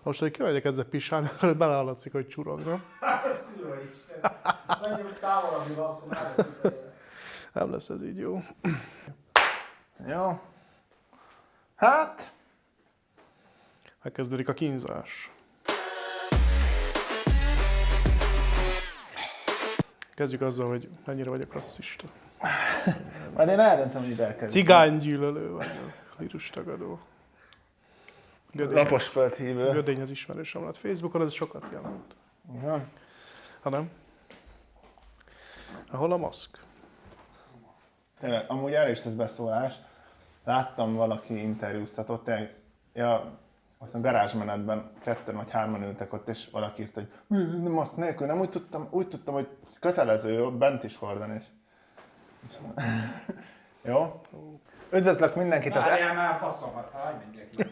Most, hogy kimegyek ezzel pisálni, akkor belehallatszik, hogy csurog, nem? Hát ez kurva Isten. Menjünk távolabbi van, Nem lesz ez így jó. Jó. Hát, Megkezdődik a kínzás. Kezdjük azzal, hogy mennyire vagyok rasszista. majd én eldöntöm, hogy ide elkezdem. Cigánygyűlölő vagyok. Vírustagadó. Lapos földhívő. Gödény az ismerősöm lett Facebookon, ez sokat jelent. Igen. Ha nem? Hol a maszk? Tényleg, amúgy erre is ez beszólás. Láttam valaki interjúztatott, azt a garázsmenetben 2 vagy 3 ültek ott, és valaki írt, hogy maszk nélkül, nem úgy tudtam, hogy kötelező bent is hordani. Jó? Üdvözlök mindenkit az... Várjál már faszomat, hagyj menjek ki.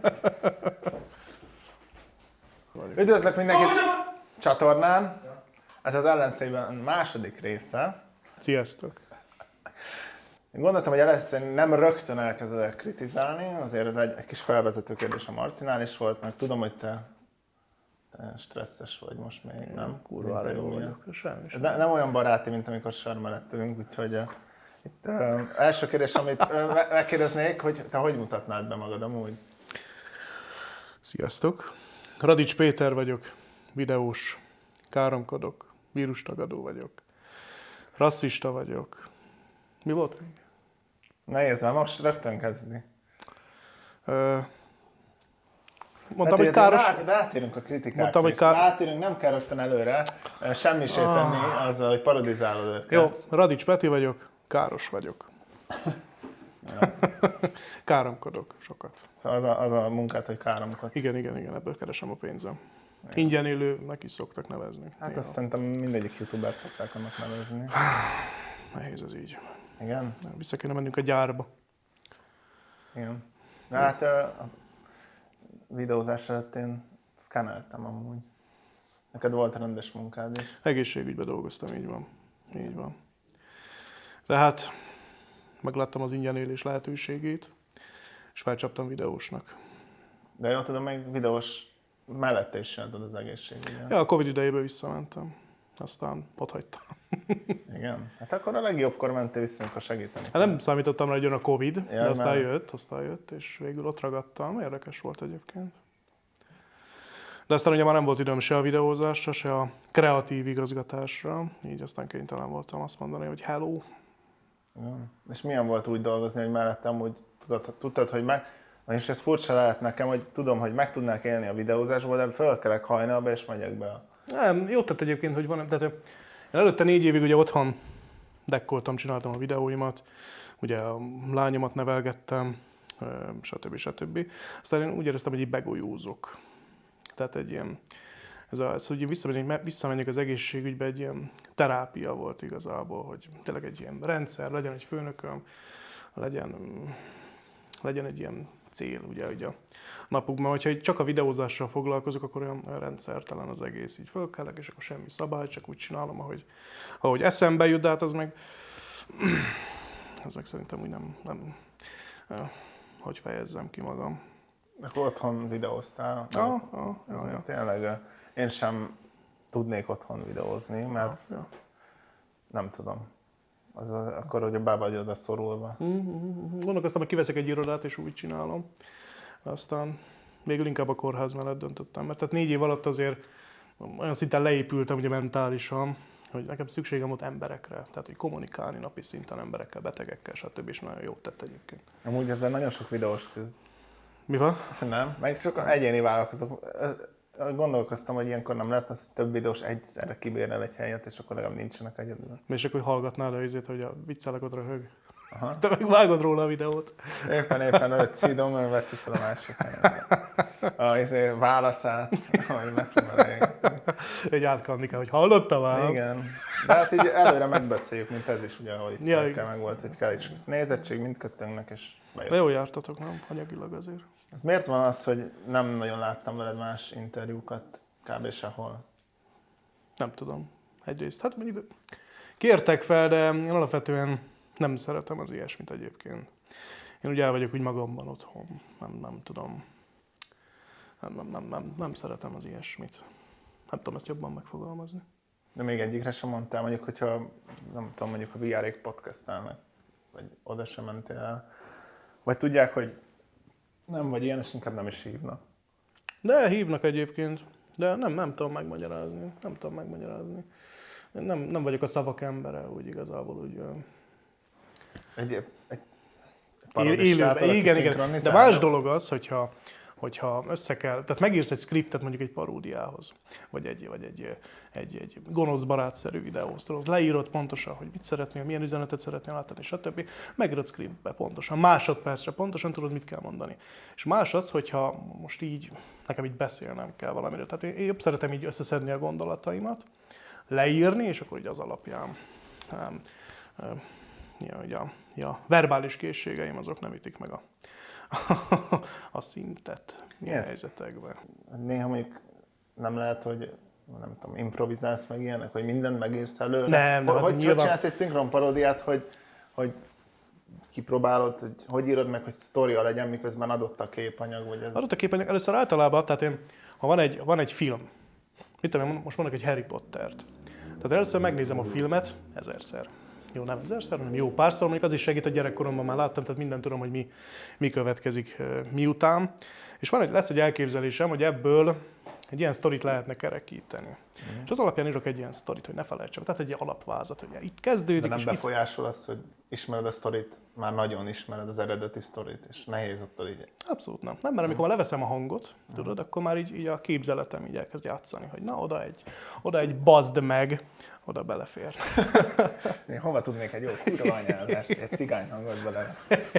Üdvözlök mindenkit csatornán. Ez az ellenszében második része. Sziasztok! Én gondoltam, hogy először nem rögtön elkezdek kritizálni, azért egy kis felvezető kérdés a Marcinál is volt, mert tudom, hogy te stresszes vagy most még, nem? Kurvára jó vagyok. Semmi. Nem olyan baráti, mint amikor sarma lettünk, úgyhogy itt első kérdés, amit megkérdeznék, hogy te hogy mutatnád be magad amúgy? Sziasztok! Radics Péter vagyok, videós, káromkodok, vírustagadó vagyok, rasszista vagyok. Mi volt még? Nehéz, már most rögtön kezdni. Mondtam, hogy káros... Rátérünk a kritikákra. Mondtam, hogy Rátérünk, nem kell rögtön előre semmisé tenni azzal, hogy parodizálod őket. Jó, Radics Peti vagyok, káros vagyok. Káromkodok sokat. Szóval az a munkát, hogy káromkod. Igen, ebből keresem a pénzem. Ingyen élőnek is szoktak nevezni. Hát azt szerintem mindegyik youtubert szokták annak nevezni. Nehéz ez így. Igen? Vissza kéne mennünk a gyárba. Igen. De hát a videózás előtt én szkáneltem amúgy. Neked volt rendes munkád is. Egészségügyben dolgoztam, így van. Így van. De hát megláttam az ingyen élés lehetőségét, és felcsaptam videósnak. De jól tudom, még videós mellette is csináltad az egészségügyet. Ja, a Covid idejében visszamentem. Aztán ott hagytam. Igen? Hát akkor a legjobbkor mentél vissza, amikor segíteni. Hát nem számítottam rá, hogy jön a Covid, Ja, de aztán jött, és végül ott ragadtam. Érdekes volt egyébként. De aztán ugye már nem volt időm se a videózásra, se a kreatív igazgatásra, így aztán kénytelen voltam azt mondani, hogy hello. Ja. És milyen volt úgy dolgozni, hogy mellettem úgy tudtad, hogy és ez furcsa lehet nekem, hogy tudom, hogy meg tudnák élni a videózásból, de fölkelek hajnalba és megyek be. Nem, jó tett egyébként, hogy van. Tehát én előtte 4 évig ugye otthon dekkoltam, csináltam a videóimat, ugye a lányomat nevelgettem, stb. Aztán én úgy éreztem, hogy így begolyózok. Tehát egy ilyen, hogy visszamenjek az egészségügybe, egy ilyen terápia volt igazából, hogy tényleg egy ilyen rendszer, legyen egy főnököm, legyen egy ilyen cél, ugye a napokban. Hogyha csak a videózással foglalkozok, akkor olyan rendszertelen az egész. Így fölkelek, és akkor semmi szabály, csak úgy csinálom, ahogy eszembe jut, de hát az meg szerintem úgy nem hogy fejezzem ki magam. Akkor otthon videóztál? Ja. Tényleg én sem tudnék otthon videózni, mert nem tudom. Akkor, hogy a be vagy oda szorulva. Gondolkoztam, hogy kiveszek egy irodát, és úgy csinálom. Aztán végül inkább a kórház mellett döntöttem. Mert tehát 4 év alatt azért olyan szinten leépültem ugye mentálisan, hogy nekem szükségem volt emberekre. Tehát, hogy kommunikálni napi szinten emberekkel, betegekkel, stb. És nagyon jót tett egyébként. Amúgy ezzel nagyon sok videós küzd. Mi van? Nem, meg csak egyéni vállalkozók. Gondolkoztam, hogy ilyenkor nem lehetne, hogy több videós egyszerre kibérel egy helyet, és akkor legalább nincsenek egyedül. És akkor hallgatnál le azért, hogy a viccelek ott röhög. Aha. Te meg vágod róla a videót. Éppen őt szídom, ő veszi fel a másik helyen. A válaszát, hogy megpróbálják. Egy átkanni kell, hogy hallottál már? Igen. De hát így előre megbeszéljük, mint ez is ugye, ahogy itt meg volt, hogy kell is nézettség mindkettőnknek, és bejött. De jól jártatok, nem? Anyagilag azért. Ez miért van az, hogy nem nagyon láttam veled más interjúkat kb. Sehol? Nem tudom. Egyrészt, hát mondjuk kértek fel, de én alapvetően nem szeretem az ilyesmit egyébként. Én ugye el vagyok úgy magamban otthon, nem tudom. Nem szeretem az ilyesmit. Nem tudom ezt jobban megfogalmazni. De még egyikre sem mondtál, mondjuk, hogyha nem tudom, mondjuk a VR-ék podcastelnek, vagy oda sem mentél el, vagy tudják, hogy nem vagy ilyen, és inkább nem is hívnak. De hívnak egyébként, de nem tudom megmagyarázni. Nem tudom megmagyarázni. Én nem vagyok a szavak embere, úgy igazából úgy... Egy Élőben, igen. De más dolog az, hogyha össze kell, tehát megírsz egy scriptet mondjuk egy paródiához, vagy egy gonosz barátszerű videóhoz, tudod, leírod pontosan, hogy mit szeretnél, milyen üzenetet szeretnél átadni, stb. Megírod scriptbe pontosan, másodpercre pontosan tudod, mit kell mondani. És más az, hogyha most így, nekem így beszélnem kell valamiről. Tehát én jobb szeretem így összeszedni a gondolataimat, leírni, és akkor így az alapján a verbális készségeim azok nem ütik meg a szintet ilyen helyzetekben. Néha mondjuk nem lehet, hogy nem tudom, improvizálsz meg ilyenek, hogy mindent megírsz előre. Nem, hogy nyilván... csinálsz egy szinkron paródiát, hogy kipróbálod, hogy írod meg, hogy sztoria legyen, miközben adott a képanyag, vagy ez... Adott a képanyag, először általában, tehát ha van egy film, mit tudom én, most mondok egy Harry Pottert. Tehát először megnézem a filmet 1000-szer. Jó, nem 1000-szer, hanem jó párszor, mondjuk az is segít, hogy gyerekkoromban már láttam, tehát mindent tudom, hogy mi következik miután. És lesz egy elképzelésem, hogy ebből egy ilyen sztorit lehetne kerekíteni. És az alapján írok egy ilyen sztorit, hogy ne felejtsem. Tehát egy alapvázat, hogy itt kezdődik. De nem befolyásol az, hogy ismered a sztorit, már nagyon ismered az eredeti sztorit, és nehéz attól így. Abszolút nem. Nem, mert amikor már leveszem a hangot, tudod, akkor már így a képzeletem így elkezd játszani, hogy na, oda egy bazd meg, oda belefér. Én hova tudnék egy jó kurva anyázást, egy cigány hangot bele.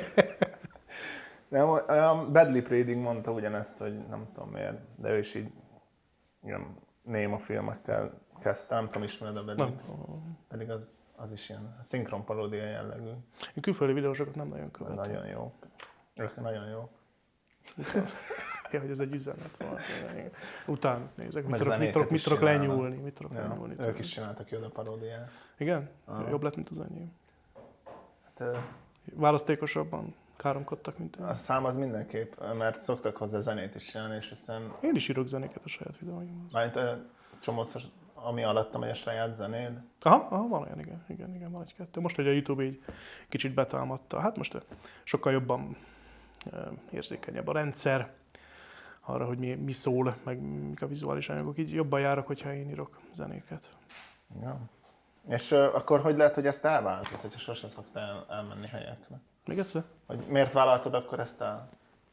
De a Badley Preding mondta ugyanezt, hogy nem tudom miért, de ő is így ilyen néma filmekkel kezdte, nem tudom, ismered a Badley. Pedig az is ilyen szinkron paródia jellegű. Én külföldi videósokat nem nagyon követem. Nagyon jó. Ők nagyon jó. Ja, hogy ez egy üzenet volt. Utána nézek, mit tudok lenyúlni. Ők is csináltak jó a paródiát. Igen? Jobb lett, mint az enyém. Hát, választékosabban káromkodtak, mint én. A szám az mindenképp, mert szoktak hozzá zenét is csinálni, és aztán... Én is írok zenéket a saját videóimhoz. Mármint csomószor, ami alattam, hogy a saját zenéd. Aha, van olyan, igen, van egy-kettő. Most, hogy a YouTube így kicsit betámadta, hát most sokkal jobban érzékenyebb a rendszer arra, hogy mi szól, meg mik a vizuális anyagok, így jobban járok, hogyha én írok zenéket. Ja. És akkor hogy lehet, hogy ezt elvállaltad, hogyha sosem szoktál elmenni helyekre? Még egyszer? Hogy miért vállaltad akkor ezt el?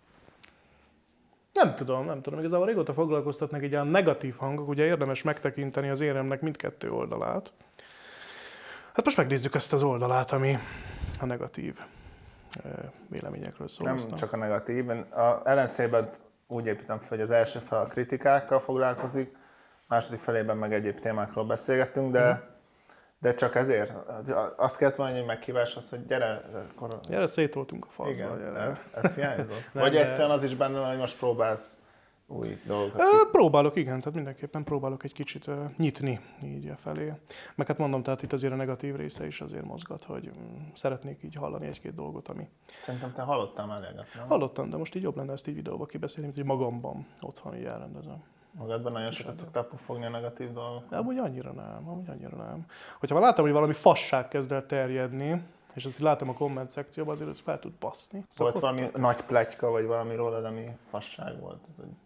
Nem tudom. Igazából régóta foglalkoztatnak egy ilyen negatív hangok, ugye érdemes megtekinteni az éremnek mindkettő oldalát. Hát most megnézzük ezt az oldalát, ami a negatív véleményekről szól. Nem csak a negatív. A ellenszében úgy építem fel, hogy az első fel a kritikákkal foglalkozik, második felében meg egyéb témákról beszélgettünk, de csak ezért. Azt kellett volna, hogy meghívás az, hogy gyere. Gyere, szétoltunk a faszba. Igen, ez hiányzott. Vagy egyszerűen az is benne van, hogy most próbálsz új dolgokat. Próbálok, igen, tehát mindenképpen próbálok egy kicsit nyitni így felé. Meg hát mondom, tehát itt azért a negatív része is azért mozgat, hogy szeretnék így hallani egy-két dolgot, ami... Szerintem te hallottál már eleget, nem? Hallottam, de most így jobb lenne ezt így videóba kibeszélni, mint hogy magamban otthon így elrendezem. Magadban nagyon sokat szoktál pufogni a negatív dolgok? De amúgy annyira nem. Hogyha már látom, hogy valami fasság kezd el terjedni, és azt látom a komment szekcióban, azért ez fel tud baszni. Volt valami nagy pletyka, vagy valami rólad, ami fasság volt?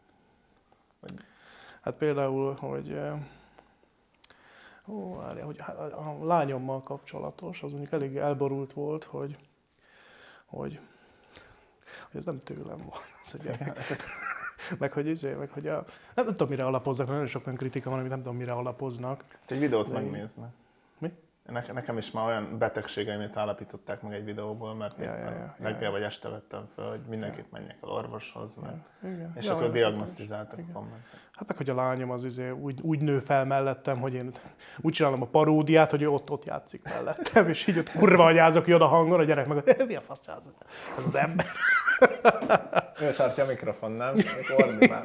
Hát például, hogy a lányommal kapcsolatos, az mondjuk elég elborult volt, hogy ez nem tőlem van, ez a gyerek. meg hogy nem tudom, mire alapoznak, nagyon sok olyan kritika van, amit nem tudom, mire alapoznak. Egy videót megnéznek. Mi? Nekem is már olyan betegségeimet állapították meg egy videóból, mert reggel vagy este vettem fel, hogy mindenképp menjek el orvoshoz, és akkor diagnosztizáltak a kommentet. Hát meg, hogy a lányom az úgy nő fel mellettem, hogy én úgy csinálom a paródiát, hogy ő ott játszik mellettem, és így ott kurva anyázok ki oda hangon, a gyerek meg mi a fasz ez az ember? Ő tartja a mikrofon, nem? Ordibál.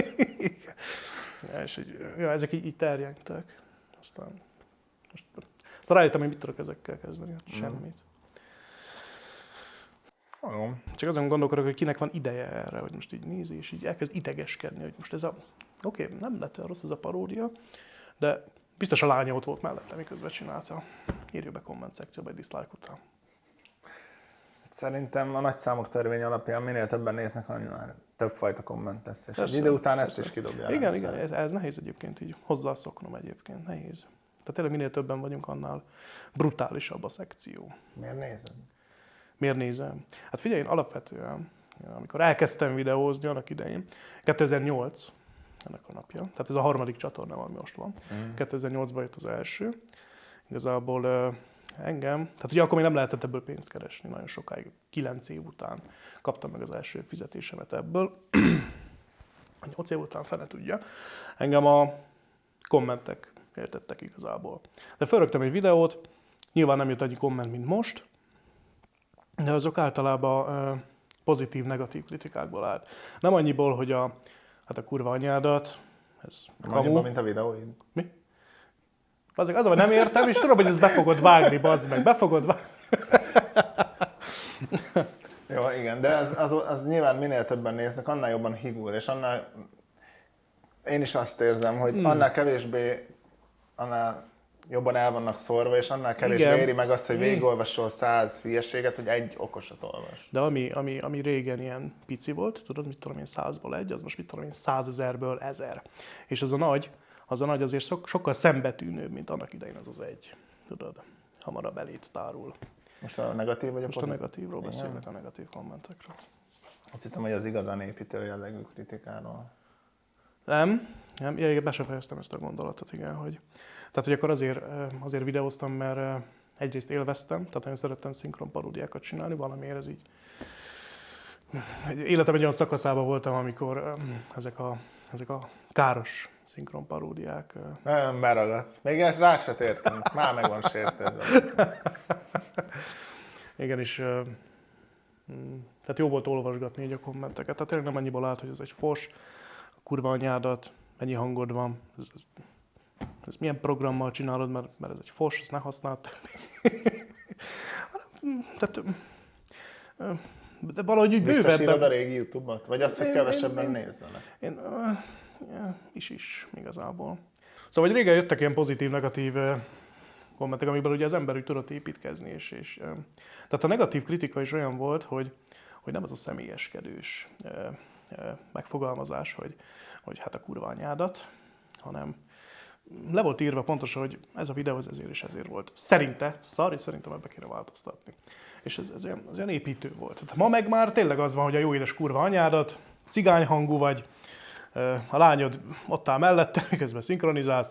És ezek így terjengtek. Aztán rájöttem, hogy mit tudok ezekkel kezdeni, hát semmit. Jó. Csak azon gondolkodok, hogy kinek van ideje erre, hogy most így nézi, és így elkezd idegeskedni, hogy most ez a... Oké, nem lett olyan rossz ez a paródia, de biztos a lánya ott volt mellette, miközben csinálta. Írja be komment szekcióba egy dislike után. Szerintem a nagy számok törvény alapján minél többen néznek, annál többfajta komment lesz. És Persze, egy idő után persze. ezt is kidobja. Igen, ez nehéz egyébként így hozzászoknom egyébként, nehéz. Tehát tényleg minél többen vagyunk, annál brutálisabb a szekció. Miért nézed? Miért nézem? Hát figyelj, én alapvetően, amikor elkezdtem videózni annak idején, 2008 ennek a napja, tehát ez a harmadik csatorna, ami most van. 2008-ban jött az első. Igazából engem, tehát ugye akkor még nem lehetett ebből pénzt keresni, nagyon sokáig, 9 év után kaptam meg az első fizetésemet ebből. 8 év után fene tudja. Engem a kommentek értettek igazából. De felrögtem egy videót, nyilván nem jött annyi komment, mint most, de azok általában pozitív-negatív kritikákból állt. Nem annyiból, hogy a kurva anyádat, ez Annyiban, kamu. mint a videóid. Mi? Az, hogy nem értem, és tudom, hogy ezt be fogod vágni, bazd meg, be fogod vágni. Jó, igen, de az nyilván minél többen néznek, annál jobban higul, és annál... Én is azt érzem, hogy annál kevésbé, annál jobban el vannak szórva, és annál kevésbé Igen. éri meg azt, hogy végigolvasol 100 hülyeséget, hogy egy okosat olvas. De ami régen ilyen pici volt, tudod, mit tudom én, 100-ból egy, az most mit tudom én, 100 000-ből 1000. És az a nagy azért sokkal szembetűnőbb, mint annak idején az az egy. Tudod, hamarabb elét tárul. Most a negatív vagy a Most a pozitív? negatívról Igen. beszélek, a negatív kommentekről. Azt hittem, hogy az igazán építő jellegű kritikáról. Nem, igen, be sem fejeztem ezt a gondolatot, igen, hogy... Tehát, hogy akkor azért videóztam, mert egyrészt élveztem, tehát nagyon szerettem szinkron paródiákat csinálni, valamiért ez így... Életem egy olyan szakaszában voltam, amikor ezek a káros szinkron paródiák... Nagyon beragadt. Még ezt rá se tértünk. Már meg van sértődve. Igen, és tehát jó volt olvasgatni így a kommenteket. Tehát tényleg nem annyiból állt, hogy ez egy fos, a kurva anyádat, mennyi hangod van, ez milyen programmal csinálod, mert ez egy fos, ezt ne használd. Tehát, de valahogy úgy Visszasírod a bővebben... régi YouTube-ot? Vagy azt, hogy kevesebben nézzenek? Én is igazából. Szóval, hogy régen jöttek ilyen pozitív-negatív kommentek, amikből ugye az ember úgy tudott építkezni. Tehát a negatív kritika is olyan volt, hogy nem az a személyeskedős megfogalmazás, hogy hát a kurva anyádat, hanem le volt írva pontosan, hogy ez a videó az ezért és ezért volt. Szerintem ebbe kéne változtatni. És ez olyan építő volt. Tehát ma meg már tényleg az van, hogy a jó édes kurva anyádat, cigány hangú vagy, a lányod ott áll mellette, miközben szinkronizálsz,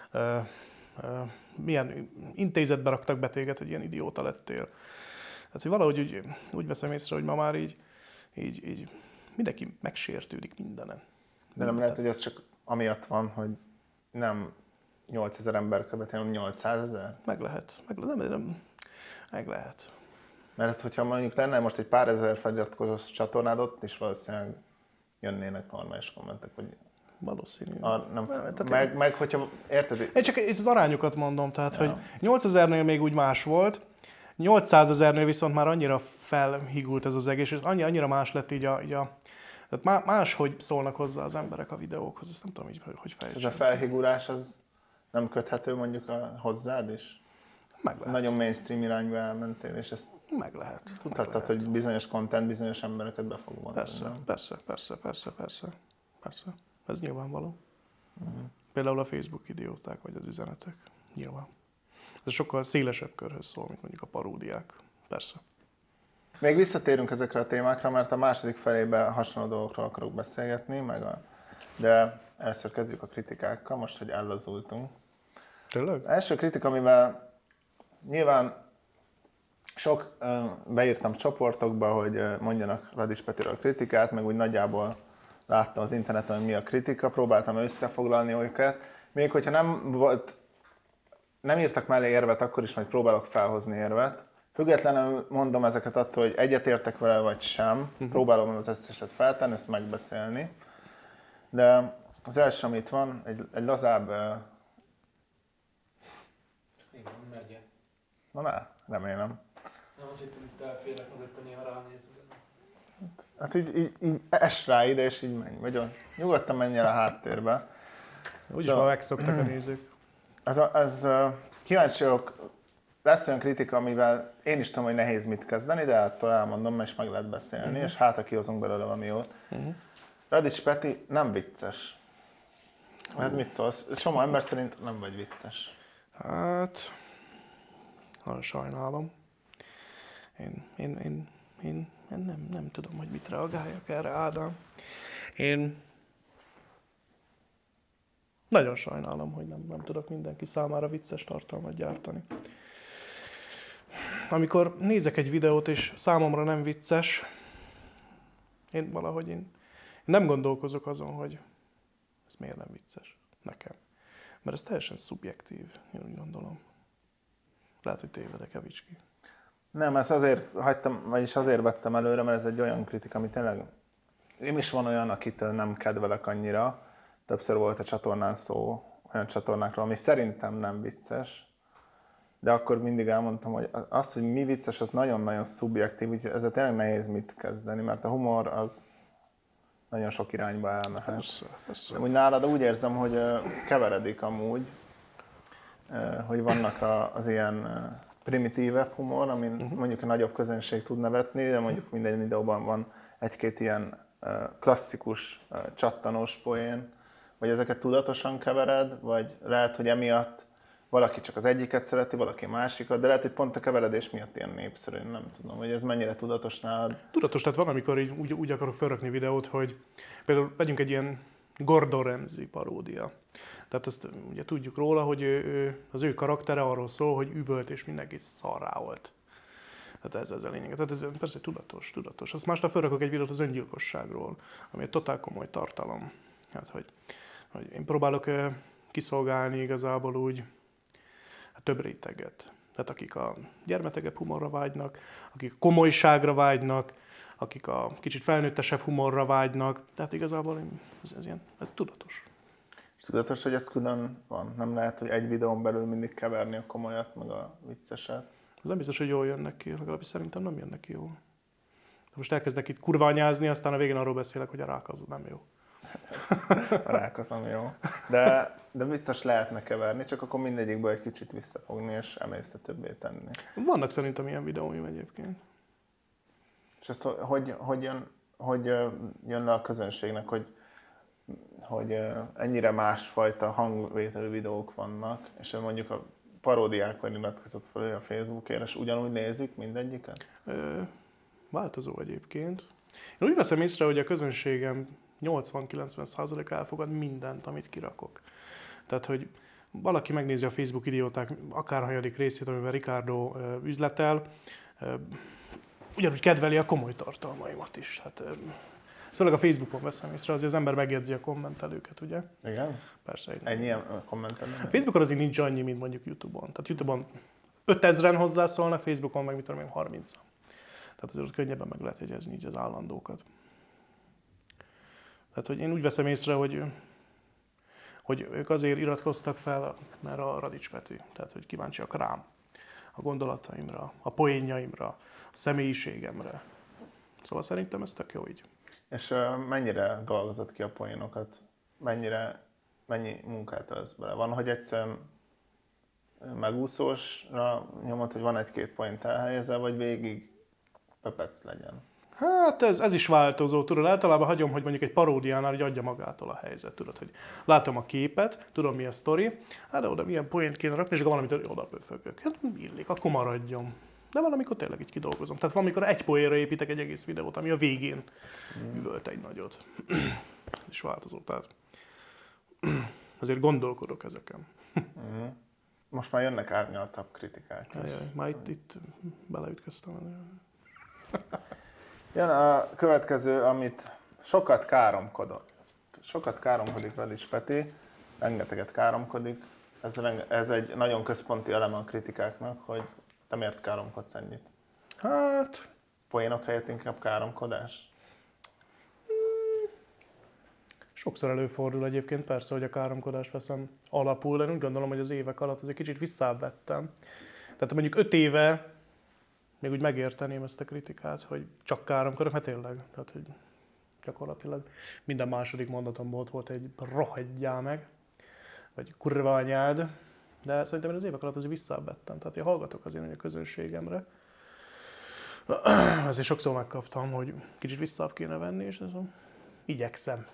milyen intézetbe raktak be téged, hogy ilyen idióta lettél. Tehát, hogy valahogy úgy veszem észre, hogy ma már így mindenki megsértődik mindenen. De nem lehet, hogy ez csak amiatt van, hogy nem 8000 ember követi, hanem 800 000? Meg lehet. Mert hogyha mondjuk lenne most egy pár ezer feliratkozós csatornád, ott is valószínűleg jönnének normális kommentek, vagy Valószínű. meg hogyha érted? Én csak az arányokat mondom, tehát hogy 8000-nél még úgy más volt, 800 000-nél viszont már annyira felhigult ez az egész, és annyira más lett így tehát máshogy szólnak hozzá az emberek a videókhoz, ezt nem tudom így, hogy fejtsem. Ez a felhigulás az nem köthető mondjuk hozzád is? Meg lehet. Nagyon mainstream irányba elmentél, és ezt Meg lehet. tudhattad, hogy bizonyos content bizonyos embereket be fog vonni. Persze. Ez nyilvánvaló. Például a Facebook idióták, vagy az üzenetek. Nyilván. Ez sokkal szélesebb körhöz szól, mint mondjuk a paródiák. Persze. Még visszatérünk ezekre a témákra, mert a második felében hasonló dolgokról akarok beszélgetni, de először kezdjük a kritikákkal, most, hogy ellazultunk. Tényleg? Az első kritika, amivel nyilván sok beírtam csoportokba, hogy mondjanak Radics Petiről kritikát, meg úgy nagyjából láttam az interneten, hogy mi a kritika, próbáltam összefoglalni őket. Még hogyha nem írtak mellé érvet, akkor is majd próbálok felhozni érvet. Függetlenül mondom ezeket attól, hogy egyetértek vele vagy sem. Próbálom az összeset feltenni, ezt megbeszélni. De az első, amit van, egy lazább... Igen, megy. Na, remélem. Nem azt hittem, hogy elférek mögötte néha ránézni. Hát így es rá ide, és így menj. Vagy nyugodtan menj el a háttérbe. Úgyis már megszoktak a nézők. Kíváncsi vagyok, lesz olyan kritika, amivel én is tudom, hogy nehéz mit kezdeni, de hát elmondom, és meg lehet beszélni, és hát ha kihozunk belőle valami jót. Radics Peti nem vicces. Ez mit szólsz? Soma ember szerint nem vagy vicces. Hát, nagyon sajnálom. Én nem tudom, hogy mit reagáljak erre, Ádám. Én nagyon sajnálom, hogy nem tudok mindenki számára vicces tartalmat gyártani. Amikor nézek egy videót, és számomra nem vicces, én nem gondolkozok azon, hogy ez miért nem vicces nekem. Mert ez teljesen szubjektív, én úgy gondolom. Lehet, hogy tévedek, Evicski. Nem, ezt azért hagytam, vagyis azért vettem előre, mert ez egy olyan kritika, ami tényleg... Én is van olyan, akitől nem kedvelek annyira. Többször volt a csatornán szó olyan csatornákról, ami szerintem nem vicces. De akkor mindig elmondtam, hogy az, hogy mi vicces, az nagyon-nagyon szubjektív, úgyhogy ezzel tényleg nehéz mit kezdeni, mert a humor az nagyon sok irányba elmehet. Persze. Úgy nálad úgy érzem, hogy keveredik amúgy, hogy vannak az ilyen primitívebb humor, amin mondjuk a nagyobb közönség tud nevetni, de mondjuk minden videóban van egy-két ilyen klasszikus csattanós poén, vagy ezeket tudatosan kevered, vagy lehet, hogy emiatt valaki csak az egyiket szereti, valaki a másikat, de lehet, hogy pont a keveredés miatt ilyen népszerű, nem tudom, hogy ez mennyire tudatos nálad. Tudatos, tehát van, amikor így úgy akarok felrakni videót, hogy például vegyünk egy ilyen Gordon Ramsay paródia. Tehát azt ugye tudjuk róla, hogy az ő karaktere arról szól, hogy üvölt és mindenki szarrá volt. Tehát ez a lényeg. Tehát ez persze tudatos. Azt másnap felrakok egy videót az öngyilkosságról, ami egy totál komoly tartalom. Hát, hogy én próbálok kiszolgálni igazából úgy több réteget. Tehát akik a gyermetegebb humorra vágynak, akik a komolyságra vágynak, akik a kicsit felnőttesebb humorra vágynak. Tehát igazából ez tudatos. És tudatos, hogy ez külön van? Nem lehet, hogy egy videón belül mindig keverni a komolyat, meg a vicceset? Ez nem biztos, hogy jól jön neki, legalábbis szerintem nem jön neki jól. De most elkezdek itt kurványázni, aztán a végén arról beszélek, hogy a rák az nem jó. A rák az nem jó. De biztos lehetne keverni, csak akkor mindegyikből egy kicsit visszafogni és emésztetőbbé tenni. Vannak szerintem ilyen videóim egyébként. És ezt hogy jön le a közönségnek, hogy ennyire másfajta hangvételű videók vannak, és mondjuk a paródiákon iratkozott fel a Facebookért, és ugyanúgy nézik mindegyiket? Változó egyébként. Én úgy veszem észre, hogy a közönségem 80-90% elfogad mindent, amit kirakok. Tehát, hogy valaki megnézi a Facebook idióták akárhanyadik részét, amiben Ricardo üzletel, ugyanúgy kedveli a komoly tartalmaimat is. Hát, szóval a Facebookon veszem észre, azért az ember megjegyzi a kommentelőket, ugye? Igen? Persze. Ennyi a kommentelő? Facebookon azért nincs annyi, mint mondjuk YouTube-on. Tehát YouTube-on 5000-en hozzászólnak, Facebookon meg mit tudom én 30-an. Tehát azért könnyebben meg lehet jegyezni így az állandókat. Tehát, hogy én úgy veszem észre, hogy ők azért iratkoztak fel, mert a Radics Peti. Tehát, hogy kíváncsiak rám, a gondolataimra, a poénjaimra, a személyiségemre. Szóval szerintem ez tök jó így. És mennyire dolgozott ki a poénokat? Mennyi munkát ölsz bele? Van, hogy egyszerűen megúszósra nyomod, hogy van egy-két poént elhelyezel, vagy végig pepec legyen? Hát ez is változó, tudod, általában hagyom, hogy mondjuk egy paródiánál hogy adja magától a helyzet, tudod, hogy látom a képet, tudom mi a sztori, hát de oda milyen poént kéne rakni, és akkor valamit oda pöfögök. Hát illik, akkor maradjon. De valamikor tényleg így kidolgozom. Tehát valamikor egy poénra építek egy egész videót, ami a végén üvölt egy nagyot. Ez is változó, tehát azért gondolkodok ezeken. Most már jönnek árnyaltabb kritikák is. Ajaj, már itt beleütköztem. Jön a következő, amit sokat káromkodik Radics Peti, rengeteget káromkodik. Ez egy nagyon központi eleme a kritikáknak, hogy te miért káromkodsz ennyit? Hát... Poénok helyett inkább káromkodás? Sokszor előfordul egyébként, persze, hogy a káromkodást veszem alapul, de úgy gondolom, hogy az évek alatt azért kicsit visszább vettem. Tehát mondjuk 5 éve még úgy megérteném ezt a kritikát, hogy csak káromkodok, mert tényleg, tehát hogy gyakorlatilag minden második mondatomból ott volt egy rohadjál meg, vagy kurva anyád, de szerintem én az évek alatt azért visszavettem, tehát én hallgatok azért a közönségemre. Ezért sokszor megkaptam, hogy kicsit vissza kéne venni, és igyekszem.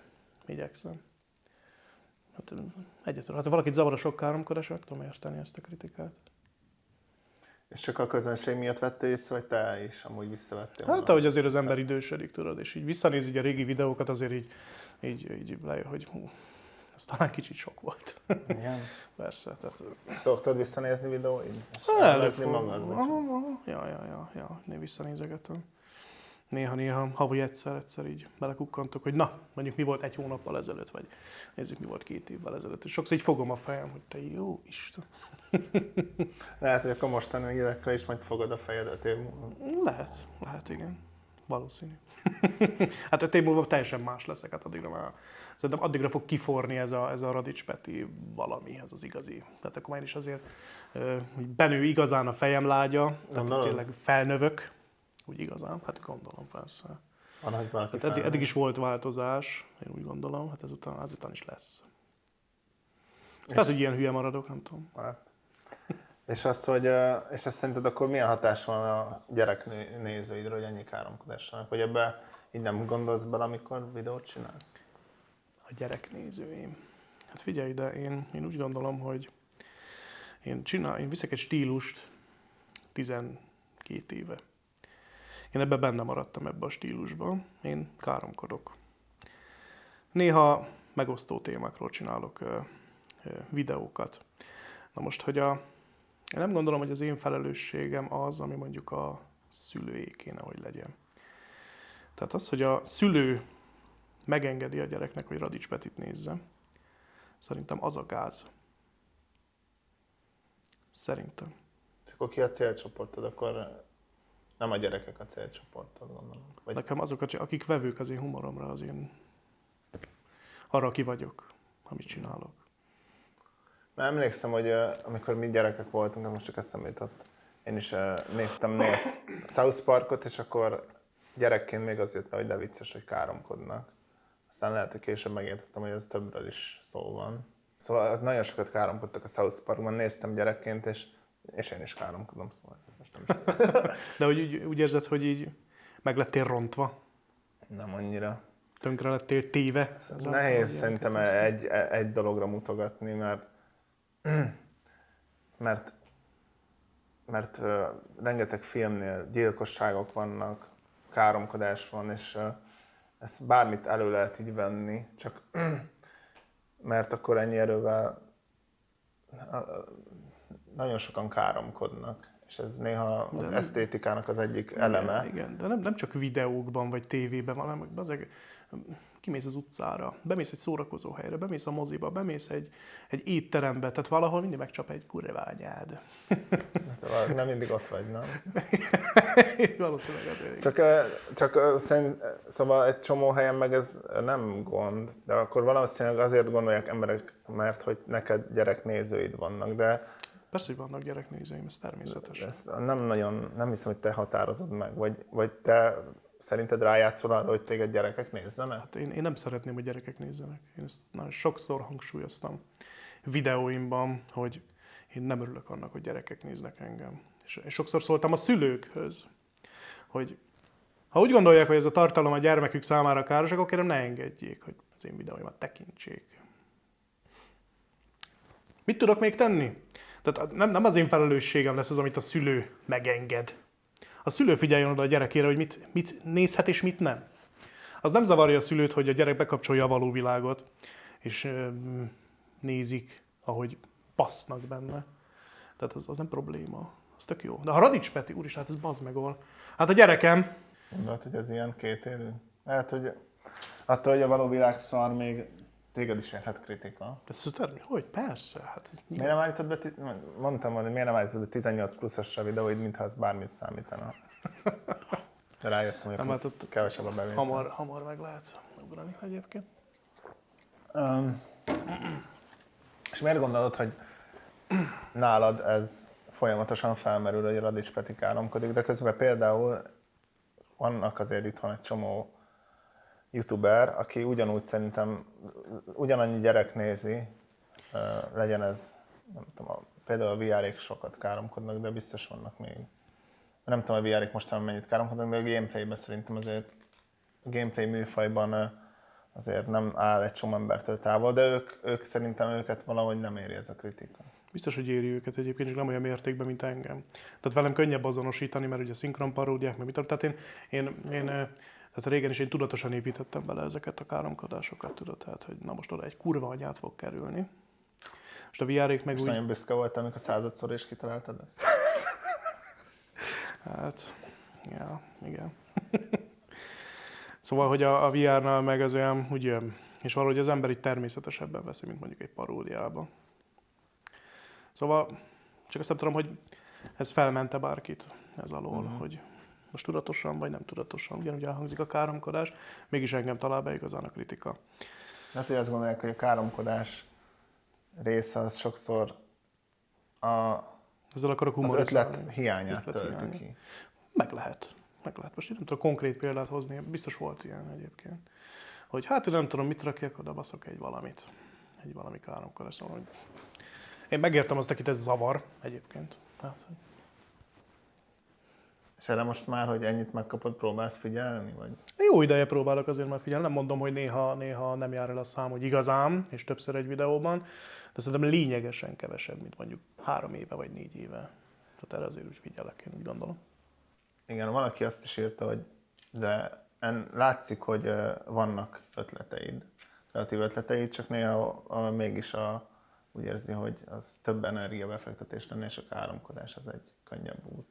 Hát valakit zavar a sok káromkodás, meg tudom érteni ezt a kritikát. És csak a közönség miatt vette észre, vagy te is amúgy visszavettél? Hát ahogy azért az ember idősödik, tudod, és így visszanéz így a régi videókat, azért így lejön, hogy ez talán kicsit sok volt. Igen. Persze. Tehát... Szoktad visszanézni videóid? Előfordul. Ja, én visszanézegetem. Néha, havi egyszer így belekukkantok, hogy na, mondjuk mi volt 1 hónappal ezelőtt, vagy nézzük mi volt 2 évvel ezelőtt. És sokszor így fogom a fejem, hogy te jó Isten. Lehet, hogy akkor mostani évekkel is majd fogod a fejedet 5 év múlva. Lehet, igen. Valószínű. Hát 5 év múlva teljesen más leszek, hát szerintem addigra fog kiforni ez a Radics Peti valami, ez az igazi. Tehát akkor már is azért hogy benő igazán a fejem lágya, tehát tényleg felnövök, úgy igazán, hát gondolom persze. Van, hogy valaki tehát eddig is volt változás, én úgy gondolom, hát ezután is lesz. Tehát, hogy ilyen hülye maradok, nem tudom. Hát. És azt szerinted akkor milyen hatás van a gyerek nézőidre, hogy ennyi káromkodásnak? Vagy ebbe így nem gondolsz bele, amikor videót csinálsz? A gyerek nézőim. Hát figyelj ide, én úgy gondolom, hogy én viszek egy stílust 12 éve. Én ebben benne maradtam ebbe a stílusban. Én káromkodok. Néha megosztó témákról csinálok videókat. Na most, hogy én nem gondolom, hogy az én felelősségem az, ami mondjuk a szülőé kéne, hogy legyen. Tehát az, hogy a szülő megengedi a gyereknek, hogy Radics Petit nézze, szerintem az a gáz. Szerintem. És akkor ki a célcsoportod? Akkor nem a gyerekek a célcsoportod, gondolom. Vagy... Nekem azok, akik vevők az én humoromra, az én arra ki vagyok, amit csinálok. Mert emlékszem, hogy amikor mi gyerekek voltunk, most csak eszembe jutott, én is néztem South Parkot, és akkor gyerekként még az jött le, hogy de vicces, hogy káromkodnak. Aztán lehet, hogy később megértettem, hogy ez többről is szó van. Szóval nagyon sokat káromkodtak a South Parkban, néztem gyerekként, és én is káromkodom, szóval most nem is. De hogy úgy érzed, hogy így meg lettél rontva? Nem annyira. Tönkre lettél téve? Nehéz szerintem egy dologra mutogatni, mert rengeteg filmnél gyilkosságok vannak, káromkodás van, és ezt bármit elő lehet így venni, csak mert akkor ennyi erővel nagyon sokan káromkodnak, és ez néha az esztétikának az egyik eleme. Igen, de nem csak videókban vagy tévében, hanem kimész az utcára, bemész egy szórakozó helyre, bemész a moziba, bemész egy étterembe, tehát valahol mindig megcsap egy kurványád. Nem mindig ott vagy, nem? Valószínűleg azért. Szóval egy csomó helyen meg ez nem gond, de akkor valószínűleg azért gondolják emberek, mert hogy neked gyereknézőid vannak, de... Persze, hogy vannak gyereknézőim, ez természetes. Nem hiszem, hogy te határozod meg, vagy te szerinted rájátszol arra, hogy téged gyerekek nézzenek? Hát én nem szeretném, hogy gyerekek nézzenek. Én ezt nagyon sokszor hangsúlyoztam videóimban, hogy én nem örülök annak, hogy gyerekek néznek engem. És sokszor szóltam a szülőkhöz, hogy ha úgy gondolják, hogy ez a tartalom a gyermekük számára káros, akkor kérem ne engedjék, hogy az én videóimat tekintsék. Mit tudok még tenni? Tehát nem az én felelősségem lesz az, amit a szülő megenged. A szülő figyeljen oda a gyerekére, hogy mit nézhet és mit nem. Az nem zavarja a szülőt, hogy a gyerek bekapcsolja a való világot, és nézik, ahogy basznak benne. Tehát az nem probléma. Az tök jó. De ha Radics Peti, úristen, hát ez bazd megol. Hát a gyerekem... Gondolod, hogy ez ilyen kétélű? Lehet, hogy attól, hogy a való világ szar, még téged is érhet kritika. Hogy? Persze. Hát ez miért nem állítod be, mondtam, hogy miért nem állítod be 18 pluszosra videóid, mintha az bármit számítana. De rájöttem, hogy hát ott kevesebb a bevétel. Hamar meg lehet ugrani egyébként. És miért gondolod, hogy nálad ez folyamatosan felmerül, hogy Radics Peti káromkodik, de közben például vannak azért itthon egy csomó youtuber, aki ugyanúgy szerintem ugyanannyi gyerek nézi, legyen ez, nem tudom, például a VR-ék sokat káromkodnak, de biztos vannak még. Nem tudom, a VR-ék most mennyit káromkodnak, de a gameplayben szerintem azért a gameplay műfajban azért nem áll egy csomó embertől távol, de ők szerintem őket valahogy nem éri ez a kritika. Biztos, hogy éri őket egyébként, csak nem olyan mértékben, mint engem. Tehát velem könnyebb azonosítani, mert ugye szinkron paródiák, meg mit tudom. Tehát tehát régen is én tudatosan építettem bele ezeket a káromkodásokat, tudod, tehát, hogy na most oda egy kurva anyát fog kerülni. Most a VR-ék meg és úgy... nagyon büszke voltam, amikor 100-szor is kitaláltad ezt. Hát, ja, igen. Szóval, hogy a VR-nál meg az olyan úgy jön, és valahogy az ember így természetesebben veszi, mint mondjuk egy paródiában. Szóval, csak azt nem tudom, hogy ez felmente bárkit ez alól, hogy most tudatosan vagy nem tudatosan, ugyanúgy elhangzik a káromkodás, mégis engem talál be igazán a kritika. Hát, hogy azt gondolják, hogy a káromkodás része az sokszor Ezzel akarok az humorizálni. ötlet hiányát tölti ki. Meg lehet. Most én nem tudok konkrét példát hozni, biztos volt ilyen egyébként. Hogy hát én nem tudom, mit rakjak, oda baszok egy valami káromkodás. Szóval, hogy én megértem azt, akit ez zavar egyébként. Hát, És erre most már, hogy ennyit megkapod, próbálsz figyelni? Vagy? jó ideje próbálok azért már figyelni, nem mondom, hogy néha nem jár el a szám, hogy igazán, és többször egy videóban, de szerintem lényegesen kevesebb, mint mondjuk 3 éve vagy 4 éve. Tehát erre azért úgy figyelek, én úgy gondolom. Igen, valaki azt is írta, hogy látszik, hogy vannak ötleteid, kreatív ötleteid, csak néha mégis úgy érzi, hogy az több energiabefektetés lenne, és a káromkodás az egy könnyebb út.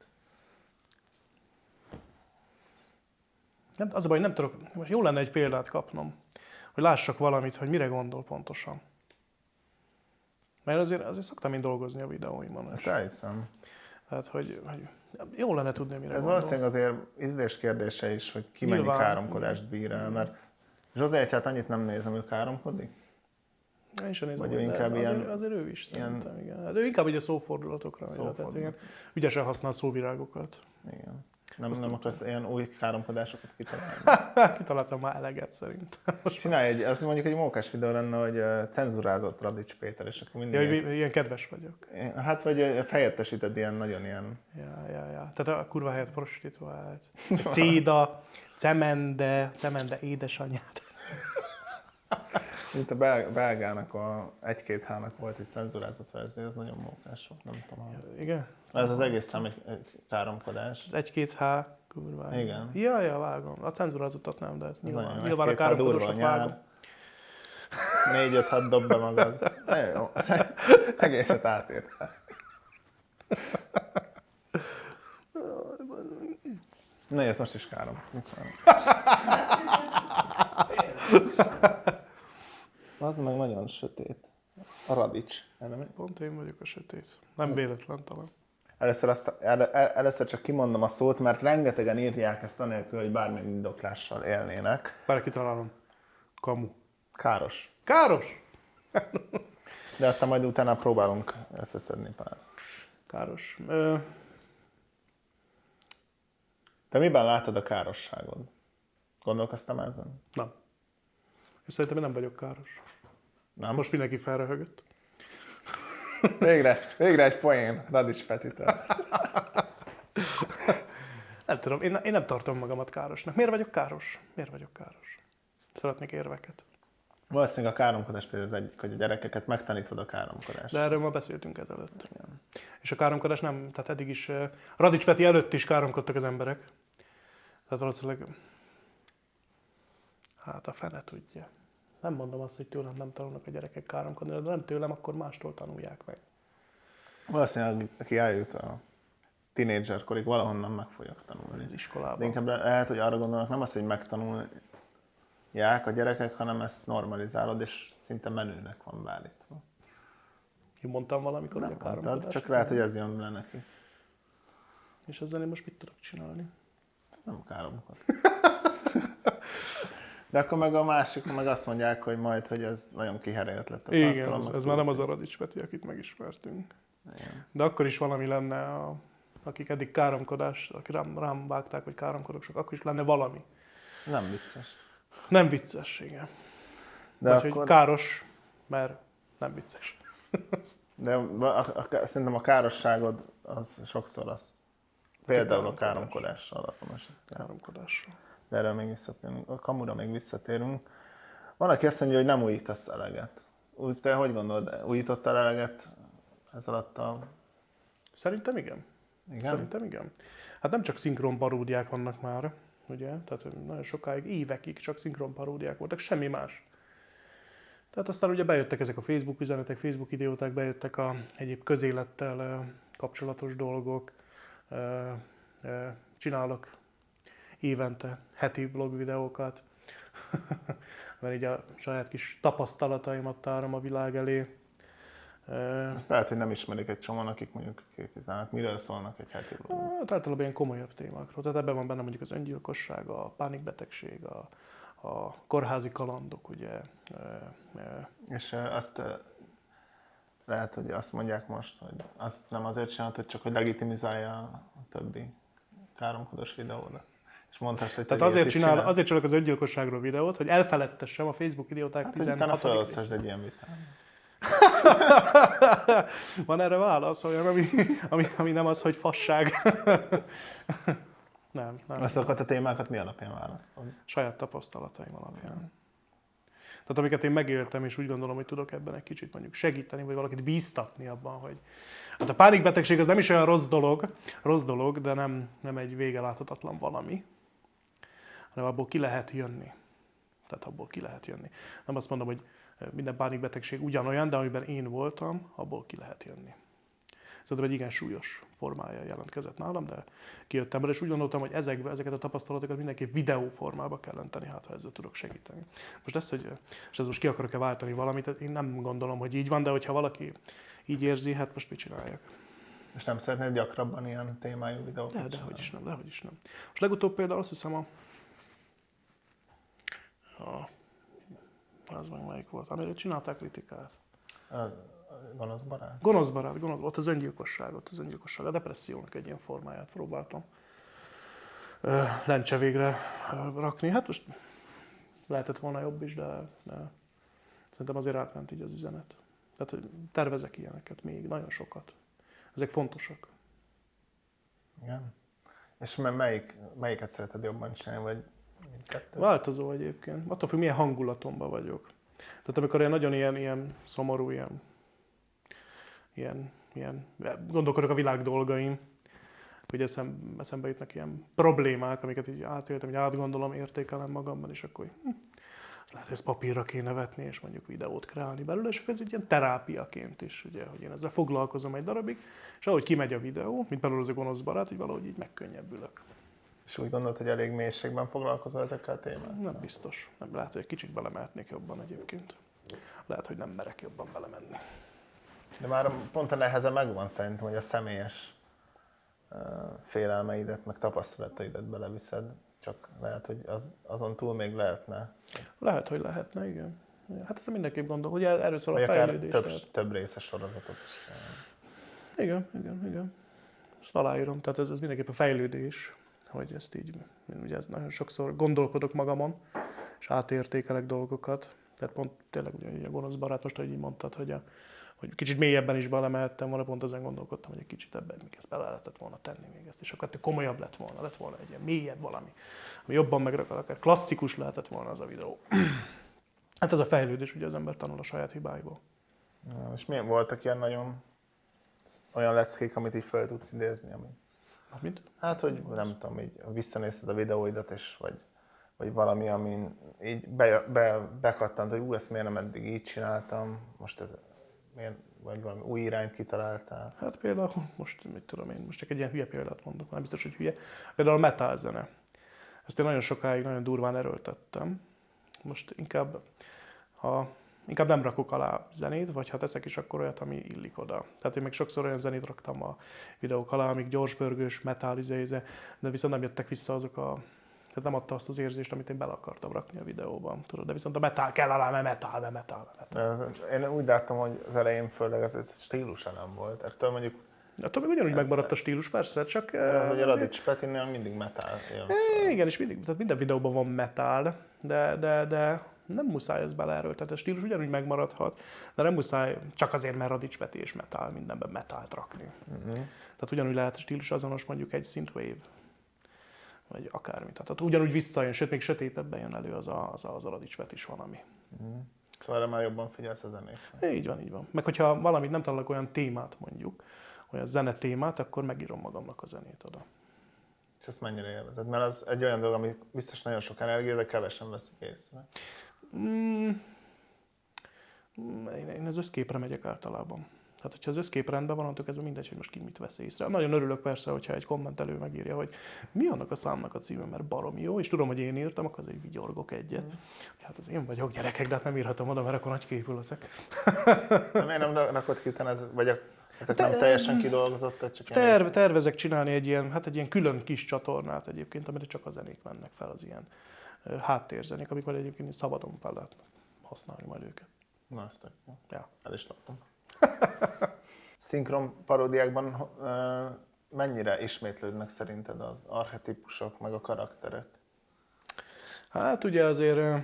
Nem, az a baj, nem tudok, most jó lenne egy példát kapnom, hogy lássak valamit, hogy mire gondol pontosan. Mert azért szoktam én dolgozni a videóimon. Ezt elhiszem. Tehát, hogy jó lenne tudni, mire Ez gondol. valószínűleg azért ízlés kérdése is, hogy ki mennyi Nyilván. káromkodást bír el, mert Zsozé hát annyit nem nézem, ő káromkodik? Én sem nézem, Vagy ő de inkább ilyen- azért ő is szerintem, igen. Hát ő inkább ugye szófordulatokra megy, tehát igen, ügyesen használ szóvirágokat. Igen. Nem akarsz ilyen új káromkodásokat kitalálni? Kitaláltam már eleget szerintem. Csinálj az mondjuk egy mókás videó lenne, hogy cenzurázott Radics Péter, és akkor mindig... Ja, hogy ilyen kedves vagyok. Hát vagy helyettesíted ilyen nagyon ilyen... Ja. Tehát a kurva helyett prostituált. Céda, cemende édesanyját. Mint a belgának, a 1-2H-nak volt egy cenzurázott verzió, az nagyon mókás volt, nem tudom. Igen? Ez az egész szám egy káromkodás. Az 1-2H, kurva. Igen. Ja, vágom. A cenzurázottat nem, de ezt Nagyon nyilván a 1-2H káromkodósat durva nyár. vágom. 4-5-6 dob be magad. Nagyon jó. Egészet átérte. Na, ez most is károm. Az meg nagyon sötét. A Radics. Pont én vagyok a sötét. Nem véletlen talán. Először csak kimondom a szót, mert rengetegen írják ezt anélkül, hogy bármilyen indoklással élnének. Bár kitalálom. Kamu. Káros. Káros? De aztán majd utána próbálunk összeszedni pár. Káros. Te miben látod a károsságod? Gondolkoztam ezen? Nem. És szerintem én nem vagyok káros. Nem? Most mindenki felröhögött. Végre egy poén Radics Petitől. Nem tudom, én nem tartom magamat károsnak. Miért vagyok káros? Szeretnék érveket. Valószínűleg a káromkodás például az egyik, hogy a gyerekeket megtanítod a káromkodást. De erről ma beszéltünk ezelőtt. Igen. És a káromkodás nem, tehát eddig is, Radics Peti előtt is káromkodtak az emberek. Tehát valószínűleg, hát a fene tudja. Nem mondom azt, hogy tőlem nem tanulnak a gyerekek káromkodni, de nem tőlem, akkor mástól tanulják meg. Valószínűleg, aki eljut a tínédzserkorig, valahonnan meg fogják tanulni. Az iskolában. De inkább lehet, hogy arra gondolnak, nem az, hogy megtanulják a gyerekek, hanem ezt normalizálod, és szinte menőnek van beállítva. Én mondtam valamikor, hogy a káromkodás. Csak lehet, hogy ez jön le neki. És ezzel én most mit tudok csinálni? Nem káromkod. De akkor meg a másik, meg azt mondják, hogy majd, hogy ez nagyon kiherélt lett a Igen, tartalom, ez meg már nem túl- az a Radics Peti, akit megismertünk. Igen. De akkor is valami lenne, akik eddig káromkodás, akik rám vágták, hogy káromkodok sok, akkor is lenne valami. Nem vicces. Nem vicces, igen. De Vagy hogy akkor, káros, mert nem vicces. de szerintem a károsságod az sokszor az. Például a káromkodás. káromkodással azonos. Káromkodással. De erről még visszatérünk. A kamura még visszatérünk. Van, aki azt mondja, hogy nem újítasz eleget. Úgy, te hogy gondolod, újítottál eleget ez alatt a... Szerintem igen. Igen? Szerintem igen. Hát nem csak szinkron paródiák vannak már, ugye? Tehát nagyon sokáig, évekig csak szinkron paródiák voltak, semmi más. Tehát aztán ugye bejöttek ezek a Facebook üzenetek, Facebook idióták, bejöttek a egyéb közélettel kapcsolatos dolgok. Csinálok évente heti vlog videókat, mert így a saját kis tapasztalataimat tárom a világ elé. Azt lehet, hogy nem ismerik egy csomóan, akik mondjuk kritizálnak. Miről szólnak egy heti vlogban? Hát általában ilyen komolyabb témákról. Tehát ebben van benne mondjuk az öngyilkosság, a pánikbetegség, a kórházi kalandok, ugye. És azt lehet, hogy azt mondják most, hogy azt nem azért csinálod, hogy csak hogy legitimizálja a többi káromkodós videódat. És mondhass, hogy Tehát azért csinálok az öngyilkosságról videót, hogy elfeledtessem a Facebook idióták hát, hogy utána 16. felosztasz részét. egy ilyen vitán. Van erre válasz, olyan, ami nem az, hogy fasság. nem. Azokat a témákat mi alapján választod? Saját tapasztalataim alapján. Tehát amiket én megéltem, és úgy gondolom, hogy tudok ebben egy kicsit mondjuk segíteni, vagy valakit bíztatni abban, hogy... Hát a pánikbetegség az nem is olyan rossz dolog, de nem egy vége láthatatlan valami, hanem abból ki lehet jönni. Tehát abból ki lehet jönni. Nem azt mondom, hogy minden pánikbetegség ugyanolyan, de amiben én voltam, abból ki lehet jönni. Szerintem egy igen súlyos formája jelentkezett nálam, de kijöttem bele, és úgy gondoltam, hogy ezeket a tapasztalatokat mindenképp videóformába kell önteni, hát ha ezzel tudok segíteni. Most ez most ki akarok-e váltani valamit, én nem gondolom, hogy így van, de hogyha valaki így érzi, hát most mit csináljak? És nem szeretnéd gyakrabban ilyen témájú videókat? Dehogy is nem. Most legutóbb például azt hiszem az meg melyik volt, amire csinálták kritikát. Gonosz barát? Gonosz barát, ott az öngyilkosság, a depressziónak egy ilyen formáját próbáltam lencse végre rakni. Hát most lehetett volna jobb is, de szerintem azért átment így az üzenet. Tehát hogy tervezek ilyeneket még, nagyon sokat. Ezek fontosak. Igen. És melyiket szereted jobban csinálni, vagy mindkettőt? Változó egyébként. Attól függ, milyen hangulatomban vagyok. Tehát amikor én nagyon ilyen szomorú, ilyen gondolkodok a világ dolgaim, hogy eszembe jutnak ilyen problémák, amiket így átéltem, hogy átgondolom, értékelem magamban, és akkor lehet, hogy ezt papírra kéne vetni, és mondjuk videót kreálni belőle, és ez egy ilyen terápiaként is, ugye, hogy én ezzel foglalkozom egy darabig, és ahogy kimegy a videó, mint belőle az a gonosz barát, hogy valahogy így megkönnyebbülök. És úgy gondolod, hogy elég mélységben foglalkozol ezekkel a témákkal? Nem biztos. Nem, lehet, hogy egy kicsit belemehetnék jobban egyébként. Lehet, hogy nem merek jobban belemenni. De már pont a neheze megvan szerintem, hogy a személyes félelmeidet, meg tapasztalataidat beleviszed, csak lehet, hogy azon túl még lehetne. Lehet, hogy lehetne, igen. Hát ezt mindenképp gondolom, hogy erről szól Vagy a akár fejlődés. több részes sorozatot is. Igen. Ezt aláírom, tehát ez mindenképp a fejlődés, hogy ezt így, ugye ez nagyon sokszor gondolkodok magamon, és átértékelek dolgokat. Tehát pont tényleg ugye a gonosz barát, most, ahogy így mondtad, hogy kicsit mélyebben is belemehettem volna, pont ezen gondolkodtam, hogy egy kicsit ebben még ezt bele lehetett volna tenni még ezt, és akkor komolyabb lett volna egy ilyen mélyebb valami, ami jobban megrakad, akár klasszikus lehetett volna az a videó. Hát ez a fejlődés, ugye az ember tanul a saját hibáiból. Ja, és milyen voltak ilyen nagyon olyan leckék, amit így fel tudsz idézni? Mint? Hát, hogy nem tudom, így visszanézted a videóidat, és vagy valami, amin így bekattant, hogy ezt miért nem eddig így csináltam, most ez vagy valami új irányt kitaláltál. Hát például, most mit tudom én, most csak egy ilyen hülye példát mondok, nem biztos, hogy hülye. Például a metal zene. Ezt én nagyon sokáig, nagyon durván erőltettem. Most inkább nem rakok alá zenét, vagy ha teszek is, akkor olyat, ami illik oda. Tehát én még sokszor olyan zenét raktam a videók alá, amik gyorspörgős, metal, de viszont nem jöttek vissza azok a Tehát nem adta azt az érzést, amit én bele akartam rakni a videóban. Tudod, de viszont a metal kell alá, mert metal. Én úgy láttam, hogy az elején főleg ez stílusa nem volt. Ettől mondjuk, Attól még ugyanúgy megmaradt a stílus, persze, csak hogy a Radics Petinél mindig metal jön. igen, és tehát minden videóban van metal, de nem muszáj ez beleerőltetni. Tehát a stílus ugyanúgy megmaradhat, de nem muszáj csak azért, mert Radics Peti és metal, mindenben metált rakni. Tehát ugyanúgy lehet a stílus azonos mondjuk egy synthwave, vagy akármi. Tehát ugyanúgy visszajön, sőt, még sötétebben jön elő az a Radics Peti is valami. Szóval erre már jobban figyelsz a zenésre. Így van, így van. Meg hogyha valamit nem találok olyan témát mondjuk, olyan zene témát, akkor megírom magamnak a zenét oda. És ezt mennyire élvezed? Mert az egy olyan dolog, ami biztos nagyon sok energia, de kevesen veszik észre. Én az összképre megyek általában. Tehát, hogyha az összkép rendben van, attól kezdve mindegy, hogy most ki mit vesz észre. Nagyon örülök persze, hogyha egy kommentelő megírja, hogy mi annak a számnak a címe, mert baromi jó, és tudom, hogy én írtam, akkor azért vigyorgok egyet. Hát az én vagyok, gyerekek, de hát nem írhatom oda, mert akkor nagy képű leszek. De miért nem rakod ki utána, vagy ezek nem teljesen kidolgozott, csak ilyen... Tervezek csinálni egy ilyen külön kis csatornát egyébként, amire csak a zenék mennek fel, az ilyen háttérzenék, amikor egyébként szabadon fel lehet használni majd őket. Na, ezt tök jó. Ja. El is laptam. Szinkron paródiákban mennyire ismétlődnek szerinted az archetípusok, meg a karakterek? Hát ugye azért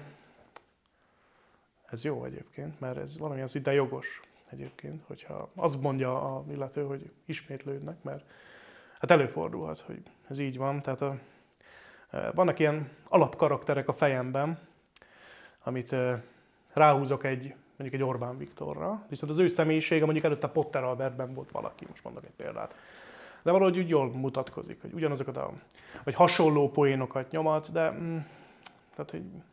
ez jó egyébként, mert ez valamilyen szinten jogos egyébként, hogyha azt mondja a illető, hogy ismétlődnek, mert hát előfordulhat, hogy ez így van. Tehát vannak ilyen alapkarakterek a fejemben, amit ráhúzok mondjuk egy Orbán Viktorra, viszont az ő személyisége mondjuk előtte Potter Albertben volt valaki, most mondok egy példát. De valahogy úgy jól mutatkozik, hogy ugyanazokat vagy hasonló poénokat nyomat, de tehát,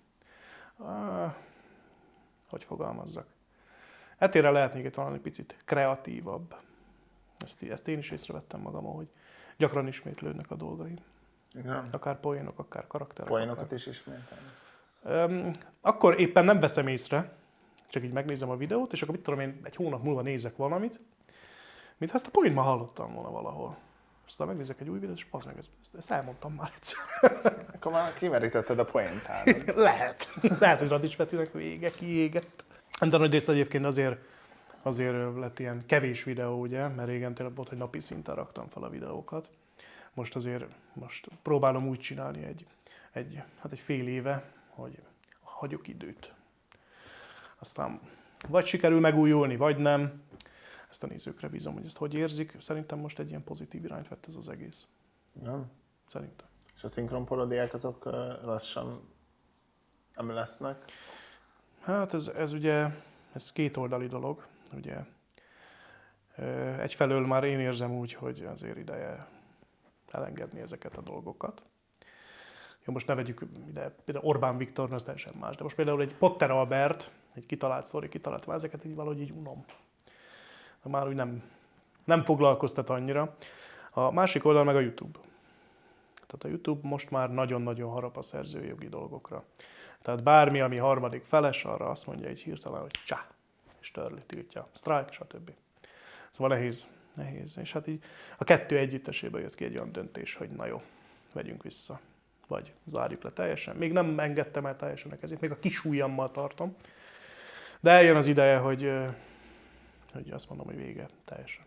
hogy fogalmazzak. Etére lehetnék talán egy picit kreatívabb. Ezt én is észrevettem magamon, hogy gyakran ismétlődnek a dolgaim. Igen. Akár poénok, akár karakterek. Poénokat is ismételni. Akkor éppen nem veszem észre, csak így megnézem a videót, és akkor mit tudom én, egy hónap múlva nézek valamit, mintha ezt a poént már hallottam volna valahol. Aztán megnézek egy új videót, és az meg, ezt elmondtam már egyszer. Akkor már kimerítetted a poéntát. Lehet, hogy Radics Petinek vége, kiégett. De nagy részt egyébként azért lett ilyen kevés videó, ugye, mert régen tényleg volt, hogy napi szinten raktam fel a videókat. Most próbálom úgy csinálni egy fél éve, hogy hagyok időt. Aztán vagy sikerül megújulni, vagy nem. Ezt a nézőkre bízom, hogy ezt hogy érzik. Szerintem most egy ilyen pozitív irányt vett ez az egész. Ja. Szerintem. És a szinkron paródiák azok lassan nem lesznek? Hát ez ugye, ez kétoldali dolog. Ugye. Egyfelől már én érzem úgy, hogy azért ideje elengedni ezeket a dolgokat. Jó, most ne vegyük ide, például Orbán Viktor, az teljesen más, de most például egy Potter Albert, egy kitalált sztori, már ezeket így valahogy így unom. Már úgy nem foglalkoztat annyira. A másik oldal meg a YouTube. Tehát a YouTube most már nagyon-nagyon harap a szerzői jogi dolgokra. Tehát bármi, ami harmadik feles, arra azt mondja egy hirtelen, hogy csá, és törli, tiltja, strike, stb. Szóval nehéz. És hát így a kettő együttesében jött ki egy olyan döntés, hogy na jó, vegyünk vissza. Vagy zárjuk le teljesen. Még nem engedtem el teljesen a kezét, még a kis ujjammal tartom. De eljön az ideje, hogy azt mondom, hogy vége teljesen.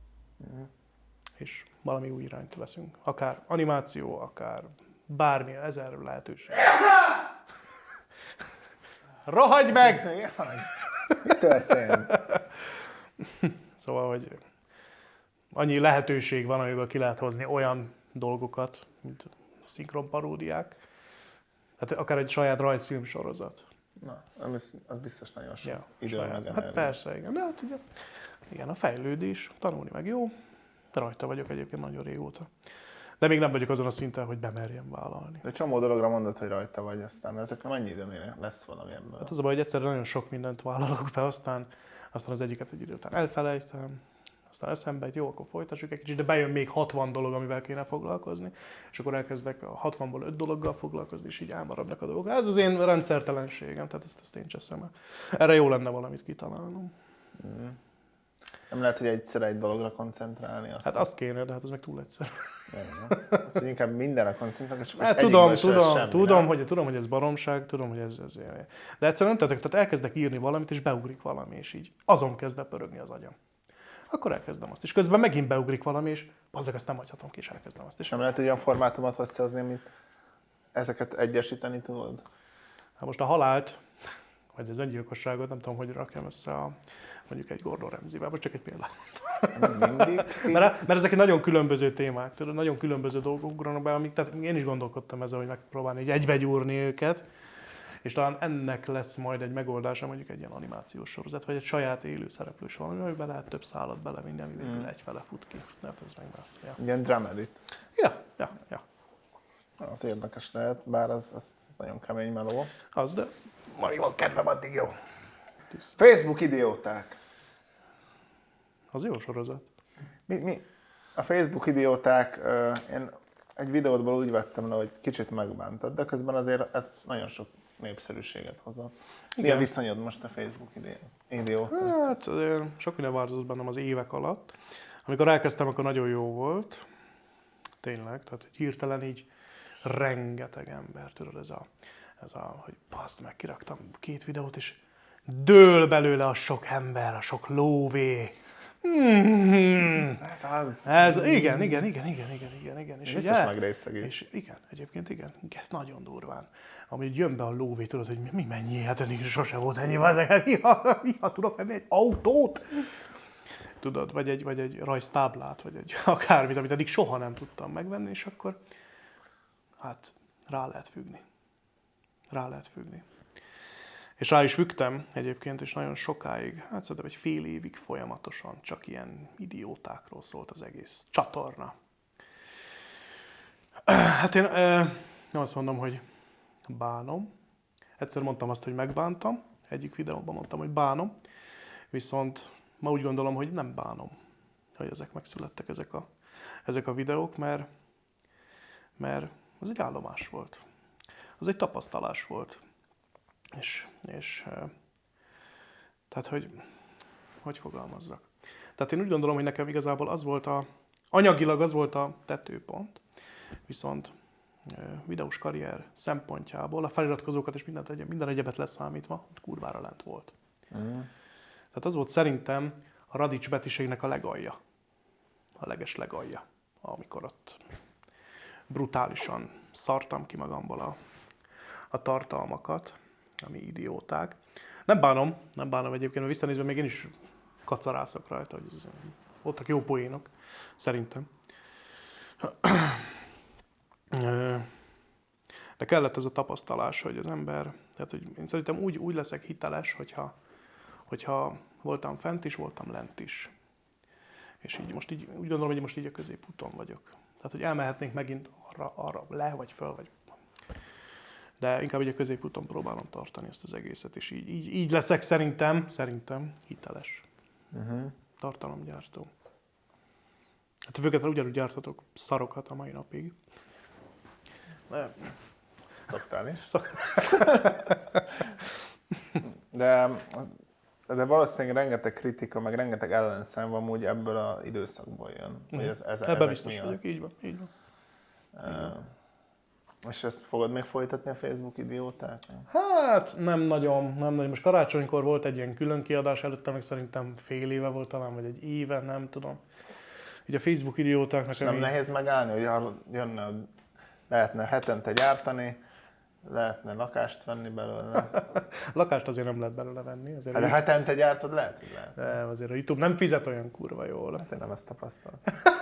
És valami új irányt veszünk. Akár animáció, akár bármilyen, ezer lehetőség. Rohagy meg! Mi történt? Szóval, hogy annyi lehetőség van, amiből ki lehet hozni olyan dolgokat, mint szinkron paródiák. Hát akár egy saját rajzfilm sorozat. Na, az biztos nagyon sok idő saját. meg. Hát persze, igen. De hát ugye, igen, a fejlődés, tanulni meg jó. De rajta vagyok egyébként nagyon régóta. De még nem vagyok azon a szinten, hogy bemerjem vállalni. De csomó dologra mondod, hogy rajta vagy, aztán ezekre mennyi időmére lesz valami ebből? Hát az a baj, hogy egyszerűen nagyon sok mindent vállalok be, aztán az egyiket egy idő után elfelejtem, aztán eszembe, hogy jó, akkor folytassuk egy kicsit, de bejön még 60 dolog, amivel kéne foglalkozni, és akkor elkezdek a 60-ból 5 dologgal foglalkozni, és így elmaradnak a dolgok. Ez az én rendszertelenségem, tehát ezt én cseszem el. Erre jó lenne valamit kitalálnom. Nem lehet, hogy egyszer egy dologra koncentrálni? Hát azt kéne, de hát ez meg túl egyszerű. Úgyhogy inkább mindenre koncentrálok, és Hát, tudom, hogy ez baromság, tudom, hogy ez. De egyszerűen nem tettek, tehát elkezdek írni valamit, és beugrik valami, és így azon kezd el pörögni az agyam. Akkor elkezdem azt. És közben megint beugrik valami, és azzal ezt nem hagyhatom ki, és elkezdem azt. És nem lehet egy olyan formátumot hozzáhozni, amit ezeket egyesíteni tudod? hát most a halált, vagy az öngyilkosságot, nem tudom, hogy rakjam össze mondjuk egy Gordon Ramsayvel, vagy csak egy példát. Mindig. Mert ezek nagyon különböző témák, tudod, nagyon különböző dolgok ugranak be, amik, tehát én is gondolkodtam ezzel, hogy megpróbálni így egybe gyúrni őket, és talán ennek lesz majd egy megoldása, mondjuk egy ilyen animációs sorozat, vagy egy saját élő szereplős valami, amiben lehet több szálat belevinni, ami végül egyfele fut ki. Tehát ez meg már. Ja. Ilyen dramedit. Ja. Az érdekes lehet, bár az nagyon kemény meló. Az, de majd van kedvem, addig jó. Facebook idióták. Az jó sorozat. Mi? A Facebook idióták, én egy videódból úgy vettem le, hogy kicsit megbántad, de közben azért ez nagyon sok népszerűséget hozott. Mi a viszonyod most a Facebook idióták? Hát sok minden változott bennem az évek alatt. Amikor elkezdtem, akkor nagyon jó volt. Tényleg, tehát hirtelen így rengeteg ember, tudod, ez a hogy baszd meg, kiraktam 2 videót, és dől belőle a sok ember, a sok lóvé. Ez az. Igen. És biztos megrészegít. És igen, egyébként igen, nagyon durván. Amíg jön be a lóvé, tudod, hogy mi mennyi, hát ennél sose volt ennyi, ha tudok venni egy autót? Tudod, vagy egy rajztáblát, vagy egy akármit, amit eddig soha nem tudtam megvenni, és akkor hát rá lehet függni. És rá is fügtem egyébként, és nagyon sokáig, hát szerintem egy fél évig folyamatosan csak ilyen idiótákról szólt az egész csatorna. Hát én nem azt mondom, hogy bánom. Egyszer mondtam azt, hogy megbántam. Egyik videóban mondtam, hogy bánom. Viszont ma úgy gondolom, hogy nem bánom, hogy ezek megszülettek, ezek a videók, mert az egy állomás volt. Az egy tapasztalás volt. És tehát, hogy fogalmazzak. Tehát én úgy gondolom, hogy nekem igazából anyagilag az volt a tetőpont, viszont videós karrier szempontjából a feliratkozókat és minden egyebet leszámítva, kurvára lent volt. Tehát az volt szerintem a radics betiségnek a legalja. A leges legalja, amikor ott brutálisan szartam ki magamból a tartalmakat, ami idióták. Nem bánom egyébként, mert visszanézve még én is kacarászok rajta, hogy voltak jó poénok, szerintem. De kellett ez a tapasztalás, hogy az ember, tehát hogy én szerintem úgy leszek hiteles, hogyha voltam fent is, voltam lent is. És úgy gondolom, hogy most így a középúton vagyok. Tehát, hogy elmehetnénk megint arra le, vagy föl, vagy... De inkább így a középúton próbálom tartani ezt az egészet, és így leszek szerintem hiteles. Tartalomgyártó. Hát függetlenül ugyanúgy gyártatok szarokat a mai napig. Szoktál is? De valószínűleg rengeteg kritika, meg rengeteg ellenszem van úgy ebből az időszakból jön. Ebben biztos vagyok, így van. És ezt fogod még folytatni a Facebook idióták? Hát nem nagyon. Most karácsonykor volt egy ilyen külön kiadás, előtte meg szerintem fél éve volt talán, vagy egy éve, nem tudom. Így a Facebook idiótáknak... És nem nehéz megállni, hogy lehetne hetente gyártani, lehetne lakást venni belőle? Lakást azért nem lehet belőle venni. Azért de hetente gyártod, lehet, hogy lehet. De azért a YouTube nem fizet olyan kurva jól. Hát én nem ezt tapasztalom.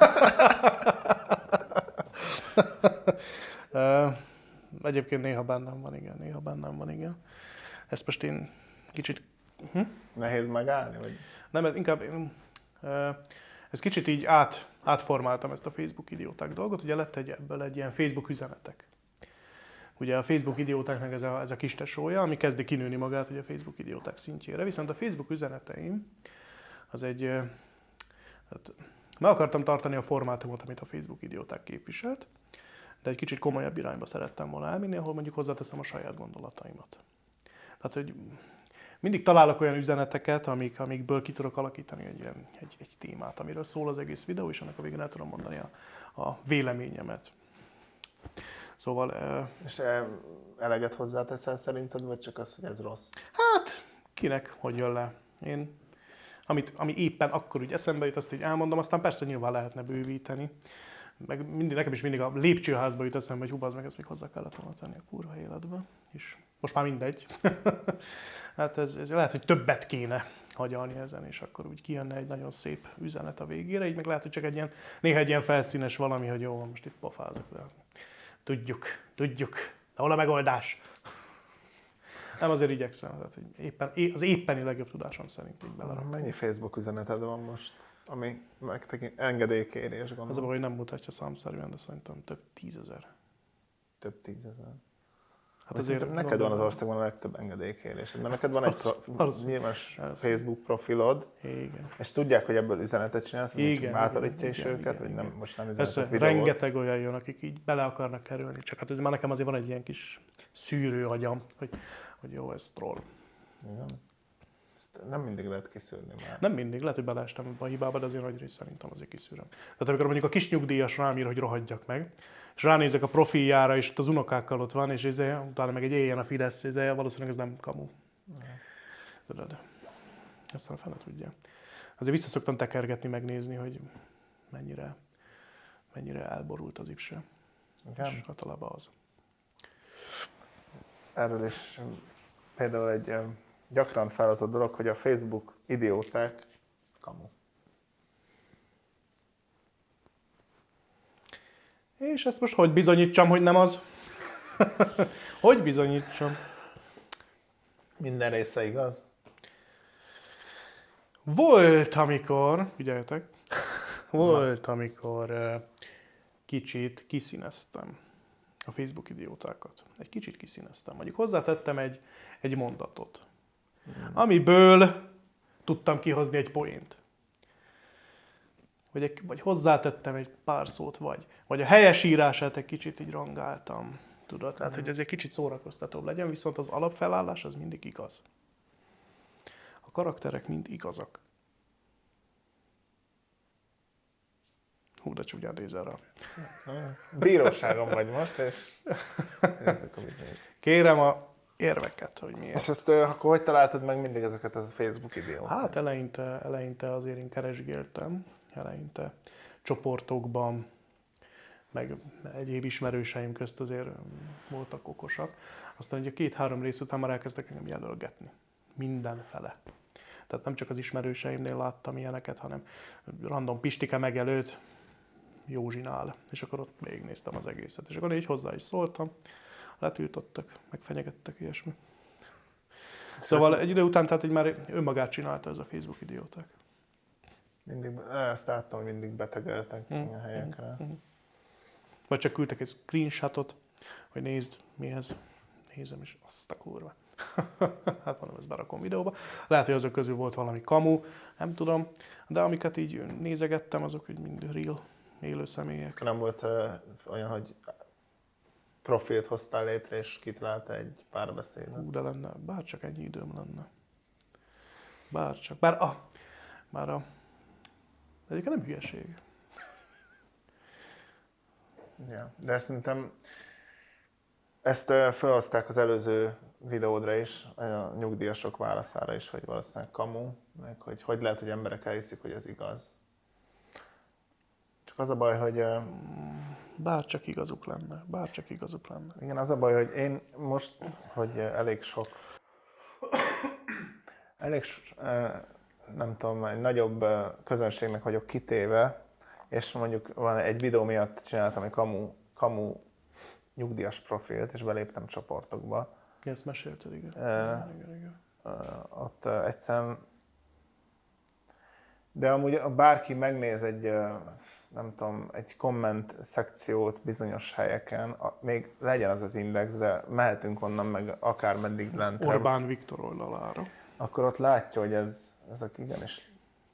Egyébként néha bennem van, igen. Ezt most én kicsit... Nehéz megállni? Vagy? Nem, inkább ez kicsit így átformáltam ezt a Facebook idióták dolgot. Ugye lett ebből egy ilyen Facebook üzenetek. Ugye a Facebook idiótáknak ez a kis tesója, ami kezdi kinőni magát ugye a Facebook idióták szintjére. Viszont a Facebook üzeneteim az egy... Hát, meg akartam tartani a formátumot, amit a Facebook idióták képviselt, de egy kicsit komolyabb irányba szerettem volna elmenni, ahol mondjuk hozzáteszem a saját gondolataimat. Tehát, hogy mindig találok olyan üzeneteket, amikből ki tudok alakítani egy témát, amiről szól az egész videó, és annak a végén el tudom mondani a véleményemet. Szóval... És eleget hozzáteszel szerinted, vagy csak az, hogy ez rossz? Hát, kinek hogy jön le? Ami éppen akkor úgy eszembe jut, azt így elmondom, aztán persze nyilván lehetne bővíteni. Nekem is mindig a lépcsőházba jut eszembe, hogy hú, bazd meg, ezt még hozzá kellett volna tenni a kurva életbe. És most már mindegy. Hát ez lehet, hogy többet kéne hagyalni ezen, és akkor úgy kijönne egy nagyon szép üzenet a végére, így meg lehet, hogy csak néha egy ilyen felszínes valami, hogy jó, most itt pofázok, de tudjuk, de hol a megoldás? Nem, azért igyekszem, tehát, hogy az éppeni legjobb tudásom szerint így belerakom. Mennyi Facebook üzeneted van most, ami engedélykérés, gondolom? Az a baj, hogy nem mutatja számszerűen, de szerintem több 10 000. Több 10 000. Hát azért neked van az országban a legtöbb engedélykérésed, mert neked van egy nyilvános Facebook profilod, igen. és tudják, hogy ebből üzenetet csinálsz, hogy csak bátorítja is őket, igen, hogy nem, igen. most nem üzenetet, Persze, videót. rengeteg olyan jön, akik így bele akarnak kerülni, csak hát ez már nekem azért van egy ilyen kis szűrőagyam, hogy jó, ez troll. Igen. Ezt nem mindig lehet kiszűrni már. Nem mindig, lehet, hogy beleestem ebbe a hibába, de azért nagy rész szerintem azért kiszűröm. Tehát amikor mondjuk a kis nyugdíjas rám ír, hogy rohadjak meg, és ránézek a profiljára, és ott az unokákkal ott van, és utána meg egy éljen a Fidesz, valószínűleg ez nem kamu. Tudod, aztán a fene tudja. Azért vissza szoktam tekergetni, megnézni, hogy mennyire elborult az ipse. Igen. És általában az. Erről is például egy gyakran felhozott dolog, hogy a Facebook idióták kamu. És ezt most hogy bizonyítsam, hogy nem az? Hogy bizonyítsam? Minden része igaz? Volt, amikor, figyeljetek, amikor kicsit kiszíneztem a Facebook idiótákat. Egy kicsit kiszíneztem. Mondjuk hozzátettem egy mondatot, amiből tudtam kihozni egy poént. Vagy hozzátettem egy pár szót, vagy a helyesírását egy kicsit így rangáltam. Tudod, tehát hogy ez egy kicsit szórakoztatóbb legyen, viszont az alapfelállás az mindig igaz. A karakterek mind igazak. Hú, de csúnyán nézel rá. Bíróságon vagy most, és nézzük a bizonyít. Kérem a érveket, hogy miért. És ezt akkor hogy találtad meg mindig ezeket a Facebook idiókat? Hát eleinte azért én keresgéltem, eleinte csoportokban, meg egyéb ismerőseim közt azért voltak okosak. Aztán ugye 2-3 rész után már elkezdtek engem jelölgetni. Mindenfele. Tehát nem csak az ismerőseimnél láttam ilyeneket, hanem random Pistike megelőtt Józsinál. És akkor ott végignéztem az egészet. És akkor így hozzá is szóltam. Letiltottak, meg fenyegettek, ilyesmi. Szóval egy idő után tehát így már önmagát csinálta ez a Facebook idióták. Mindig, ezt láttam, hogy mindig betegeltek ilyen helyekre. Vagy csak küldtek egy screenshotot, hogy nézd, mihez. Nézem is, azt a kurva. Hát mondom, ezt berakom videóba. Lehet, hogy azok közül volt valami kamu, nem tudom. De amiket így nézegettem, azok így mind real, élő személyek. Nem volt olyan, hogy profilt hoztál létre, és kitalálta egy párbeszédet. Hú, de lenne, bárcsak ennyi időm lenne. Bárcsak. De egyébként nem hülyeség. Ja, de szerintem ezt felhozták az előző videódra is, a nyugdíjasok válaszára is, hogy valószínűleg kamu, meg hogy lehet, hogy emberek elhiszik, hogy ez igaz. Csak az a baj, hogy... Bárcsak igazuk lenne. Igen, az a baj, hogy én most, hogy nem tudom, egy nagyobb közönségnek vagyok kitéve, és mondjuk van egy videó miatt csináltam egy kamu nyugdíjas profilt, és beléptem csoportokba. Ezt mesélted, igen. Igen. Ott egyszerűen... De amúgy bárki megnéz nem tudom, egy komment szekciót bizonyos helyeken, még legyen az az index, de mehetünk onnan meg akármeddig lentre. Orbán Viktor oldalára. Akkor ott látja, hogy ezek igenis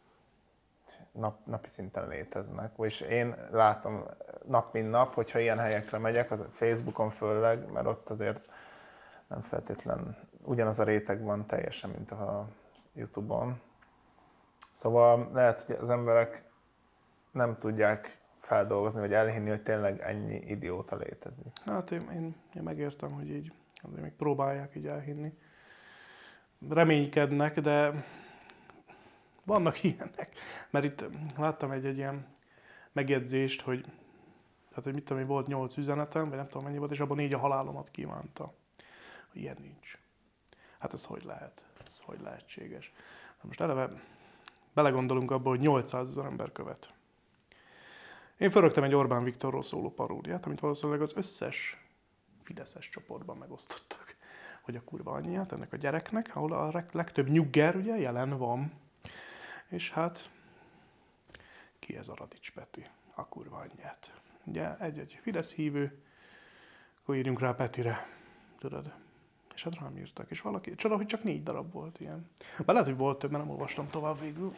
napi szinten léteznek. És én látom nap mint nap, hogyha ilyen helyekre megyek, az Facebookon főleg, mert ott azért nem feltétlen ugyanaz a réteg van teljesen, mint a YouTube-on. Szóval lehet, hogy az emberek nem tudják feldolgozni, vagy elhinni, hogy tényleg ennyi idióta létezik. Hát én megértem, hogy így azért még próbálják így elhinni. Reménykednek, de vannak ilyenek. Mert itt láttam egy ilyen megjegyzést, hogy mit tudom én, volt 8 üzenetem, vagy nem tudom mennyi volt, és abban 4 a halálomat kívánta. Ilyen nincs. Hát ez hogy lehet? Ez hogy lehetséges? Na most eleve belegondolunk abba, hogy 800 000 ember követ. Én fölrögtem egy Orbán Viktorról szóló paródiát, amit valószínűleg az összes fideszes csoportban megosztottak. Hogy a kurva anyját ennek a gyereknek, ahol a legtöbb nyugger ugye jelen van. És hát ki ez a Radics Peti? A kurva anyját. Ugye egy Fidesz hívő, akkor írjunk rá Petire, tudod. És hát rám írtak, és valaki, csoda, hogy csak 4 darab volt ilyen. Bár lehet, hogy volt több, mert nem olvastam tovább végül.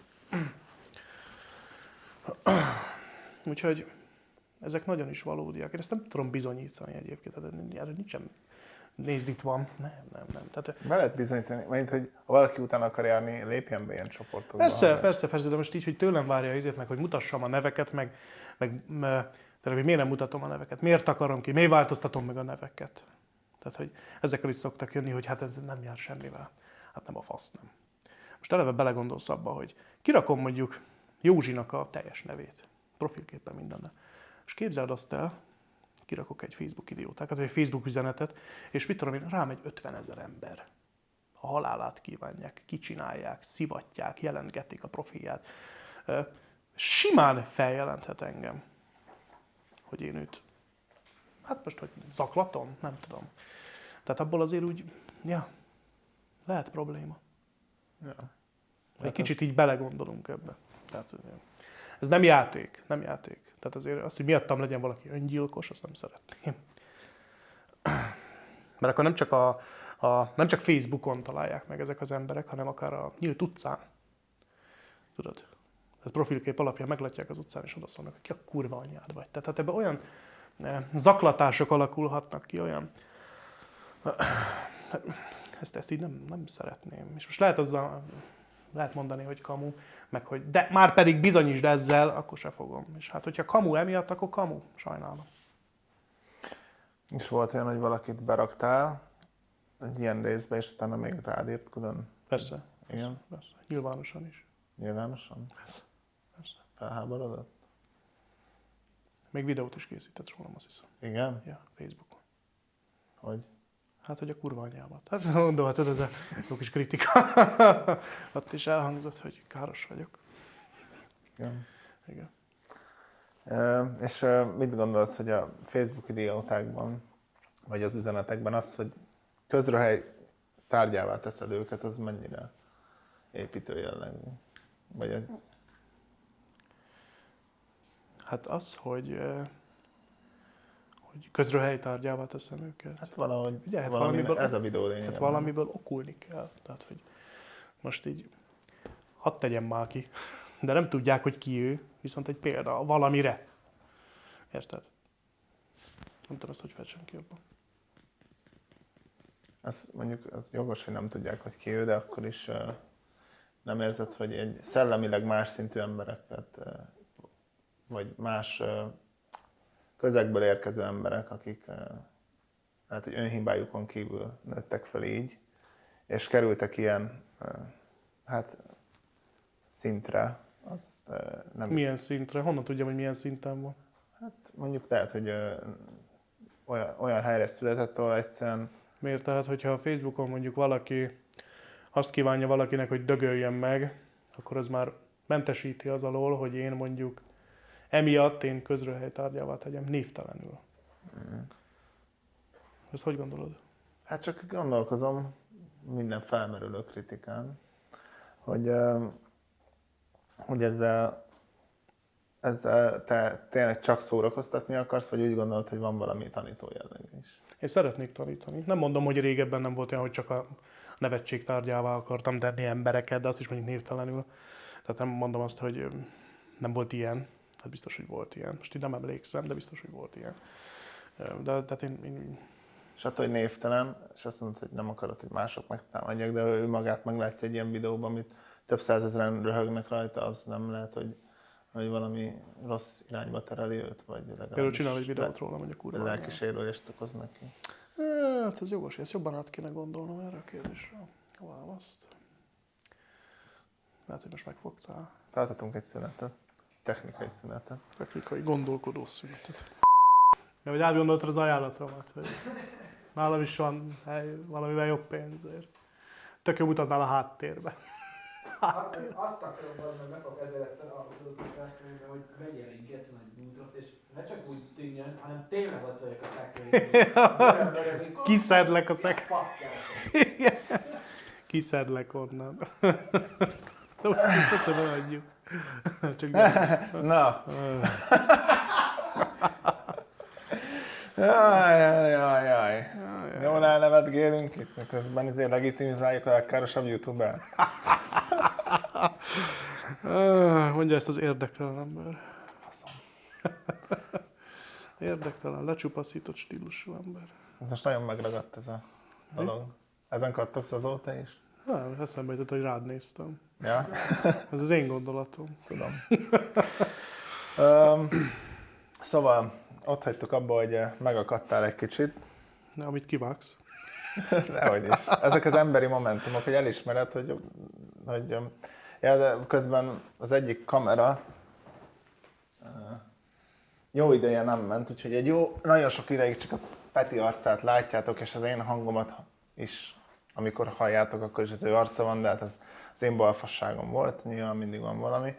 Úgyhogy ezek nagyon is valódiak. Én ezt nem tudom bizonyítani egyébként, tehát erre nincsen. Nézd, itt van. Nem. Tehát, Be lehet bizonyítani, mert hogy ha valaki utána akar járni, lépjen be ilyen csoportokba. persze, de most így, hogy tőlem várja azért meg, hogy mutassam a neveket, meg hogy miért nem mutatom a neveket, miért akarom ki, miért változtatom meg a neveket. Tehát, hogy ezekkel is szoktak jönni, hogy hát ez nem jár semmivel. Hát nem a fasz, nem. Most eleve belegondolsz abba, hogy kirakom mondjuk Józsinak a teljes nevét, profilképpen mindennel. És képzeld azt el, kirakok egy Facebook idiótákat, vagy egy Facebook üzenetet, és mit tudom én, rámegy 50 000 ember. A halálát kívánják, kicsinálják, szivatják, jelentgetik a profilját. Simán feljelenthet engem, hogy én őt, hát most, hogy zaklatom, nem tudom. Tehát abból azért úgy, lehet probléma. Ja. Egy kicsit így belegondolunk ebbe. Tehát, ez nem játék. Tehát azért azt, hogy miattam legyen valaki öngyilkos, azt nem szeretném. Mert akkor nem csak Facebookon találják meg ezek az emberek, hanem akár a nyílt utcán. Tudod? Tehát profilkép alapján meglátják az utcán, és oda szólnak, hogy ki a kurva anyád vagy. Tehát ebben olyan zaklatások alakulhatnak ki, olyan... Ezt így nem szeretném. És most lehet mondani, hogy kamu, meg hogy de már pedig bizonyítsd ezzel, akkor se fogom. És hát, hogyha kamu emiatt, akkor kamu. Sajnálom. És volt olyan, hogy valakit beraktál egy ilyen részbe, és utána még rád írt külön? Persze. Igen? Persze. Nyilvánosan is. Nyilvánosan? Persze. Felháborodott? Még videót is készített rólam, azt hiszem. Igen? Ja, Facebookon. Hogy? Hát, hogy a kurva anyámat. Hát mondom, hát ez a jó kis kritika. Ott is elhangzott, hogy káros vagyok. Igen. Igen. És mit gondolsz, hogy a Facebook idiótákban, vagy az üzenetekben az, hogy közröhely tárgyává teszed őket, az mennyire építő jellegű? Vagy Hát az, hogy közröhely tárgyává teszem őket. hát valahogy Ugye, hát valamiből, ez a videó lényeg. Hát valamiből okulni kell. Tehát, hogy most így hadd tegyem már ki. De nem tudják, hogy ki ő, viszont egy példa valamire. Érted? Nem tudom azt, hogy fejtsem ki abban. Mondjuk az jogos, hogy nem tudják, hogy ki ő, de akkor is nem érzed, hogy egy szellemileg más szintű embereket, vagy más közegből érkező emberek, akik lehet, hogy önhibájukon kívül nőttek fel így, és kerültek ilyen szintre, azt nem Milyen szintre? Honnan tudjam, hogy milyen szinten van? Hát mondjuk lehet, hogy olyan helyre született, ahol egyszerűen... Miért? Tehát, hogyha a Facebookon mondjuk valaki azt kívánja valakinek, hogy dögöljön meg, akkor az már mentesíti az alól, hogy én mondjuk emiatt én közröhely tárgyává tegyem névtelenül. Ezt hogy gondolod? Hát csak gondolkozom minden felmerülő kritikán, hogy ezzel te tényleg csak szórakoztatni akarsz, vagy úgy gondolod, hogy van valami tanító jelleg is? Én szeretnék tanítani. Nem mondom, hogy régebben nem volt olyan, hogy csak a nevetség tárgyává akartam tenni embereket, de azt is mondjuk névtelenül. Tehát nem mondom azt, hogy nem volt ilyen. Hát biztos, hogy volt ilyen. Most így nem emlékszem, de biztos, hogy volt ilyen. De tehát én és attól, hogy névtelen, és azt mondod, hogy nem akarod, hogy mások megtámadják, de ő magát meglátja egy ilyen videóban, amit több százezren röhögnek rajta, az nem lehet, hogy valami rossz irányba tereli őt, vagy Például legalábbis csinál egy videót róla, hogy a kurva. lelki sérülést okoz neki. Hát ez jogos, ezt jobban át kéne gondolnom erre a kérdésre. A választ. Lehet, hogy most megfogtál. Tartatunk egy szünetet, technikai szünetet. Technikai gondolkodó szünetet. Ja, hogy átgondoltad az ajánlatomat, hogy nálam is van valamivel jobb pénzért. Tök jó mutatnál a háttérbe. Azt akarom hogy meg fogok ezzel egyszer alkotózni Krászkörében, hogy vegyél egy geci nagy bútort, és ne csak úgy tűnjön, hanem tényleg ott vagyok a szekrényben. Kiszedlek a szek... Paszkálok. Kiszedlek onnan. De most ezt egyszerűen adjuk. Csak nem. Na! Jaj. Jól elnevetgélünk itt, miközben azért legitimizáljuk a legkárosabb youtuber. Mondja ezt az érdektelen ember. Érdektelen, lecsupaszított stílusú ember. Ez most nagyon megragadt ez a dolog. Ezen kattogsz azóta is? Eszembe jutott, hogy rád néztem. Ja, Ez az én gondolatom. tudom. Szóval ott hagytuk abba, hogy megakadtál egy kicsit. De amit kivágsz. Dehogy is. Ezek az emberi momentumok, hogy elismered, hogy ja, de közben az egyik kamera jó ideje nem ment, úgyhogy nagyon sok ideig csak a Peti arcát látjátok, és az én hangomat is, amikor halljátok, akkor is az ő arca van, de hát ez az én balfasságom volt, nyilván mindig van valami.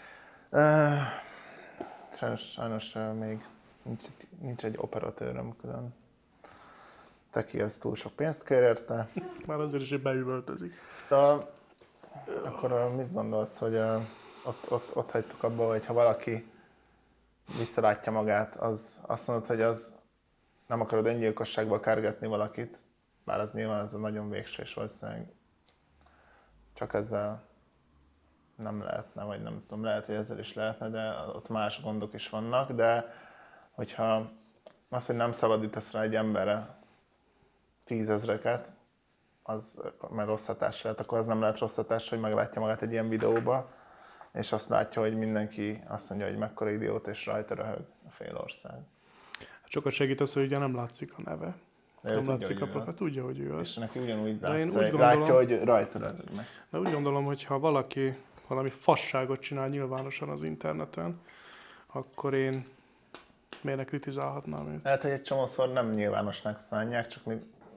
Sajnos még nincs egy operatőröm külön. Teki az túl sok pénzt kér érte. Már azért is, hogy beüvöltözik. Szóval akkor mit gondolsz, hogy ott hagytuk abba, hogy ha valaki visszalátja magát, az azt mondod, hogy az nem akarod öngyilkosságba kergetni valakit, bár az nyilván az a nagyon végső, és valószínűleg csak ezzel nem lehetne, vagy nem tudom, lehet, hogy ezzel is lehetne, de ott más gondok is vannak, de hogyha az, hogy nem szabadítasz rá egy emberre 10 000-eket, az már rossz hatás lehet, akkor az nem lehet rossz hatás, hogy meglátja magát egy ilyen videóba, és azt látja, hogy mindenki azt mondja, hogy mekkora idiót, és rajta röhög a fél ország. Hát sokat segít az, hogy ugye nem látszik a neve. De Nem tudja, látszik a hogy ő profil, az. tudja, hogy ő az. És neki ugyanúgy De én úgy látja, gondolom- hogy rajta röhögnek. De úgy gondolom, hogy ha valaki valami fasságot csinál nyilvánosan az interneten, akkor én miért ne kritizálhatnám őt? Lehet, hogy egy csomószor nem nyilvánosnak szánják, csak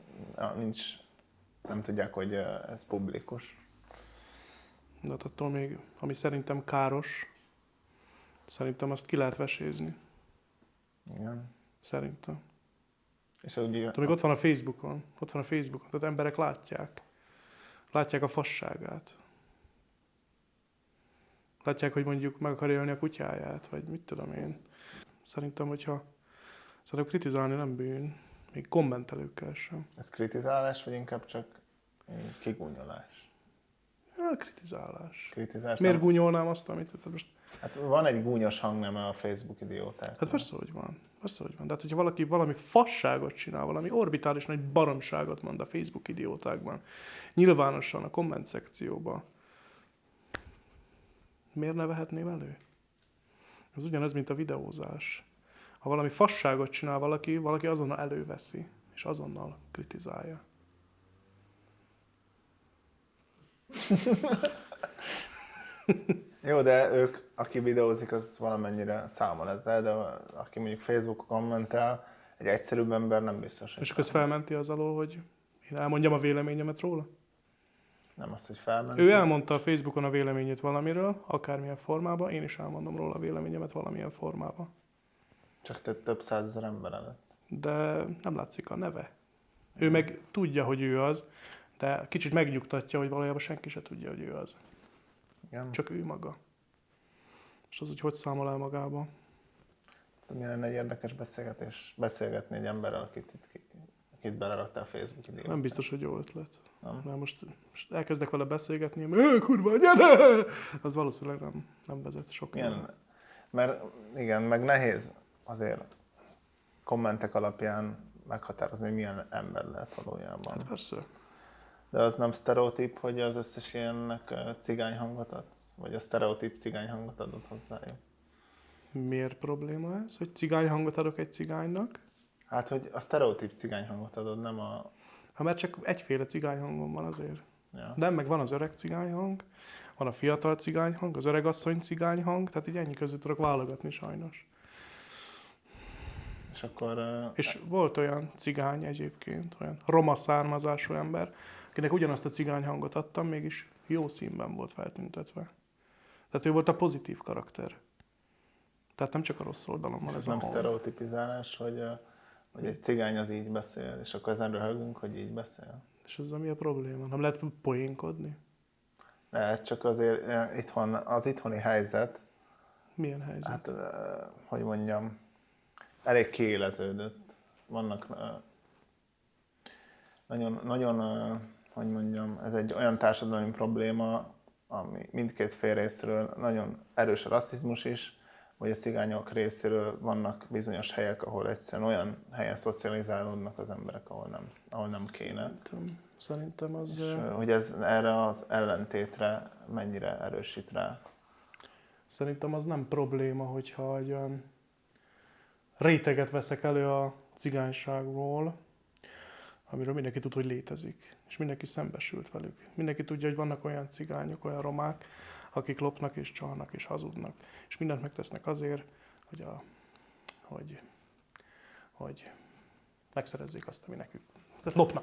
nem tudják, hogy ez publikus. De hát attól még, ami szerintem káros, szerintem azt ki lehet vesézni. Igen. Szerintem. És úgy, Tehát még ott van a Facebookon, tehát emberek látják a fasságát. Látják, hogy mondjuk meg akar élni a kutyáját, vagy mit tudom én. Szerintem kritizálni nem bűn, még kommentelőkkel sem. ez kritizálás, vagy inkább csak kigúnyolás? Kritizálás. Kritizálás. Miért nem- gúnyolnám azt, amit tehát most... Hát van egy gúnyos hangneme a Facebook idióták. Hát persze, hogy van. De hát, hogyha valaki valami fasságot csinál, valami orbitális nagy baromságot mond a Facebook idiótákban, nyilvánosan a komment szekcióban, miért ne vehetném elő? Ez ugyanez, mint a videózás. Ha valami fasságot csinál valaki azonnal előveszi, és azonnal kritizálja. Jó, de ők, aki videózik, az valamennyire számol ezzel, de aki mondjuk Facebookon kommentel, egy egyszerűbb ember nem biztos, hogy És akkor ez felmenti az alól, hogy én elmondjam a véleményemet róla? nem az, hogy felment. Ő elmondta a Facebookon a véleményét valamiről, akármilyen formában, én is elmondom róla a véleményemet valamilyen formában. Csak te több százezer ember előtt. De nem látszik a neve. Ő meg tudja, hogy ő az, de kicsit megnyugtatja, hogy valójában senki se tudja, hogy ő az. Igen. Csak ő maga. És az, hogy számol el magába. Milyen lenne egy érdekes beszélgetni egy emberrel, akit beleraktál a Facebook idejében. Nem biztos, hogy jó ötlet. Nem? Mert most elkezdek vele beszélgetni, kurva anyád! Az valószínűleg nem vezet sok. Igen, mert igen, meg nehéz azért kommentek alapján meghatározni, hogy milyen ember lehet valójában. Hát persze. De az nem sztereotíp, hogy az összes ilyennek cigány hangot adsz? Vagy a sztereotíp cigány hangot adod hozzájuk? Miért probléma ez, hogy cigány hangot adok egy cigánynak? Hát, hogy a sztereotíp cigány hangot adod, nem a... Hát mert csak egyféle cigány hangom van azért. Ja. De meg van az öreg cigányhang, van a fiatal cigányhang, az öregasszony cigányhang, tehát így ennyi között tudok válogatni sajnos. És akkor... És volt olyan cigány egyébként, olyan roma származású ember, akinek ugyanazt a cigányhangot adtam, mégis jó színben volt feltüntetve. Tehát ő volt a pozitív karakter. Tehát nem csak a rossz oldalon van ez ez a nem hang. sztereotipizálás, hogy egy cigány az így beszél, és akkor ezen röhögünk, hogy így beszél. És ezzel mi a probléma? Nem lehet poénkodni? Ne, csak azért az itthoni helyzet, Milyen helyzet? hát, hogy mondjam, elég kiéleződött. Vannak nagyon, hogy mondjam, ez egy olyan társadalmi probléma, ami mindkét fél részéről nagyon erős a rasszizmus is, vagy a cigányok részéről vannak bizonyos helyek, ahol egyszerűen olyan helyen szocializálódnak az emberek, ahol nem kéne. Szerintem az... És hogy ez erre az ellentétre mennyire erősít rá. Szerintem az nem probléma, hogyha egy olyan réteget veszek elő a cigányságról, amiről mindenki tud, hogy létezik, és mindenki szembesült velük. Mindenki tudja, hogy vannak olyan cigányok, olyan romák, akik lopnak és csalnak és hazudnak, és mindent megtesznek azért, hogy megszerezzék azt, ami nekük. Tehát lopnak.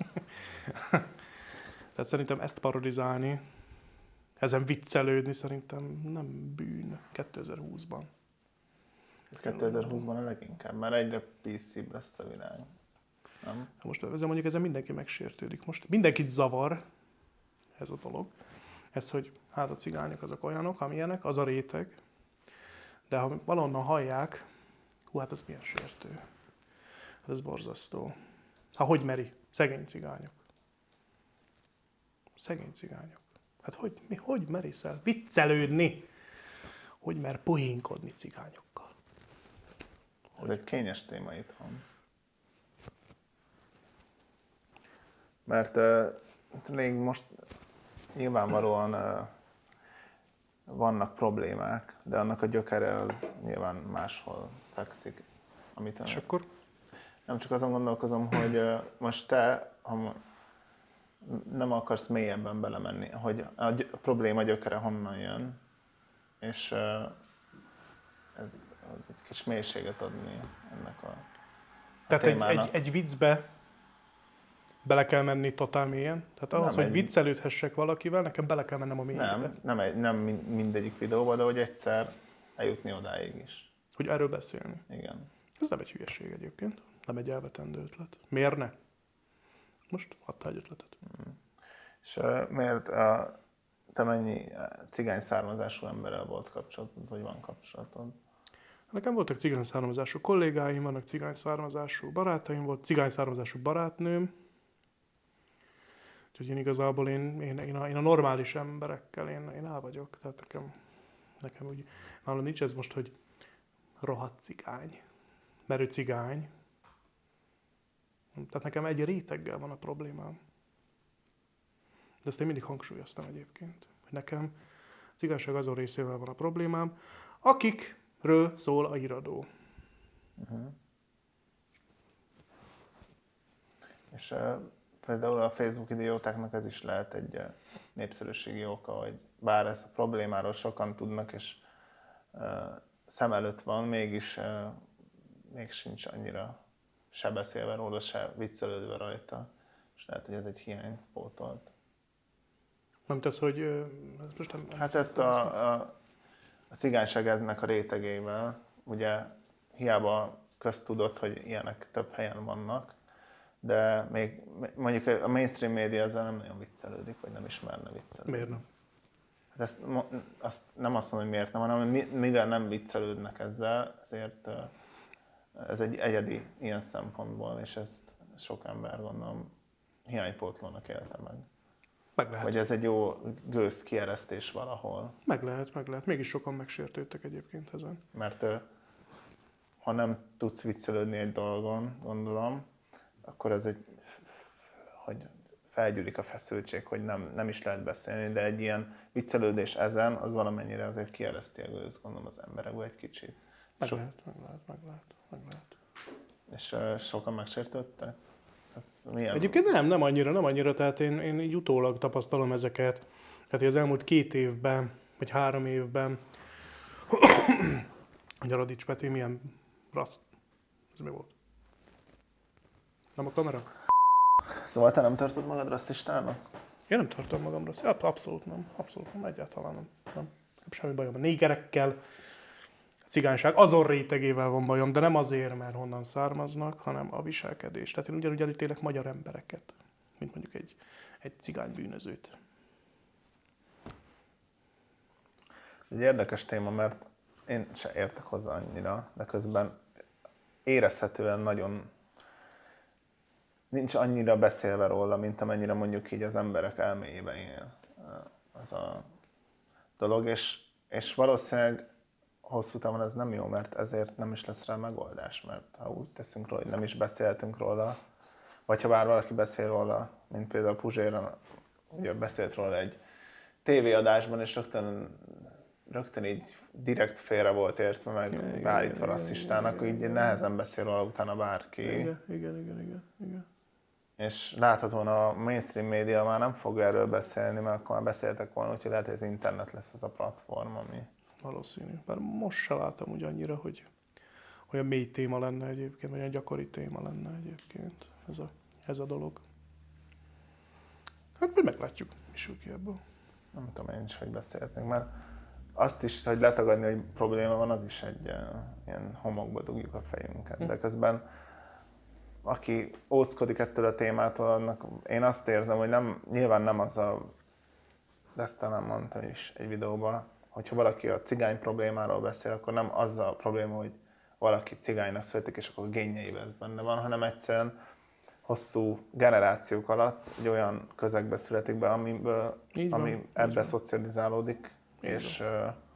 Tehát szerintem ezt parodizálni, ezen viccelődni szerintem nem bűn 2020-ban. 2020-ban a leginkább, mert egyre PC-bb lesz a világ. Nem? Most ezen mindenki megsértődik. Most mindenkit zavar ez a dolog. Ez, hogy hát a cigányok azok olyanok, amilyenek, az a réteg. De ha valonnan hallják, hát ez milyen sértő. Hát ez borzasztó. Hát hogy meri? Szegény cigányok. Szegény cigányok. Hát hogy merészel viccelődni? Hogy mer poénkodni cigányokkal? Ez egy kényes téma itthon. Mert még most nyilvánvalóan vannak problémák, de annak a gyökere az nyilván máshol fekszik. És akkor? Nem csak azon gondolkozom, hogy most te, ha nem akarsz mélyebben belemenni, hogy a probléma gyökere honnan jön, és egy kis mélységet adni ennek a Tehát témának. egy viccbe bele kell menni totál mélyen? Tehát ahhoz, hogy viccelődhessek valakivel, nekem bele kell mennem a mélyébe. Nem mindegyik videóban, de hogy egyszer eljutni odáig is. Hogy erről beszélni. Igen. Ez nem egy hülyeség egyébként. Nem egy elvetendő ötlet. Miért ne? Most adtál egy ötletet. És miért te mennyi cigány származású emberrel volt kapcsolatod, vagy van kapcsolatod? Nekem voltak cigány származású kollégáim, vannak cigány származású barátaim, volt cigány származású barátnőm. Úgyhogy én igazából én a normális emberekkel én el vagyok. Tehát nekem úgy, nálam nincs ez most, hogy rohadt cigány. Mert ő cigány. Tehát nekem egy réteggel van a problémám. De ezt én mindig hangsúlyoztam egyébként. Hogy nekem a cigányság azon részével van a problémám, akikről szól a híradó. Uh-huh. És például a Facebook idiótáknak ez is lehet egy népszerűségi oka, hogy bár ez a problémáról sokan tudnak, és szem előtt van, mégis még sincs annyira se beszélve róla, se viccelődve rajta. És lehet, hogy ez egy hiány pótolt. Nem tesz, hogy... Ez most nem, Hát ezt a cigányság ennek a rétegével, ugye hiába köztudott, hogy ilyenek több helyen vannak, de még mondjuk a mainstream média ezzel nem nagyon viccelődik, vagy nem ismerne viccelődni. Miért nem? Hát azt nem azt mondom, hogy miért nem, hanem mivel nem viccelődnek ezzel, ezért ez egy egyedi ilyen szempontból, és ezt sok ember, gondolom, hiánypótlónak élte meg. Meg lehet. Vagy ez egy jó gőz kieresztés valahol. Meg lehet. Mégis sokan megsértődtek egyébként ezen. Mert ha nem tudsz viccelődni egy dolgon, gondolom, akkor ez hogy felgyűlik a feszültség, hogy nem is lehet beszélni, de egy ilyen viccelődés ezen, az valamennyire azért kiereszti a gőzt, gondolom az emberekből egy kicsit. Meg lehet. És sokan megsértődtek? Milyen? Egyébként nem annyira, tehát én így utólag tapasztalom ezeket. Tehát az elmúlt 2 évben, vagy 3 évben, hogy a Radics Peti milyen raszt... Ez mi volt? Nem a kamera? Szóval te nem tartod magad rasszistának? Én nem tartom magam rossz. Abszolút nem, egyáltalán nem. Semmi bajom a négerekkel, a cigányság azon rétegével van bajom, de nem azért, mert honnan származnak, hanem a viselkedés. Tehát én ugyanúgy elítélek magyar embereket, mint mondjuk egy cigány bűnözőt. Egy érdekes téma, mert én se értek hozzá annyira, de közben érezhetően nagyon nincs annyira beszélve róla, mint amennyire mondjuk így az emberek elméjében él az a dolog, és valószínűleg hosszú távon ez nem jó, mert ezért nem is lesz rá megoldás, mert ha úgy teszünk róla, hogy nem is beszéltünk róla, vagy ha bár valaki beszél róla, mint például Puzséra, ugye beszélt róla egy tévéadásban, és rögtön így direkt félre volt értve, meg beállítva rasszistának, így nehezen beszél róla utána bárki. Igen. És láthatóan a mainstream média már nem fog erről beszélni, mert akkor már beszéltek volna, úgyhogy lehet, hogy az internet lesz az a platform, ami... Valószínű. Bár most se látom úgy annyira, hogy olyan mély téma lenne egyébként, vagy olyan gyakori téma lenne egyébként ez a dolog. Hát majd meglátjuk, mi sül ki ebből. Nem tudom én is, hogy beszélhetnénk, mert azt is, hogy letagadni, hogy probléma van, az is egy ilyen homokba dugjuk a fejünket. De közben, aki óckodik ettől a témától, annak én azt érzem, hogy nyilván nem az de ezt talán mondtam is egy videóban, hogyha valaki a cigány problémáról beszél, akkor nem az a probléma, hogy valaki cigánynak születik, és akkor a génjeiben ez benne van, hanem egyszerűen hosszú generációk alatt egy olyan közegbe születik be, ami ebbe szocializálódik, és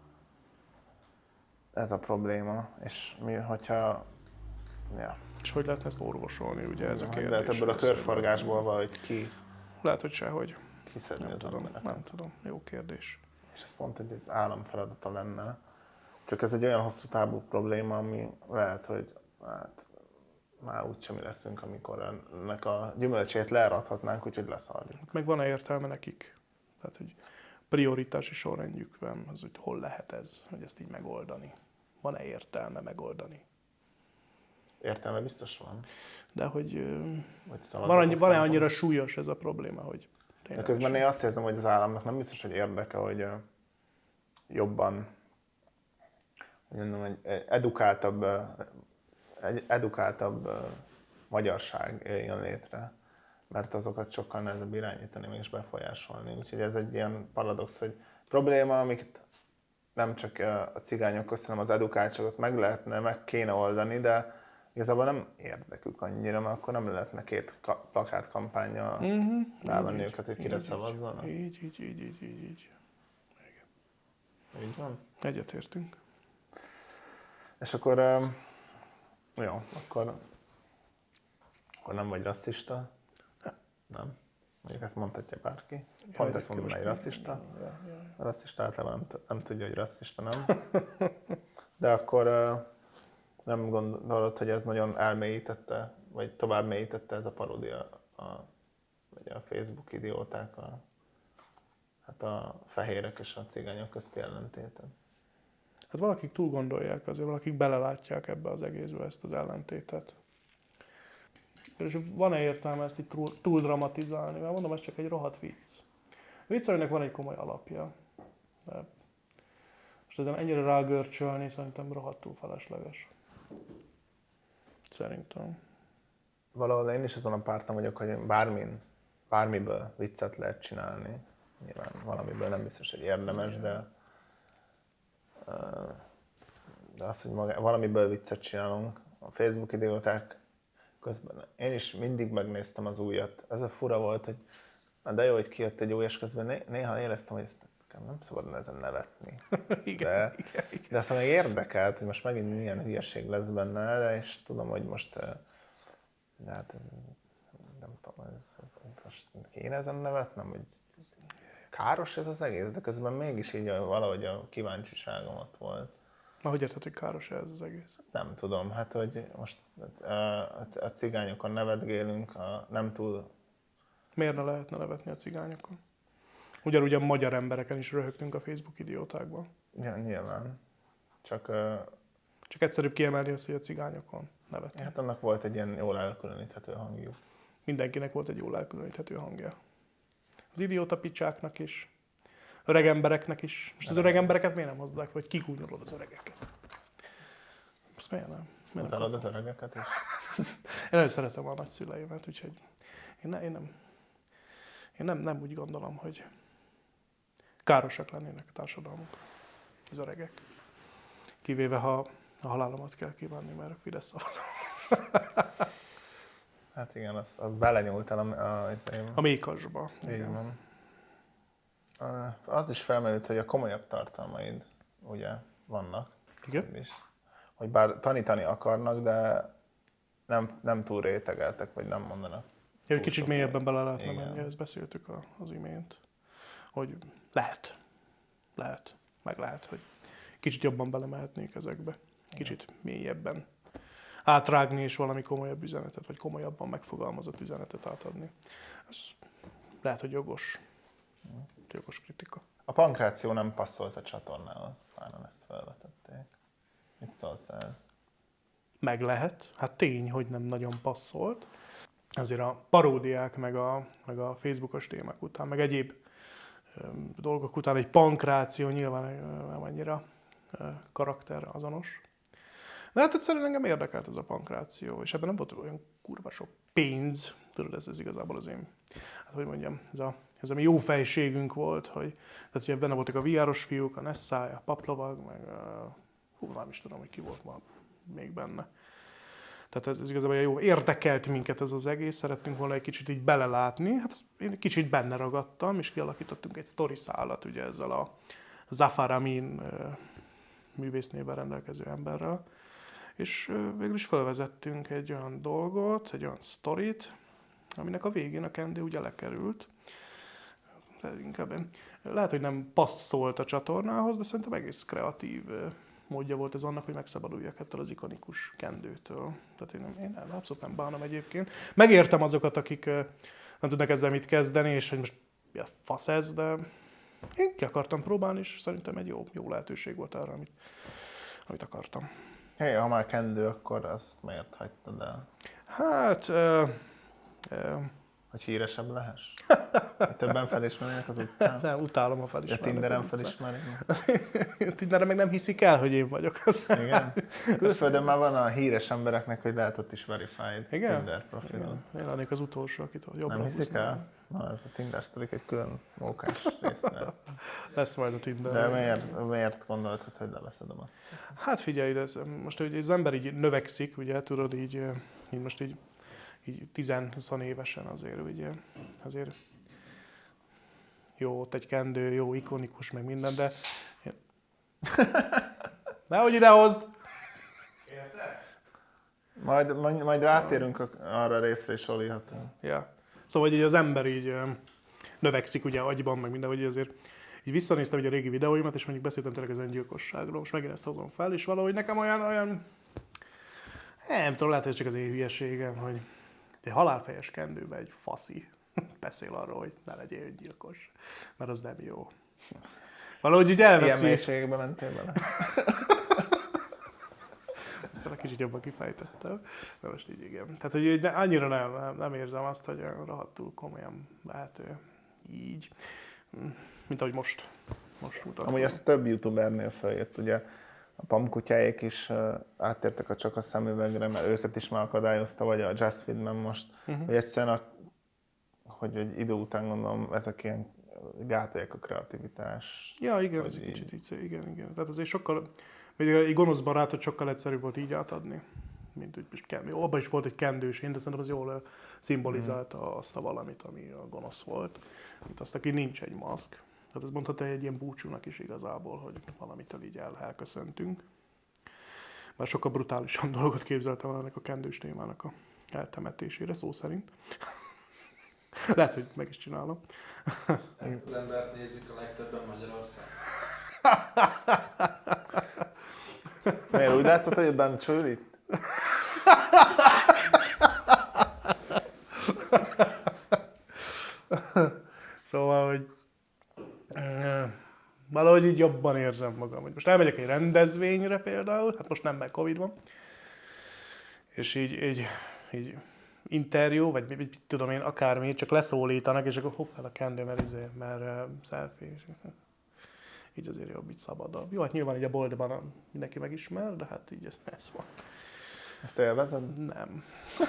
ez a probléma. És mi, hogyha... Ja. És hogy lehetne ezt orvosolni, ugye ez a kérdés. Lehet ebből a körforgásból valahogy Lehet, hogy sehogy. kiszedni Nem az tudom, embereket. nem tudom. Jó kérdés. És ez pont egy az állam feladata lenne. Csak ez egy olyan hosszú távú probléma, ami lehet, hogy hát, már úgysem mi leszünk, amikor ennek a gyümölcsét learadhatnánk, úgyhogy leszarjuk. Meg van-e értelme nekik? Tehát, hogy prioritási sorrendjük van, az, hogy hol lehet ez, hogy ezt így megoldani. Van-e értelme megoldani? Értelme biztos van. De hogy Vagy van-e annyira súlyos ez a probléma, hogy de közben én azt érzem, hogy az államnak nem biztos, hogy érdeke, hogy jobban, hogy mondom, egy edukáltabb magyarság jön létre, mert azokat sokkal nehezebb irányítani, mégis befolyásolni. Úgyhogy ez egy ilyen paradox, hogy probléma, amiket nem csak a cigányok közt, hanem az edukáltságot meg kéne oldani, de igazából nem érdekük annyira, mert akkor nem lehetne 2 plakátkampánnyal rávenni őket, hogy kire szavazzanak. Így. Így van. Egyetértünk. És akkor, jó, akkor nem vagy rasszista? Nem. Mondjuk ezt mondhatja bárki. Pont ezt mondom, hogy rasszista. A rasszista általában nem tudja, hogy rasszista, nem? De akkor nem gondolod, hogy ez nagyon elmélyítette, vagy tovább mélyítette ez a paródia, vagy a Facebook idióták, hát a fehérek és a cigányok közti ellentétet? Hát valakik túl gondolják, azért valakik belelátják ebbe az egészbe ezt az ellentétet. És van-e értelme ezt így túl dramatizálni? Mert mondom, ez csak egy rohadt vicc. A vicc, aminek van egy komoly alapja. De most ezen ennyire rágörcsölni szerintem rohadtul felesleges. Szerintem. Valahol én is azon a párton vagyok, hogy bármiből viccet lehet csinálni. Nyilván valamiből nem biztos, hogy érdemes, de az, hogy valamiből viccet csinálunk. A Facebook idióták közben én is mindig megnéztem az újat. Ez a fura volt, hogy de jó, hogy kijött egy új, és közben néha éreztem, hogy ezt nem szabadna ezen nevetni. Igen. De aztán meg érdekelt, hogy most megint milyen hülyeség lesz benne, és tudom, hogy most hát, kéne ezen nevetnem, hogy káros ez az egész, de közben mégis így valahogy a kíváncsiságom ott volt. Na, hogy érted, hogy káros ez az egész? Nem tudom, hát hogy most a cigányokon nevetgélünk, nem túl... Miért ne lehetne nevetni a cigányokon? Ugyanúgy a magyar embereken is röhögtünk a Facebook idiótákban. Ja, nyilván. Csak Csak egyszerűbb kiemelni azt, hogy a cigányokon nevetünk. hát annak volt egy ilyen jól elkülöníthető hangjuk. Mindenkinek volt egy jól elkülöníthető hangja. Az idióta picsáknak is, öreg embereknek is. Most az öreg embereket miért nem hozzák, vagy kigúnyolod az öregeket? Most miért nem? Miért nem Utalod az öregeket is? Én nagyon szeretem a nagyszüleimet, úgyhogy én nem úgy gondolom, hogy károsak lennének a társadalmuk, az öregek. Kivéve, ha a halálomat kell kívánni, mert Fidesz szavazom. Hát igen, azt belenyúltam A mékasba. így van. Az is felmerült, hogy a komolyabb tartalmaid ugye vannak. Igen? Is. Hogy bár tanítani akarnak, de nem túl rétegeltek, vagy nem mondanak. Ja, túl kicsit sok mélyebben bele lehetne Igen. menni, ezt beszéltük az imént. Hogy lehet, hogy kicsit jobban belemehetnék ezekbe. Kicsit mélyebben átrágni és valami komolyabb üzenetet, vagy komolyabban megfogalmazott üzenetet átadni. Ez lehet, hogy jogos kritika. A pankráció nem passzolt a csatornához, páran ezt felvetették. Mit szólsz ehhez? Meg lehet, hát tény, hogy nem nagyon passzolt. Azért a paródiák, meg a Facebookos témák után, meg egyéb dolgok után egy pankráció nyilván nem annyira karakter azonos. De hát egyszerűen engem érdekelt ez a pankráció, és ebben nem volt olyan kurva sok pénz. Tudod, ez igazából az én, hát hogy mondjam, ez a mi jó fejségünk volt, hogy tehát ugye benne voltak a VR-os fiúk, a Nessai, a Paplovag, meg nem is tudom, hogy ki volt ma még benne. Tehát ez igazából jó, érdekelt minket ez az egész, szerettünk volna egy kicsit így belelátni, hát én kicsit benne ragadtam, és kialakítottunk egy sztori szállat ugye ezzel a Zafar Amin művésznévvel rendelkező emberrel, és végül is felvezettünk egy olyan dolgot, egy olyan sztorit, aminek a végén a kendő ugye lekerült. Lehet, hogy nem passzolt a csatornához, de szerintem egész kreatív módja volt ez annak, hogy megszabaduljak ettől az ikonikus kendőtől. Tehát én abszolút nem bánom egyébként. Megértem azokat, akik nem tudnak ezzel mit kezdeni, és hogy most ja, fasz ez, de én ki akartam próbálni, és szerintem egy jó lehetőség volt arra, amit akartam. Hé, ha már kendő, akkor azt miért hagytad el? Hát... Hogy híresebb lehess? Hogy többen felismerjenek az utcán? Nem, utálom a A felismernek. Tinderen felismerik? Tinderen meg nem hiszik el, hogy én vagyok. Aztán. Igen? Külföldön már van a híres embereknek, hogy lehet ott is verified Igen? Tinder profilon. Én lennék az utolsó, akit jobbra Nem hiszik húznám. el? Na, ez a Tinder sztorik egy külön mókás részre. Lesz majd a Tinder. De miért gondoltad, hogy leveszed a maszkot? Hát figyelj, de most hogy az ember így növekszik, ugye, tudod, így most így 10-20 évesen azért jó, ott egy kendő, jó, ikonikus, meg minden, de... Nehogy ide hozd! Majd rátérünk arra a részre, és olíhatunk. Ja. Szóval így az ember így növekszik ugye agyban, meg minden, hogy azért így visszanéztem ugye a régi videóimat, és mondjuk beszéltem tényleg az öngyilkosságról, most megint ezt hozom fel, és valahogy nekem olyan nem tudom, lehet, hogy csak az én hülyeségem, hogy egy halálfejes kendőben egy faszi beszél arról, hogy ne legyél öngyilkos, mert az nem jó. Valahogy úgy elveszi. Ilyen mélységekbe mentél bele? Aztán egy kicsit jobban kifejtettem, de most így igen. Tehát, hogy annyira nem érzem azt, hogy rohadtul komolyan lehet így, mint ahogy most mutatom. Amúgy ez több youtubernél feljött, ugye a pamkutyáik is áttértek a csak a szemüvegre, mert őket is már akadályozta, vagy a Just Feedman most, hogy egyszerűen hogy egy idő után gondolom ezek ilyen gátolják a kreativitás. Ja, igen, ez egy kicsit így, igen. Tehát azért sokkal, egy gonosz barátot sokkal egyszerűbb volt így átadni, mint hogy most abban is volt egy kendős én, de szerintem az jól szimbolizálta azt a valamit, ami a gonosz volt, mint azt, aki nincs egy maszk. Tehát ez mondhatja egy ilyen búcsúnak is igazából, hogy valamitől így elköszöntünk. Már sokkal brutálisabb dolgot képzeltem ennek a kendős témának a eltemetésére, szó szerint. Lehet, hogy meg is csinálom. Ezt az embert nézik a legtöbben Magyarországon. Miért úgy látod, hogy Ben csül itt? Szóval, hogy valahogy így jobban érzem magam. Hogy most elmegyek egy rendezvényre például, hát most nem, mert Covid van, és így interjú, vagy mit tudom én, akármi, csak leszólítanak, és akkor hopp, fel a kendő, mert selfie. És így azért jobb, így szabadabb. Jó, hát nyilván így a boltban mindenki megismer, de hát így ez van. Ezt élvezed? Nem.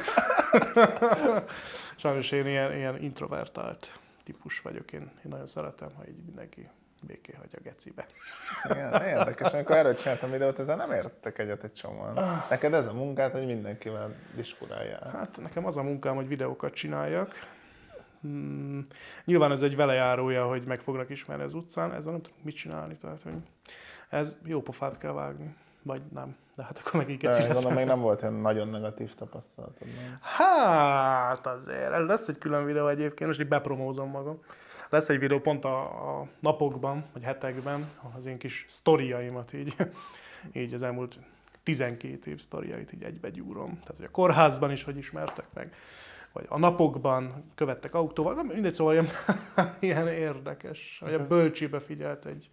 Sajnos én ilyen introvertált típus vagyok. Én nagyon szeretem, ha így mindenki béké hagy a gecibe. Igen, érdekes. Amikor erről csináltam videót, ezzel nem értek egyet egy csomóan. Neked ez a munkát, hogy mindenkivel diskuráljál. Hát nekem az a munkám, hogy videókat csináljak. Nyilván ez egy velejárója, hogy meg fognak ismerni az utcán, ezzel nem tudok mit csinálni. Tehát, hogy ez jó pofát kell vágni. Vagy nem. De hát akkor meg így geci lesz. Gondolom, még nem volt olyan nagyon negatív tapasztalatod, nem? Hát azért, lesz egy külön videó egyébként, most így bepromózom magam. Lesz egy videó pont a napokban, vagy hetekben, az én kis sztoriaimat így az elmúlt 12 év sztoriait így egybe gyúrom. Tehát, hogy a kórházban is hogy ismertek meg, vagy a napokban követtek autóval, nem mindegy, szóval ilyen érdekes. Vagy a bölcsébe figyelt egy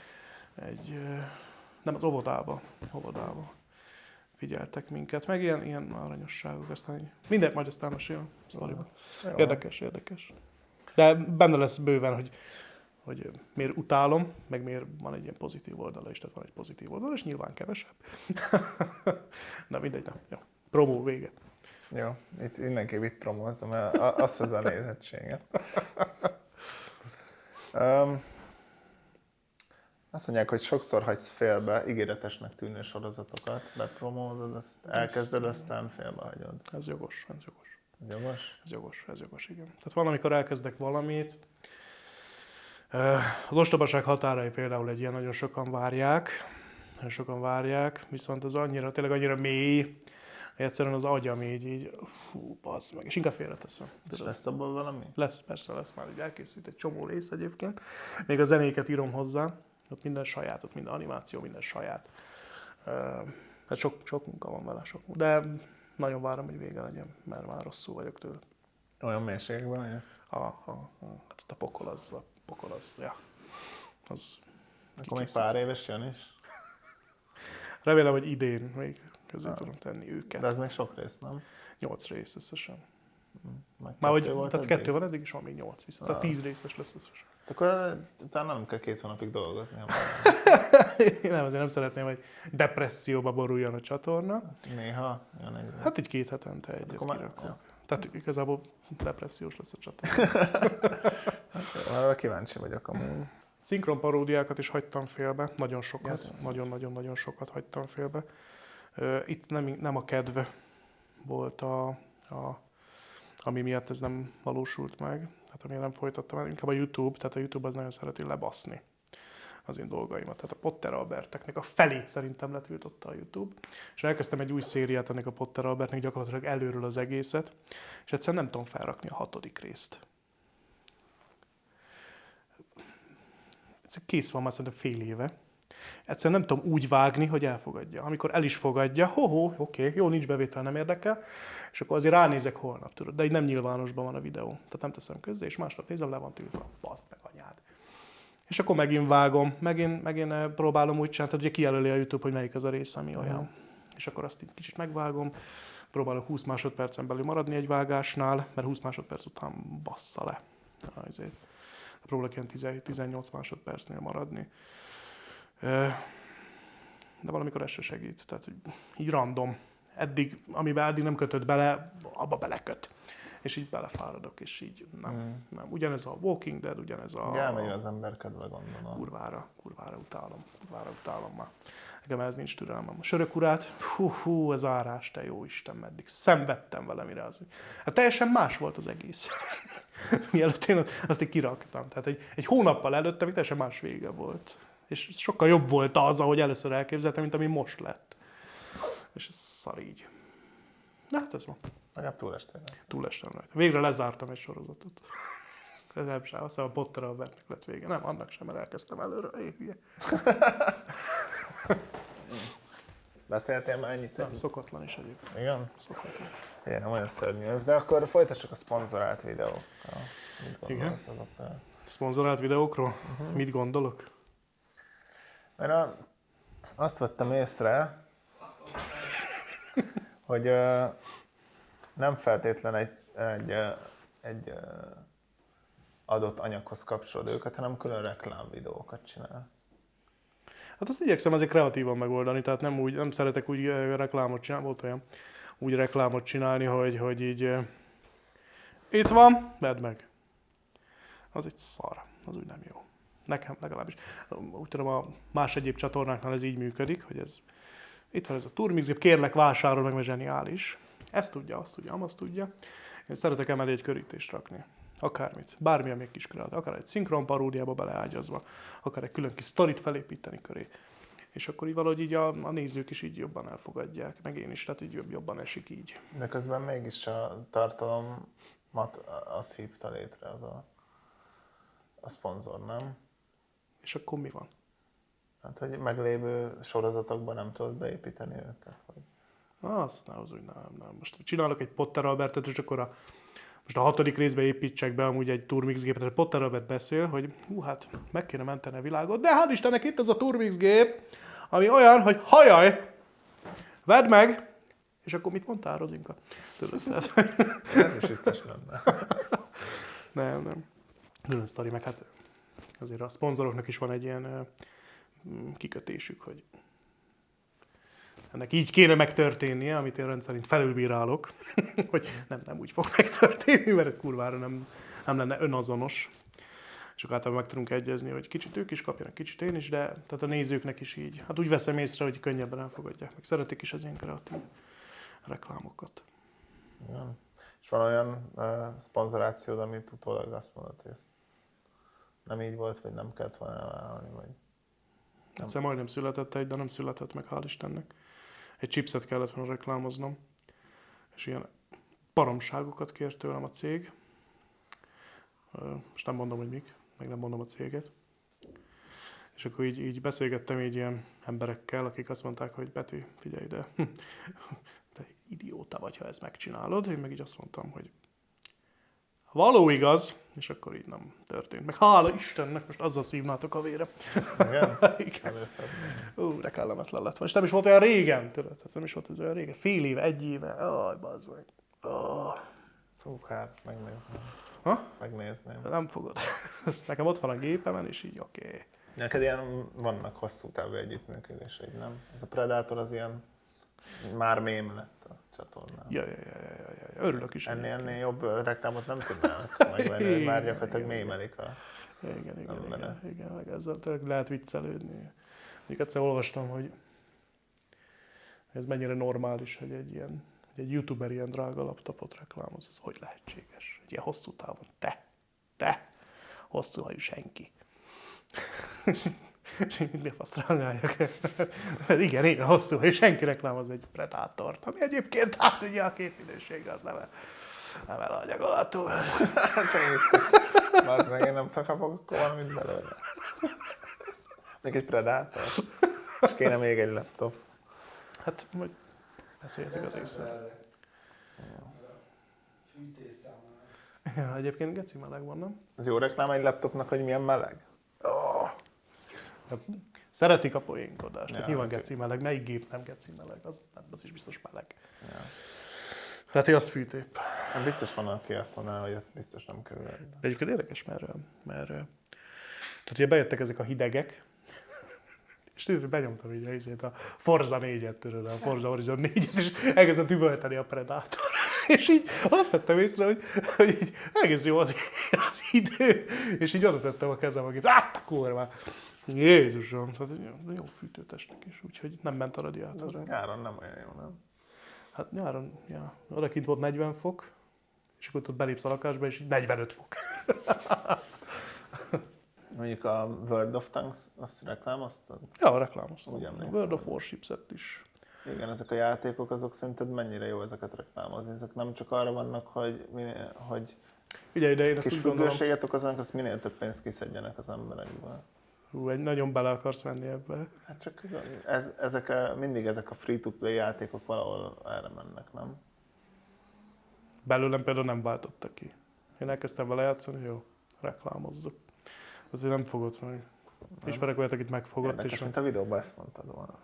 nem az óvodába figyeltek minket, meg ilyen aranyosságok, aztán minden majd aztán mesélem a sztoriban. Érdekes. De benne lesz bőven, hogy miért utálom, meg miért van egy ilyen pozitív oldala is, tehát van egy pozitív oldala, és nyilván kevesebb. Na mindegy, nem. Jó. Promó vége. Jó, itt mindenképp itt promózom, azt az a nézettséget. Azt mondják, hogy sokszor hagysz félbe ígéretesnek tűnő sorozatokat, bepromózod, azt elkezded, aztán félbehagyod. Ez jogos. Jogos? Ez jogos, igen. Tehát valamikor elkezdek valamit. Az ostobaság határai például egy ilyen, nagyon sokan várják, viszont az tényleg annyira mély, hogy egyszerűen az agyam így bazd meg, és inkább félreteszem. És lesz abban valami? Lesz, persze lesz, már így elkészült egy csomó rész egyébként. Még a zenéket írom hozzá, ott minden saját, ott minden animáció, minden saját. Hát sok munka van vele, de nagyon várom, hogy vége legyen, mert már rosszul vagyok tőle. Olyan mélységekben jössz? Hát ott a pokol az, ja. Az Akkor még pár éves jön is? Remélem, hogy idén még közé tudom tenni őket. De ez még sok rész, nem? 8 rész összesen. Már Tehát 2 van eddig, és van még 8 viszont. Tehát 10 részes lesz összesen. Akkor utána nem kell 2 hónapig dolgozni. Én azért nem szeretném, hogy depresszióba boruljon a csatorna. Néha jön egy. Hát így 2 hetente egyet kirakok. Ja. Tehát igazából depressziós lesz a csatorna. Arra kíváncsi vagyok amúgy. Szinkron paródiákat is hagytam félbe, nagyon sokat, nagyon sokat hagytam félbe. Itt nem a kedv volt ami miatt ez nem valósult meg, tehát ami nem folytattam el, inkább a YouTube, tehát a YouTube az nagyon szereti lebaszni az én dolgaimat. Tehát a Potter Alberteknek a felét szerintem letiltotta a YouTube, és elkezdtem egy új szériát ennek a Potter Albertnek, gyakorlatilag előről az egészet, és egyszerűen nem tudom felrakni a 6. részt. Kész van már szerintem fél éve. Egyszerűen nem tudom úgy vágni, hogy elfogadja. Amikor el is fogadja, oké, jó, nincs bevétel, nem érdekel, és akkor azért ránézek holnap, tudod, de így nem nyilvánosban van a videó. Tehát nem teszem közzé, és másnap nézem, le van tiltva, baszd meg anyád. És akkor megint vágom, megint próbálom úgy csinálni, tehát ugye kijelöli a YouTube, hogy melyik az a rész, ami olyan. És akkor azt így kicsit megvágom, próbálok 20 másodpercen belül maradni egy vágásnál, mert 20 másodperc után bassza le. Azért. Próbálok ilyen 18 másodpercnél maradni. De valamikor ez se segít. Tehát hogy így random. Amiben eddig nem kötött bele, abba beleköt. És így belefáradok, és így nem. Ugyanez a Walking Dead, ugyanez a... Elmegy az ember kedve, gondolom. Kurvára utálom már. Nekem ez nincs türelmem. A sörök urát, ez árás, te jó Isten, meddig szenvedtem vele, mire az. Hát teljesen más volt az egész. Mielőtt én azt így kiraktam. Tehát egy hónappal előtte még teljesen más vége volt. És sokkal jobb volt az, ahogy először elképzeltem, mint ami most lett. És ez szar így. Na hát ez van. Legalább túlestél. Túlestem rajta. Végre lezártam egy sorozatot. Nem sem, azt hiszem a Potter Albertnek lett vége. Nem, annak sem, mert elkezdtem előre. Hülye. Beszéltél már ennyit? Nem, szokatlan is egyébként. Igen? Szokatlan. Igen, nem olyan szörnyű ez, de akkor folytassuk a szponzorált videókkal. Mit gondolsz Igen. azokról? Szponzorált videókról? Mit gondolok? Mert azt vettem észre, hogy nem feltétlen egy adott anyaghoz kapcsolódó őket, hanem külön reklámvideókat csinálsz. Hát azt igyekszem azért kreatívan megoldani, tehát nem szeretek úgy reklámot csinálni, volt olyan, úgy reklámot csinálni, hogy így itt van, vedd meg. Az egy szar, az úgy nem jó. Nekem legalábbis. Úgy tudom, a más egyéb csatornáknál ez így működik, hogy ez itt van ez a Turmix, kérlek vásárol meg, mert zseniális. Ezt tudja, azt tudja. Én szeretek emellé egy körítést rakni. Akármit. Bármilyen még kis kreatív. Akár egy szinkron paródiába beleágyazva, akár egy külön kis sztorit felépíteni köré. És akkor így valahogy így a nézők is így jobban elfogadják, meg én is, tehát így jobban esik így. De közben mégis a tartalomat az hívta létre a szponzor, nem? És akkor mi van? Hát, hogy meglévő sorozatokban nem tudod beépíteni őket. Vagy... Az úgy nem. Most csinálok egy Potter Albertet, és akkor most a 6. részbe építsek be amúgy egy Turmix gépet, és Potter Albert beszél, hogy hát meg kéne menteni a világot, de hál' Istennek itt ez a Turmix gép, ami olyan, hogy hajaj, vedd meg, és akkor mit mondtál, Rozinka? Tudod, tehát... Ez is vicces lenne. Nem. Külön sztori, meg hát azért a szponzoroknak is van egy ilyen kikötésük, hogy ennek így kéne megtörténnie, amit én rendszerint felülbírálok, hogy nem úgy fog megtörténni, mert kurvára nem lenne önazonos. És akkor általában meg tudunk egyezni, hogy kicsit ők is kapjanak, kicsit én is, de tehát a nézőknek is így. Hát úgy veszem észre, hogy könnyebben elfogadják, meg szeretik is az ilyen kreatív reklámokat. Igen. És van olyan szponzorációd, amit utólag azt mondod, hogy ez nem így volt, vagy nem kellett volna elvállalni, vagy... Egyszer majdnem született egy, de nem született meg, hál' Istennek. Egy chipset kellett volna reklámoznom, és ilyen baromságokat kért tőlem a cég. Most nem mondom, hogy mik, meg nem mondom a céget. És akkor így beszélgettem így ilyen emberekkel, akik azt mondták, hogy Peti, figyelj ide, te idióta vagy, ha ezt megcsinálod. Én meg így azt mondtam, hogy való igaz, és akkor így nem történt. Meg hála Istennek, most azzal szívnátok a vére. Igen? Igen. De kellemetlen lett volna. És nem is volt olyan régen, tudod? Nem is volt ez olyan régen. Fél éve, egy éve. Bazd meg. Fú, hát megnézném. Ha? Megnézném. Nem fogod. Ezt nekem ott van a gépemen, és így oké. Neked ilyen vannak hosszú távú együttműködéseid, nem? Ez a Predator az ilyen már mém lett a csatornán. Ja. Örülök is. Ennél jobb reklámot nem tudnának megvenni, hogy már gyakorlatilag mémelik a... Igen, meg ezzel tényleg lehet viccelődni. Mondjuk egyszer olvastam, hogy ez mennyire normális, hogy egy youtuber ilyen drága laptopot reklámoz. Ez hogy lehetséges? Egy ilyen hosszú távon. Te! Hosszú hajú senki. És én mi a fasz reagáljak? Igen, hosszú hajú senki reklámoz egy Predátort. Ami egyébként, hát ugye a képminőség az nem elanyagolható. Az meg én nem kapok akkor valamit belőle. Még egy Predator. És kéne még egy laptop. Hát, majd beszéljetek az észre. Fűtésszámlás. Ja, egyébként geci meleg van, nem? Az jó reklám egy laptopnak, hogy milyen meleg? Szeretik a poénkodást. Ja, Ja, nyilván oké. geci meleg. Melyik gép nem geci meleg? Az is biztos meleg. Ja. Hát, hogy az fűtép. Hát biztos van, aki azt mondaná, hogy ez biztos nem kerül. De egyébként érdekes, mert tehát ugye bejöttek ezek a hidegek, és tudod, benyomtam így a Forza 4-et, tudod, a Forza Horizon 4-et, és elkezdett üvölteni a Predator. És így azt vettem észre, hogy így egész jó az idő, és így oda tettem a kezem, akit a kurva. Jézusom, tehát jó fűtőtestnek is, úgyhogy nem ment a Az radiátor. nyáron nem olyan jó, nem? Hát nyáron, ja, odakint volt 40 fok, és akkor ott belépsz a lakásba, és így 45 fok. Mondjuk a World of Tanks, azt reklámoztad? Ja, reklámoztam. Úgy A emlékszem. World of Warships-et is. Igen, ezek a játékok, azok szerinted mennyire jó ezeket reklámozni? Ezek nem csak arra vannak, hogy Ugye, de én ezt kis úgy gondolom, függőséget okozzanak, azt minél több pénzt kiszedjenek az emberekből. nagyon bele akarsz menni ebbe. Hát csak mindig ezek a free-to-play játékok valahol erre mennek, nem? Belőlem például nem váltottak ki. Én elkezdtem vele játszani, jó, reklámozzuk. Azért nem fogod meg. Ismerek olyat, akit megfogott, Érdekes, és mint a videóban ezt mondtad volna.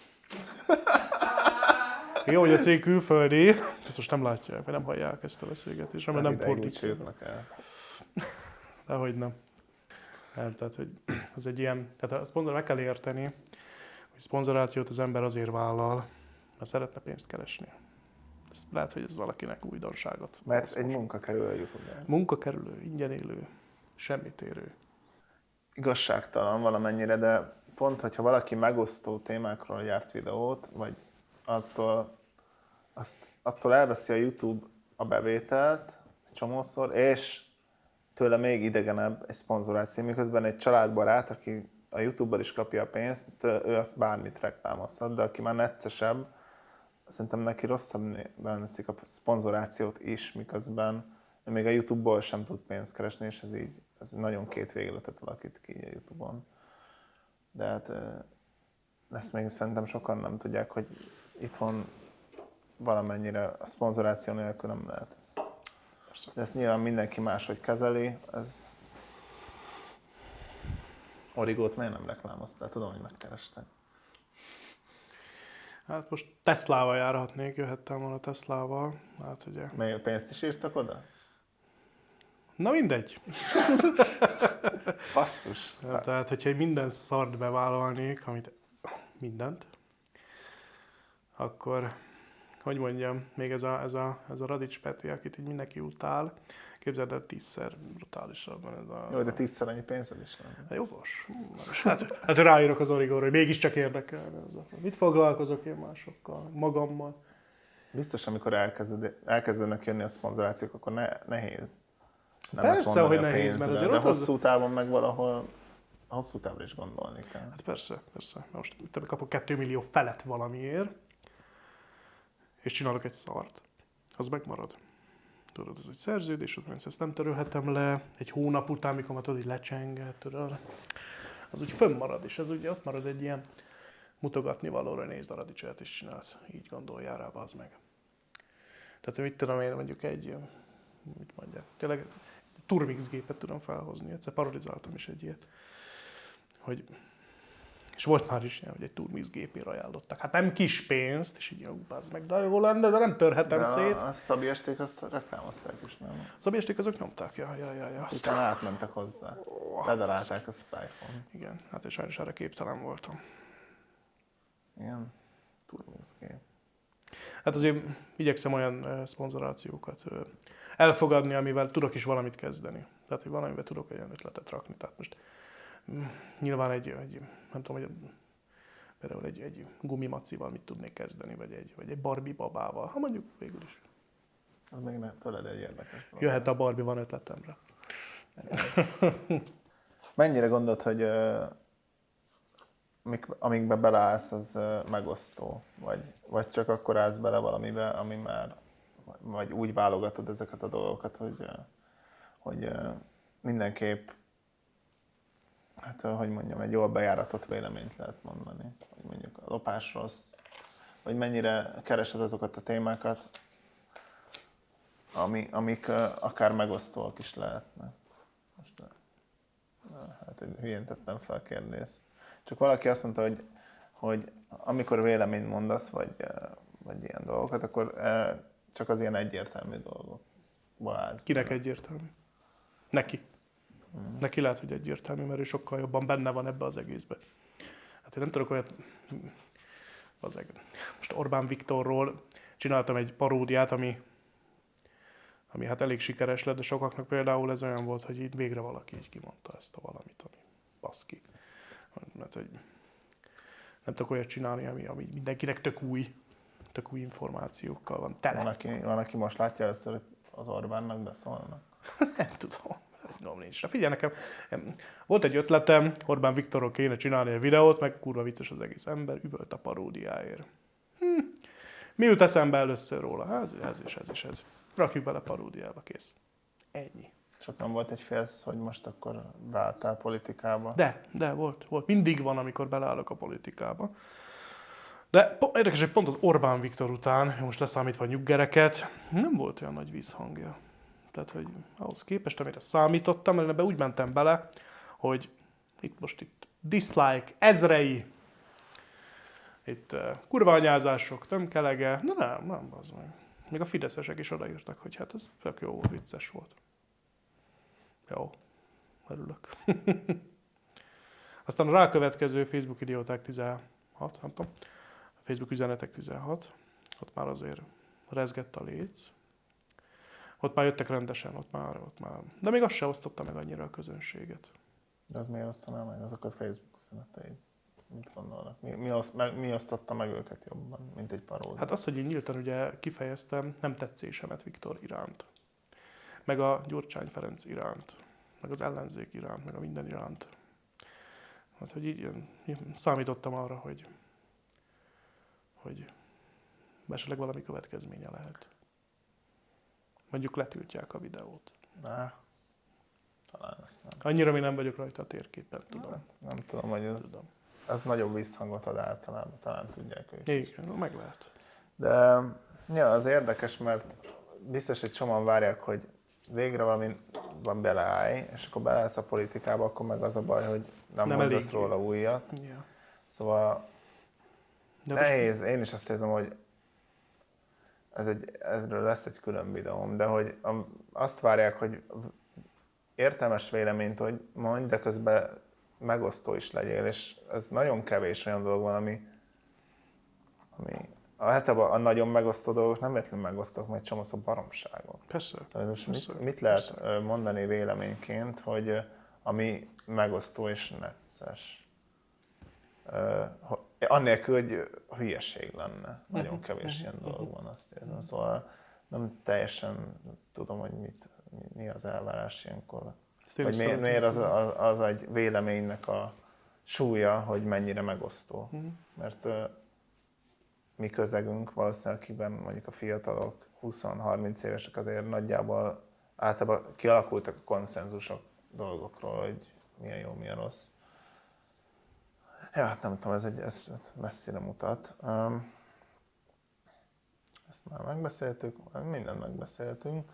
jó, hogy a cég külföldi, ezt most nem látják, vagy nem hallják ezt a beszélgetést, mert nem Ideig úgy fordítják. sírnak el. Dehogy nem. Nem, tehát, hogy az egy ilyen, tehát a szponzor meg kell érteni, hogy szponzorációt az ember azért vállal, mert szeretne pénzt keresni. Ez lehet, hogy ez valakinek újdonságot. Mert egy munka kerül a YouTube-ra. Munkakerülő, ingyen élő, semmit érő. Igazságtalan valamennyire, de pont, hogyha valaki megosztó témákról gyárt videót, vagy attól elveszi a YouTube a bevételt csomószor, és tőle még idegenebb egy szponzoráció, miközben egy családbarát, aki a YouTube-ban is kapja a pénzt, ő azt bármit reklámozhat, de aki már neccesebb, szerintem neki rosszabbban veszik a szponzorációt is, miközben ő még a YouTube-ból sem tud pénzt keresni, és ez nagyon két végletet alakít ki a YouTube-on. De hát ezt még szerintem sokan nem tudják, hogy itthon valamennyire a szponzoráció nélkül nem lehet ezt. De ezt nyilván mindenki máshogy kezeli. Origót miért nem reklámoztál? Tudom, hogy megkerestek. Hát most Teslával járhatnék, jöhettem volna Teslával. Hát ugye. Még pénzt is írtak oda? Na mindegy. Basszus. Tehát, hogyha én minden szart bevállalnék, mindent, akkor, hogy mondjam, még ez a Radics Peti, akit így mindenki utál, képzeld el 10-szer brutálisabban ez a... Jó, de 10-szer annyi pénzed is van. Jóvos. Hát ráírok az Origóra, hogy mégiscsak érdekel. Mit foglalkozok én másokkal, magammal? Biztos, amikor elkezdenek jönni a szponzorációk, akkor nehéz. Persze, hogy nehéz, mert azért de ott hosszú távon meg valahol hosszú távra is gondolni kell. Hát persze. Most te kapok 2 millió felett valamiért, és csinálok egy szart. Az megmarad. Tudod, ez egy szerződés, ezt nem törölhetem le. Egy hónap után, mikor már tudod, hogy lecsenget, tudod, az úgy fönnmarad, és ez ugye ott marad egy ilyen mutogatni valóra, nézd a Radicset is csinálsz. Így gondoljál rá, az meg. Tehát mit tudom én, mondjuk mit mondják, tényleg Turmix gépet tudom felhozni, egyszer parodizáltam is egy ilyet. És volt már is ilyen, hogy egy Turmix gépére ajánlottak. Hát nem kis pénzt, és így, bazd meg, de jó lenne, de nem törhetem de szét. A Szabi Esték azt reklámozták is, nem? Szabi Esték azok nyomták, ja. Utána átmentek hozzá. Ledarálták azt az iPhone. Igen, hát és sajnos erre képtelen voltam. Igen, Turmix gép. Hát azért igyekszem olyan szponzorációkat elfogadni, amivel tudok is valamit kezdeni. Tehát, hogy valamivel tudok olyan ötletet rakni. Tehát most nyilván nem tudom, hogy például egy gumimacival mit tudnék kezdeni, vagy egy Barbie babával. Ha mondjuk végül is. Az még nem tőled egy érdekes dolog. Jöhet a Barbie, van ötletemre. Mennyire gondolod, hogy amikbe beleállsz, az megosztó? Vagy csak akkor állsz bele valamibe, ami már, vagy úgy válogatod ezeket a dolgokat, hogy mindenképp, hát hogy mondjam, egy jól bejáratott véleményt lehet mondani. Hogy mondjuk a lopás rossz, vagy mennyire keresed azokat a témákat, amik akár megosztóak is lehetnek. Most hát hülyén tettem fel kérdést. Csak valaki azt mondta, hogy amikor véleményt mondasz, vagy ilyen dolgokat, akkor csak az ilyen egyértelmű dolgokba állsz. Kinek egyértelmű? Neki. Neki lehet, hogy egyértelmű, mert ő sokkal jobban benne van ebbe az egészbe. Hát én nem tudok olyat... Most Orbán Viktorról csináltam egy paródiát, ami hát elég sikeres lett, de sokaknak például ez olyan volt, hogy így végre valaki így kimondta ezt a valamit, ami baszki. Mert hogy nem tudok olyat csinálni, ami mindenkinek tök új információkkal van tele. Van, aki most látja először, hogy az Orbánnak beszólnak. Nem tudom. Nem nincs. Na figyelj nekem, volt egy ötletem, Orbán Viktorról kéne csinálni egy videót, meg kurva vicces az egész ember, üvölt a paródiáért. Mi jut eszembe először róla? Ez. Rakjuk bele paródiába, kész. Ennyi. És ott nem volt egy félsz, hogy most akkor beálltál politikába? De volt. Mindig van, amikor beleállok a politikába. De érdekes, hogy pont az Orbán Viktor után, most leszámítva a nyuggereket, nem volt olyan nagy vízhangja. Tehát, hogy ahhoz képest, amire számítottam, mert ebbe úgy mentem bele, hogy itt dislike ezrei, itt kurványázások, tömkelege, nem, az meg. Még a fideszesek is odaírtak, hogy hát ez tök jó volt, vicces volt. Jó, örülök. Aztán a rákövetkező Facebook idióták 16, nem tudom, Facebook üzenetek 16, ott már azért rezgett a léc. Ott már jöttek rendesen, ott már. De még azt se osztotta meg annyira a közönséget. De az miért osztaná meg azokat Facebook üzeneteid? Mit gondolnak? Mi osztotta meg őket jobban, mint egy paródia? Hát az, hogy én nyíltan ugye kifejeztem nem tetszésemet Viktor iránt, meg a Gyurcsány Ferenc iránt, meg az ellenzék iránt, meg a minden iránt. Hát, hogy így számítottam arra, hogy esetleg valami következménye lehet. Mondjuk letiltják a videót. Talán azt nem. Annyira még nem vagyok rajta a térképen, tudom. Nem tudom, hogy ez nagyobb visszhangot ad általában, talán tudják ők. Igen, meg lehet. De ja, az érdekes, mert biztos, hogy sokan várják, hogy végre valami van beleállj, és akkor beleállsz a politikába, akkor meg az a baj, hogy nem mondasz róla újat. Ja. Szóval De nehéz, én is azt érzem, hogy ezről lesz egy külön videóm, de hogy azt várják, hogy értelmes véleményt, hogy mondj, de közben megosztó is legyél, és ez nagyon kevés olyan dolog van, ami általában a nagyon megosztó dolgok nem véletlenül megosztok, mert csomószor baromságok. Persze. Most mit lehet mondani véleményként, hogy ami megosztó és necces? Annélkül, hogy hülyeség lenne. Nagyon kevés ilyen dolog van, azt érzem. Szóval nem teljesen tudom, hogy mi az elvárás ilyenkor. Vagy miért az egy véleménynek a súlya, hogy mennyire megosztó. Mert mi közegünk valószínűleg, akiben mondjuk a fiatalok, 20-30 évesek azért nagyjából általában kialakultak a konszenzusok dolgokról, hogy milyen jó, milyen rossz. Ja, hát nem tudom, ez messzire mutat. Ezt már megbeszéltük, mindent megbeszéltünk,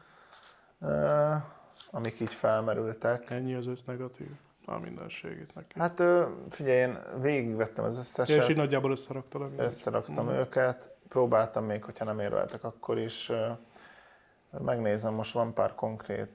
amik így felmerültek. Ennyi az össznegatív. Mindenségét neki. Hát figyelj, én végigvettem az összeset. És így nagyjából Összeraktam őket, próbáltam még, hogyha nem érveltek, akkor is. Megnézem, most van pár konkrét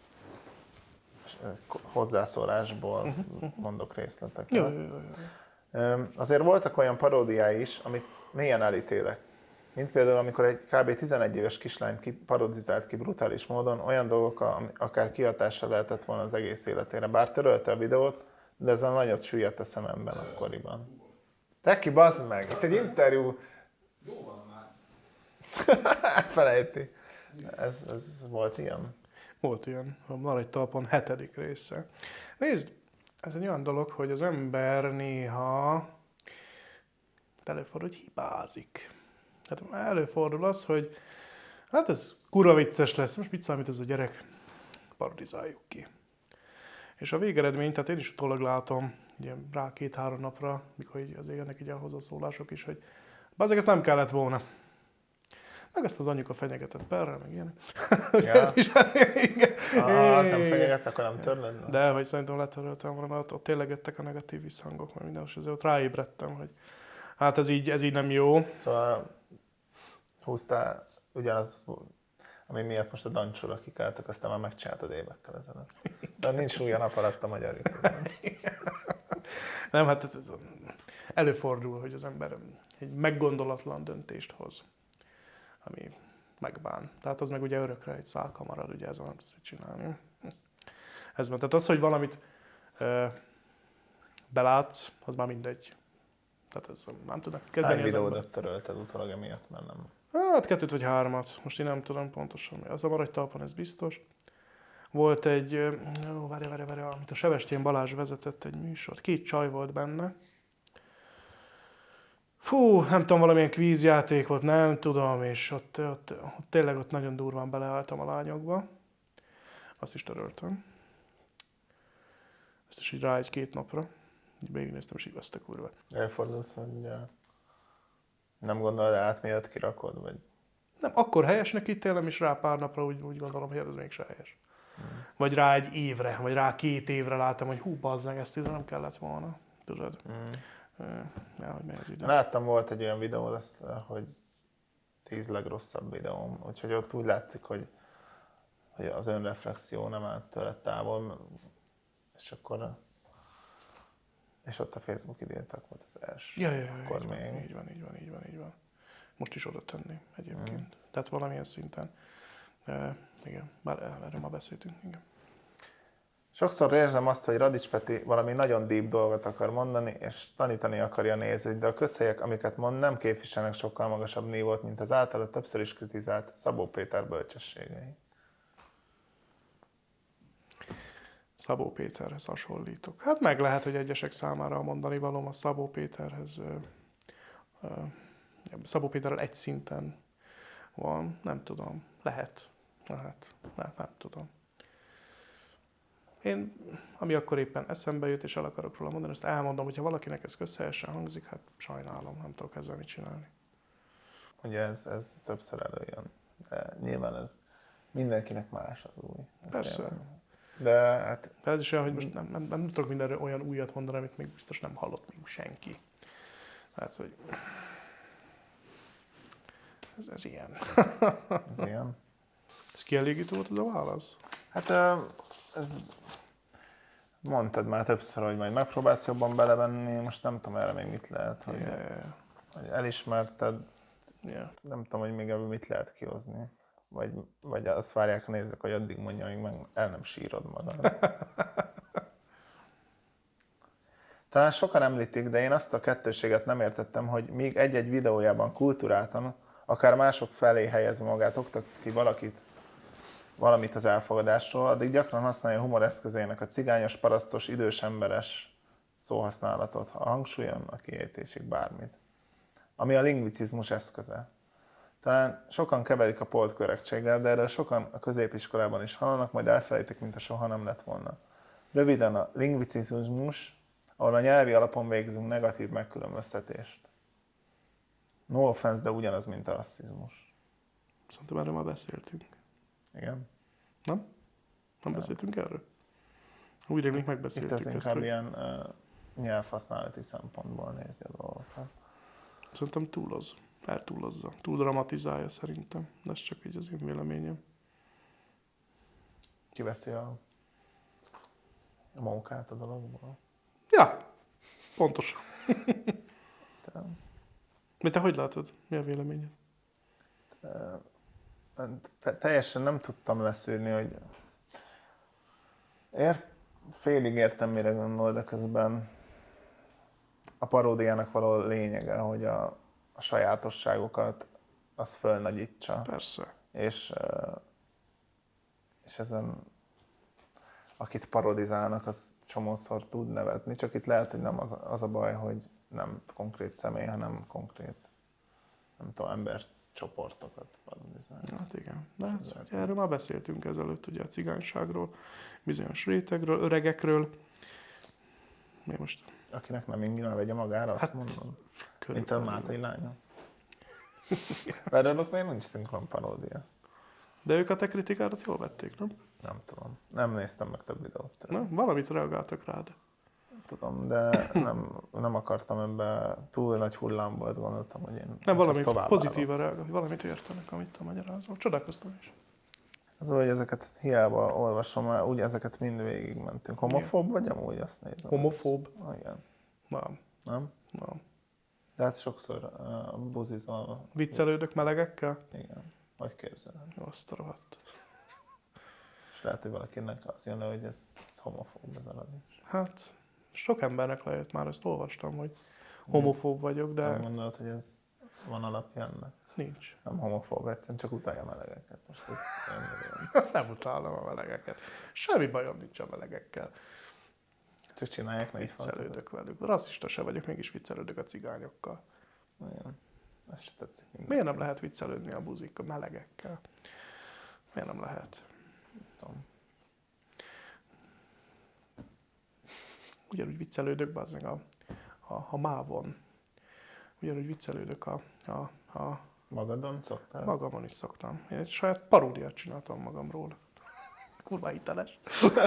hozzászólásból, mondok részleteket. Azért voltak olyan paródiái is, amit mélyen elítélek. Mint például, amikor egy kb. 11 éves kislányt parodizált ki brutális módon, olyan dolgok, akár kihatással lehetett volna az egész életére. Bár törölte a videót, de ez a nagyot süllyedt a szememben akkoriban. Teki, bazd meg! Itt egy interjú... Jó van már. Elfelejti. Ez volt ilyen? Volt ilyen. A Maradj talpon 7. része. Nézd, ez egy olyan dolog, hogy az ember néha előfordul, hogy hibázik. Tehát előfordul az, hogy hát ez kurva vicces lesz, most mit számít ez a gyerek? Parodizáljuk ki. És a végeredmény, tehát én is utólag látom, ugye rá 2-3 napra, mikor így azért jönnek így a hozzászólások is, hogy bazzeg, ezt nem kellett volna. Meg ezt az anyuka fenyegetett perrel, meg ilyenek. Ja. Azt nem fenyegetett, akkor nem törlöd? De, hogy szerintem letöröltem volna, mert ott tényleg jöttek a negatív visszhangok, mert minden, és azért ott ráébredtem, hogy hát ez így nem jó. Szóval húztál ugyanaz, ami miatt most a Dancsóra kikáltak, aztán már megcsináltad évekkel ezelőtt. Szóval nincs új a nap alatt a magyar ütőben. Nem, hát ez előfordul, hogy az ember egy meggondolatlan döntést hoz, ami megbán. Tehát az meg ugye örökre egy szálka marad, ugye ezzel nem tudsz mit csinálni. Ez van. Tehát az, hogy valamit belátsz, az már mindegy. Tehát ez nem tudnak kezdeni. Hány videódat törölted utólag emiatt, mert nem... Hát 2 vagy 3. Most én nem tudom pontosan. Az a Maradj talpon, ez biztos. Volt egy, várj, amit a Sebestyén Balázs vezetett egy műsort. 2 csaj volt benne. Fú, nem tudom, valamilyen kvízjáték volt, nem tudom, és ott tényleg ott nagyon durván beleálltam a lányokba. Azt is töröltem. Ezt is így rá 1-2 napra. Így végignéztem, és így azt a kurva. Elfordulsz, hogy ugye nem gondolod át, miatt kirakod, vagy... Nem, akkor helyesnek ítélem, és rá pár napra úgy gondolom, hogy ez mégse helyes. Vagy rá 1 évre, vagy rá 2 évre láttam, hogy hú, bazd meg, ezt ide nem kellett volna. Tudod? Hogy megy az idő. Láttam, volt egy olyan videó, azt, hogy 10 legrosszabb videóm, úgyhogy ott úgy látszik, hogy az önreflexió nem állt tőle távol, és akkor... És ott a Facebook időtak volt az első. Ja, akkor így van. Most is oda tenném egyébként. Tehát valamilyen szinten. Igen, bár erről már beszéltünk. Igen. Sokszor érzem azt, hogy Radics Peti valami nagyon deep dolgot akar mondani, és tanítani akarja nézni, de a közhelyek, amiket mond, nem képviselnek sokkal magasabb nívót, mint az általa többször is kritizált Szabó Péter bölcsességei. Szabó Péterhez hasonlítok. Hát meg lehet, hogy egyesek számára a mondani valóm a Szabó Péterhez. Szabó Péterrel egy szinten van, nem tudom. Lehet. Nem tudom. Én, ami akkor éppen eszembe jut, és el akarok róla mondani, ezt elmondom, hogyha valakinek ez közhelyesen hangzik, hát sajnálom, nem tudok ezzel mit csinálni. Ugye ez többször előjön. De nyilván ez mindenkinek más az új. Persze. Ilyen. De hát... De ez is olyan, hogy most nem tudok mindenről olyan újat mondani, amit még biztos nem hallott még senki. Tehát, hogy... Ez ilyen. Ez ilyen. Ez kielégítő volt az a válasz? Hát ez... Mondtad már többször, hogy majd megpróbálsz jobban belevenni, most nem tudom erre még mit lehet, hogy, hogy elismerted, nem tudom, hogy még ebből mit lehet kihozni. Vagy azt várják a nézők, hogy addig mondja, amíg meg el nem sírod magad. Talán sokan említik, de én azt a kettőséget nem értettem, hogy míg egy-egy videójában kulturáltan, akár mások felé helyezve magát, oktat ki valamit az elfogadásról, addig gyakran használja humor eszközének a cigányos, parasztos, idős emberes szóhasználatot, a hangsúlyon, a kiejtésig bármit. Ami a lingvicizmus eszköze. Talán sokan keverik a poltkorrektséggel, de erről sokan a középiskolában is hallanak, majd elfelejtik, mint a soha nem lett volna. Röviden a lingvicizmus, ahol a nyelvi alapon végzünk negatív megkülönböztetést. No offense, de ugyanaz, mint a rasszizmus. Szerintem erről már beszéltünk. Igen? Nem? Nem beszéltünk erről? Úgy rémlik, megbeszéltük itt ez inkább ilyen nyelvhasználati szempontból nézi a dolgokat. Szerintem eltúlozza. Túl dramatizálja szerintem. De ez csak így az én véleményem. Kiveszi a munkát a dologból. Ja, pontosan. Te hogy látod? Mi a véleményed? Teljesen nem tudtam leszűrni, hogy félig értem, mire gondol, de közben a paródiának való lényege, hogy a sajátosságokat az fölnagyítsa. Persze. És ezen, akit parodizálnak, az csomószor tud nevetni, csak itt lehet, hogy nem az a baj, hogy nem konkrét személy, hanem konkrét, nem tudom, embercsoportokat parodizálnak. Hát igen. De ugye erről már beszéltünk ezelőtt, ugye a cigányságról, bizonyos rétegről, öregekről. Mi most? Akinek nem ingyen, vegye magára, azt mondom. Mint a Mátai lánya. Erről még nincs szinkron paródia. De ők a te kritikádat jól vették, nem? Nem tudom. Nem néztem meg több videót. Na, valamit reagáltak rád. Tudom, de nem akartam ebbe, túl nagy hullám volt, gondoltam, hogy én nem, valami tovább pozitívan reagáltak, valamit értenek, amit te magyarázol. Csodálkoztam is. Az, hogy ezeket hiába olvasom, már úgy ezeket mind végigmentünk. Homofób vagy amúgy, azt nézem? Homofób? Igen. Nem. Nem? Nem. De hát sokszor buzizol. Viccelődök melegekkel? Igen. Hogy képzeled? Azt a rohadt. És lehet, hogy valakinek az jön le, hogy ez homofób, ez a Radics. Hát, sok embernek lejött már, ezt olvastam, hogy homofób vagyok, de Nem gondolod, hogy ez van alapja ennek? nincs. Nem homofób, egyszerűen csak utálja a melegeket. Most ez Nem utálom a melegeket. Semmi bajom nincs a melegekkel. csak csinálják meg Viccelődök velük. Rasszista se vagyok, mégis viccelődök a cigányokkal. Olyan. Ez se tetszik. Miért nem lehet viccelődni a buzik a melegekkel? Miért nem lehet? Tudom. Ugyanúgy viccelődök bazd meg a mávon. Ugyanúgy viccelődök a Magadon szoktál? magamon is szoktam. Én egy saját paródiát csináltam magamról. Kurva hiteles.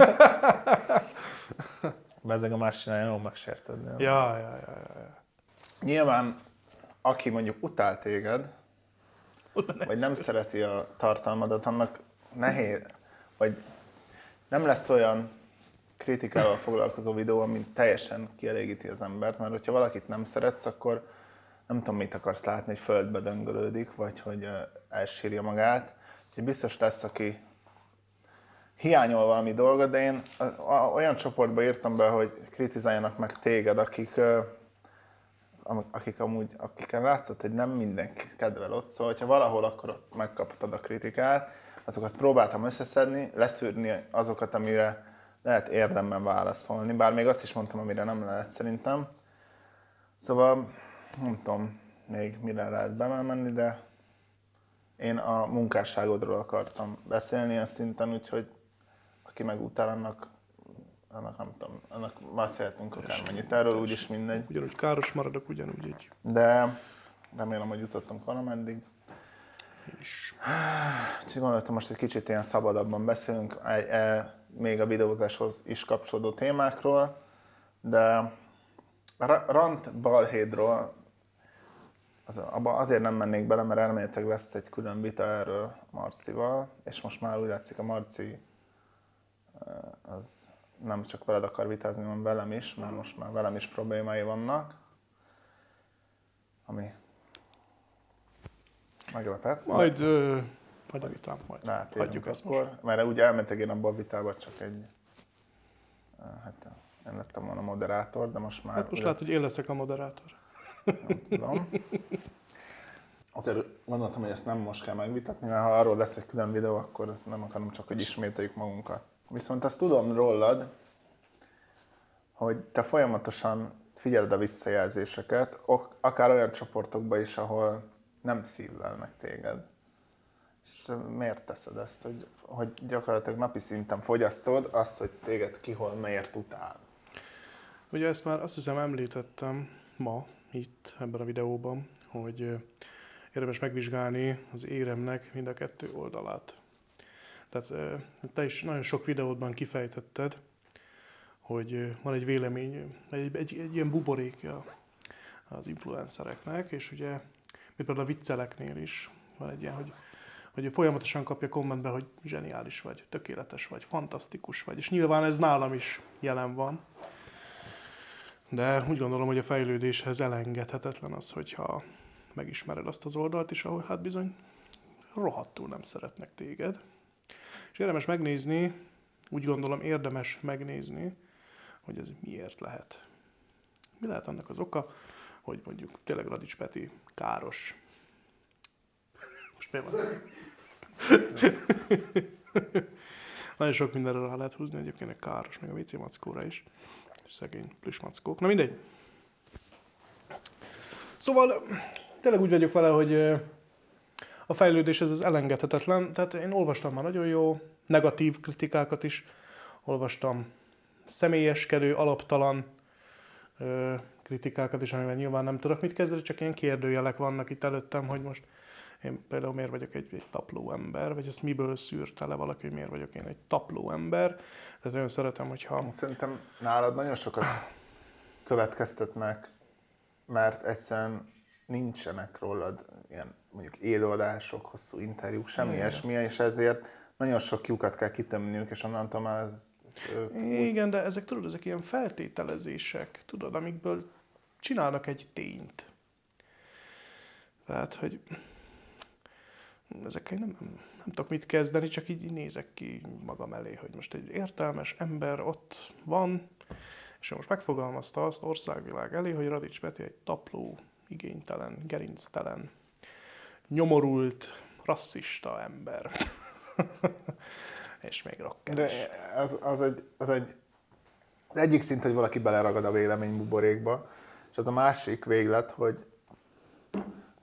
Bezzeg a más csinálja, jól megsérted. nem? Ja. Nyilván, aki mondjuk utál téged, vagy nem szereti a tartalmadat, annak nehéz, vagy nem lesz olyan kritikával foglalkozó videó, ami teljesen kielégíti az embert, mert hogyha valakit nem szeretsz, akkor nem tudom, mit akarsz látni, hogy földbe döngölődik, vagy hogy elsírja magát. Úgyhogy biztos lesz, aki hiányol valami dolgot, de én olyan csoportba írtam be, hogy kritizáljanak meg téged, akiken látszott, hogy nem mindenki kedvel ott, szóval ha valahol akkor ott megkaptad a kritikát, azokat próbáltam összeszedni, leszűrni azokat, amire lehet érdemben válaszolni, bár még azt is mondtam, amire nem lehet szerintem. Szóval nem tudom még mire lehet bemenni, de én a munkásságodról akartam beszélni ilyen szinten, úgyhogy aki meg utál, annak nem tudom, annak beszélhetünk akármennyit erről, úgyis mindegy. Ugyanúgy káros maradok, ugyanúgy így. De remélem, hogy jutottunk valameddig. Én is. Úgyhogy gondoltam, most egy kicsit ilyen szabadabban beszélünk, még a videózáshoz is kapcsolódó témákról, de a rant balhédról azért nem mennék bele, mert elméletileg lesz egy külön vita erről Marcival, és most már úgy látszik, a Marci az nem csak veled akar vitázni, hanem velem is, mert most már velem is problémái vannak, ami meglepett. Majd a vitám, majd Rátérünk hagyjuk ezt akkor, most. mert úgy elmentek én abba a vitába, csak egy, hát én lettem volna moderátor, de most már... Hát most látod, hogy én leszek a moderátor. Nem tudom. Azért gondoltam, hogy ezt nem most kell megvitatni, mert ha arról lesz egy külön videó, akkor ezt nem akarom csak, hogy ismételjük magunkat. Viszont azt tudom rólad, hogy te folyamatosan figyeled a visszajelzéseket, akár olyan csoportokban is, ahol nem szívlelnek téged. És miért teszed ezt, hogy gyakorlatilag napi szinten fogyasztod azt, hogy téged ki hol miért utál? Ugye ezt már azt hiszem említettem ma, itt, ebben a videóban, hogy érdemes megvizsgálni az éremnek mind a kettő oldalát. Tehát te is nagyon sok videódban kifejtetted, hogy van egy vélemény, egy ilyen buborékja az influencereknek, és ugye, mint például a vicceleknél is van egy ilyen, hogy folyamatosan kapja kommentbe, hogy zseniális vagy, tökéletes vagy, fantasztikus vagy, és nyilván ez nálam is jelen van. De úgy gondolom, hogy a fejlődéshez elengedhetetlen az, hogyha megismered azt az oldalt is, ahol hát bizony rohadtul nem szeretnek téged. És érdemes megnézni, úgy gondolom érdemes megnézni, hogy ez miért lehet. Mi lehet annak az oka, hogy mondjuk tényleg Radics Peti káros. Most miért van? Nagyon sok mindenre rá lehet húzni egyébként, káros, meg a WC mackóra is. Szegény plüsmackók. Na mindegy. Szóval tényleg úgy vagyok vele, hogy a fejlődés ez az elengedhetetlen. Tehát én olvastam már nagyon jó negatív kritikákat is. Olvastam személyeskedő, alaptalan kritikákat is, amivel nyilván nem tudok mit kezdeni, csak ilyen kérdőjelek vannak itt előttem, hogy most én például miért vagyok egy tapló ember, vagy ezt miből szűrte le valaki, hogy miért vagyok én egy tapló ember. Tehát nagyon szeretem, hogyha... Szerintem nálad nagyon sokat következtetnek, mert egyszerűen nincsenek rólad ilyen mondjuk élőadások, hosszú interjúk, semmi ilyesmi, és ezért nagyon sok lyukat kell kitömniük, és onnantól már Igen, de ezek ilyen feltételezések, tudod, amikből csinálnak egy tényt. Tehát, hogy ezekkel nem tudok mit kezdeni, csak így nézek ki magam elé, hogy most egy értelmes ember ott van, és most megfogalmazta azt országvilág elé, hogy Radics Peti egy tapló, igénytelen, gerinctelen, nyomorult, rasszista ember. És még rocker. De az egyik szint, hogy valaki beleragad a véleménybuborékba, és az a másik véglet, hogy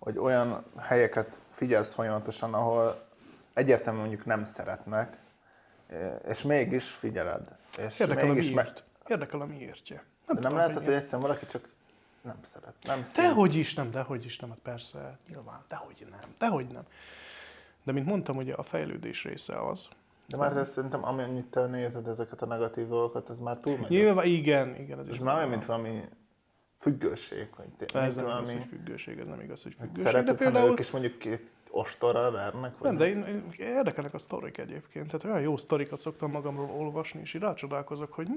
hogy olyan helyeket figyelsz folyamatosan, ahol egyértelműen mondjuk nem szeretnek, és mégis figyeled. És Érdekel a mégis miért. Érdekel a miértje. De nem lehet az, hogy egyszerűen valaki csak nem szeret. Nem Dehogy is nem, hát persze, nyilván, dehogy nem. De mint mondtam, ugye a fejlődés része az. De már ez szerintem, amennyit te nézed ezeket a negatív dolgokat, ez már túlmegy. Nyilván, igen, ez Ez is már olyan, van. mint valami függőség. Hogy Ez nem igaz, hogy függőség, ez nem igaz, hogy függőség. De szereted, például... hanem ők is mondjuk két ostorral vernek? Nem, de érdekelnek a sztorik egyébként. Tehát olyan jó sztorikat szoktam magamról olvasni, és így rácsodálkozok, hogy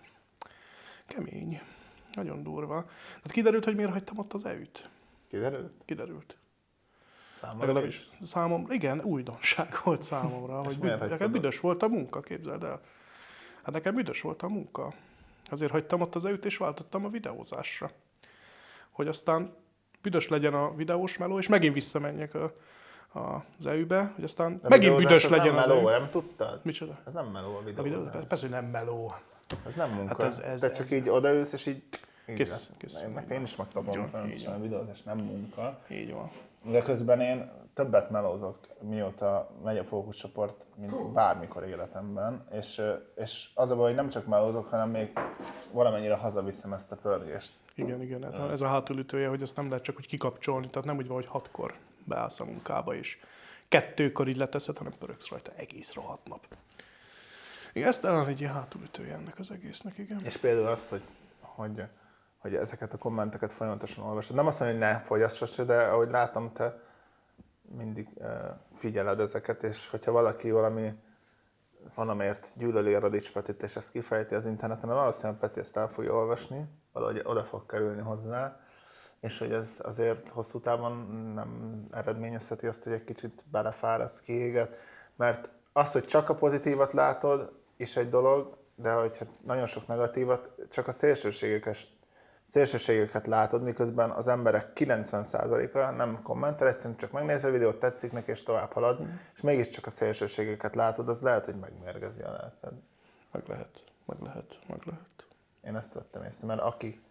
kemény, nagyon durva. Tehát kiderült, hogy miért hagytam ott az EU-t. Kiderült. Számomra Legalábbis számomra, igen, újdonság volt számomra, hogy nekem büdös volt a munka, képzeld el. Hát nekem büdös volt a munka. Azért hagytam ott az EU-t, és váltottam a videózásra. Hogy aztán büdös legyen a videós meló, és megint visszamenjek az EU-be, hogy aztán De megint büdös legyen az az meló, EU. nem tudtad? Micsoda? Ez nem meló a A videó. videó, persze, hogy nem meló. Ez nem munka. Hát ez Te csak így odaülsz, és így... Kész. Én is megkapom a videózás, nem munka. Így van. De közben én többet melózok, mióta megy a fókuszcsoport, mint bármikor életemben. És az a baj, hogy nem csak melózok, hanem még valamennyire hazaviszem ezt a pörgést. Igen, hát ez a hátulütője, hogy ezt nem lehet csak úgy kikapcsolni, tehát nem úgy van, hogy 6-kor beállsz a munkába, és 2-kor így leteszed, hanem pörögsz rajta egész rohadt nap. Igen, ez talán egy ilyen hátulütője ennek az egésznek, igen. És például az, hogy ezeket a kommenteket folyamatosan olvasod. Nem azt mondom, hogy ne fogyass se, de ahogy látom, te mindig figyeled ezeket, és hogyha valaki valamiért gyűlöli a Radics Petit, és ezt kifejti az interneten, valószínűleg Peti ezt el fogja olvasni, valahogy oda fog kerülni hozzá, és hogy ez azért hosszú távon nem eredményezheti azt, hogy egy kicsit belefáradsz, kiéget, mert az, hogy csak a pozitívat látod, is egy dolog, de hogyha nagyon sok negatívat, csak a szélsőségeket látod, miközben az emberek 90%-a nem kommentel, egyszerűen csak megnézi a videót, tetszik neki, és tovább halad, és mégiscsak a szélsőségeket látod, az lehet, hogy megmérgezi a lelked. Meg lehet. Én ezt vettem észre, mert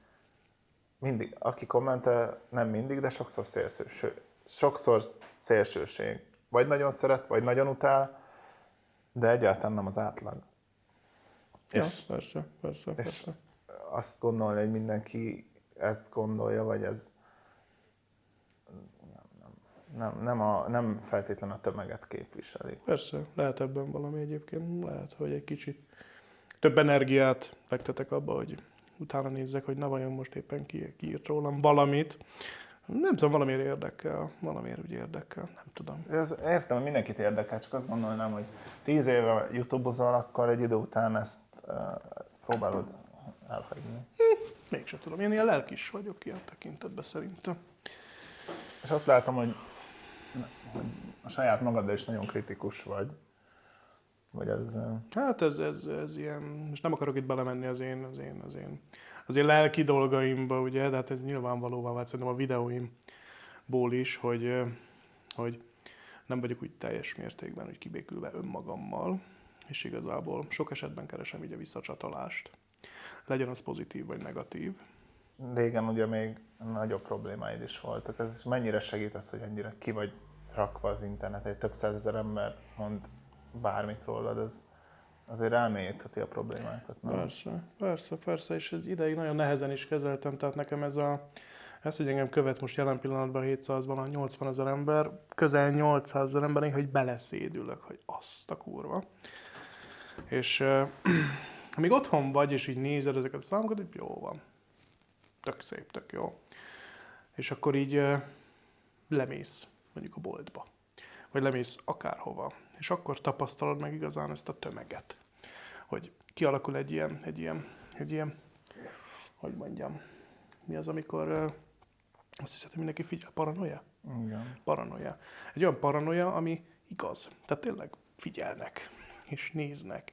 aki kommentel, nem mindig, de sokszor szélsőség. Vagy nagyon szeret, vagy nagyon utál, de egyáltalán nem az átlag. Ja, És persze. azt gondolni, hogy mindenki ezt gondolja, vagy ez nem feltétlenül a tömeget képviseli. Persze, lehet ebben valami egyébként, lehet, hogy egy kicsit több energiát fektetek abba, hogy utána nézzek, hogy na vajon most éppen ki írt rólam valamit. Nem tudom, valamiért úgy érdekel, nem tudom. Értem, hogy mindenkit érdekel, csak azt gondolnám, hogy 10 éve YouTube-ozol, akkor egy idő után ezt próbálod elhagyni. Mégsem tudom, én ilyen lelkis vagyok ilyen tekintetben szerintem. És azt látom, hogy a saját magaddal is nagyon kritikus vagy. Vagy ez... Hát ez ilyen, most nem akarok itt belemenni az én lelki dolgaimba, ugye, de hát ez nyilvánvalóvá vált szerintem a videóimból is, hogy nem vagyok úgy teljes mértékben úgy kibékülve önmagammal, és igazából sok esetben keresem így a visszacsatolást. Legyen az pozitív vagy negatív. Régen ugye még nagyobb problémáid is voltak. Ez mennyire segít az, hogy ennyire ki vagy rakva az internetre, több százezer ember mond bármit rólad, ez azért elmélyítheti a problémákat. Nem? Persze, és ez ideig nagyon nehezen is kezeltem, tehát nekem ez, hogy engem követ most jelen pillanatban 700-ban 80 000 ember, közel 800 000 ember, hogy beleszédülök, hogy azt a kurva. És amíg otthon vagy, és így nézed ezeket a számokat, így jó van. Tök szép, tök jó. És akkor így lemész mondjuk a boltba, vagy lemész akárhova, és akkor tapasztalod meg igazán ezt a tömeget. Hogy kialakul egy ilyen, hogy mondjam, mi az, amikor azt hiszed, hogy mindenki figyel, paranoia? Igen. Paranoia. Egy olyan paranoia, ami igaz. Tehát tényleg figyelnek, és néznek.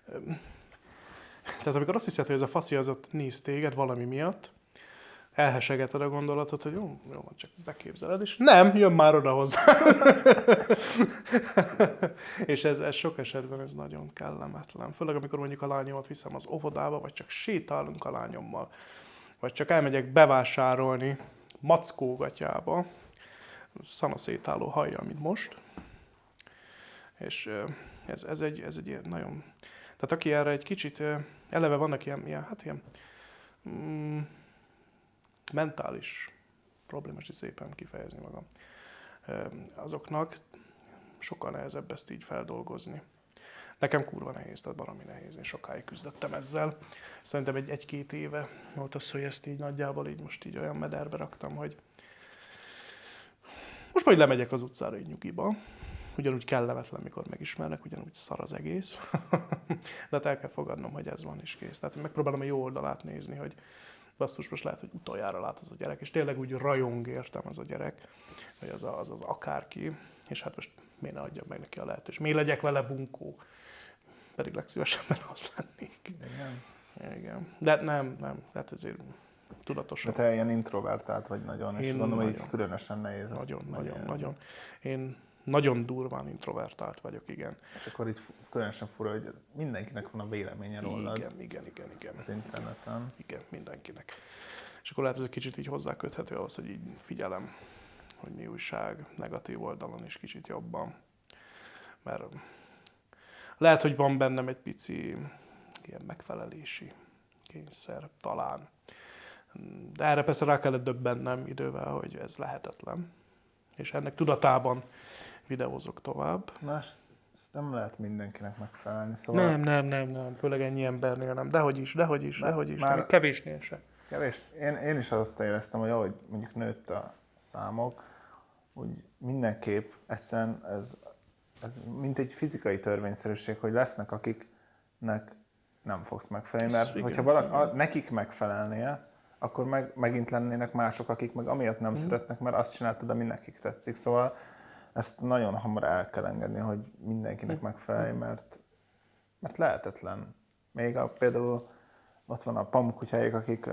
Tehát amikor azt hiszed, hogy ez a faszi az ott néz téged valami miatt, elhesegeted a gondolatot, hogy jó van, csak beképzeled, és nem, jön már oda hozzá. És ez sok esetben ez nagyon kellemetlen. Főleg, amikor mondjuk a lányomat viszem az óvodába, vagy csak sétálunk a lányommal, vagy csak elmegyek bevásárolni Mackógatyába, szanaszétálló hajjal, mint most. És ez egy ilyen nagyon... Tehát aki erre egy kicsit, eleve vannak ilyen mentális problémás, is szépen kifejezni magam, azoknak sokkal nehezebb ezt így feldolgozni. Nekem kurva nehéz, tehát baromi nehéz. Én sokáig küzdöttem ezzel. Szerintem egy-két éve volt az, hogy ezt így nagyjából így most így olyan mederbe raktam, hogy most majd lemegyek az utcára így nyugiba. Ugyanúgy kellemetlen, mikor megismernek, ugyanúgy szar az egész. De hát el kell fogadnom, hogy ez van is kész. Tehát megpróbálom a jó oldalát nézni, hogy basszus, most lehet, hogy utoljára lát az a gyerek, és tényleg úgy rajong értem az a gyerek, vagy az akárki, és hát most miért ne adjam meg neki a lehetőséget. Miért legyek vele bunkó? Pedig legszívesebben az lennék. Igen. De nem, tehát ezért tudatosan. De te ilyen introvertált vagy nagyon, és gondolom, hogy így különösen nehéz. Nagyon. Én nagyon durván introvertált vagyok, igen. És akkor itt különösen fura, hogy mindenkinek van a véleménye rólad. Igen. Az interneten. Igen, mindenkinek. És akkor lehet, hogy ez egy kicsit így hozzáköthető ahhoz, hogy így figyelem, hogy mi újság negatív oldalon is kicsit jobban. Mert lehet, hogy van bennem egy pici ilyen megfelelési kényszer, talán. De erre persze rá kellett döbbennem idővel, hogy ez lehetetlen. És ennek tudatában videózok tovább. Na, ezt nem lehet mindenkinek megfelelni, szóval... Nem. Főleg ennyi embernél nem. Dehogy is. Már Még kevésnél se. Kevés. Én is azt éreztem, hogy ahogy mondjuk nőtt a számok, úgy mindenképp egyszerűen ez mint egy fizikai törvényszerűség, hogy lesznek, akiknek nem fogsz megfelelni, mert igen, hogyha nekik megfelelnél, akkor megint lennének mások, akik meg amiatt nem szeretnek, mert azt csináltad, ami nekik tetszik. Szóval ezt nagyon hamar el kell engedni, hogy mindenkinek megfelelj, mert lehetetlen. Még például ott van a pamukkutyáik, akik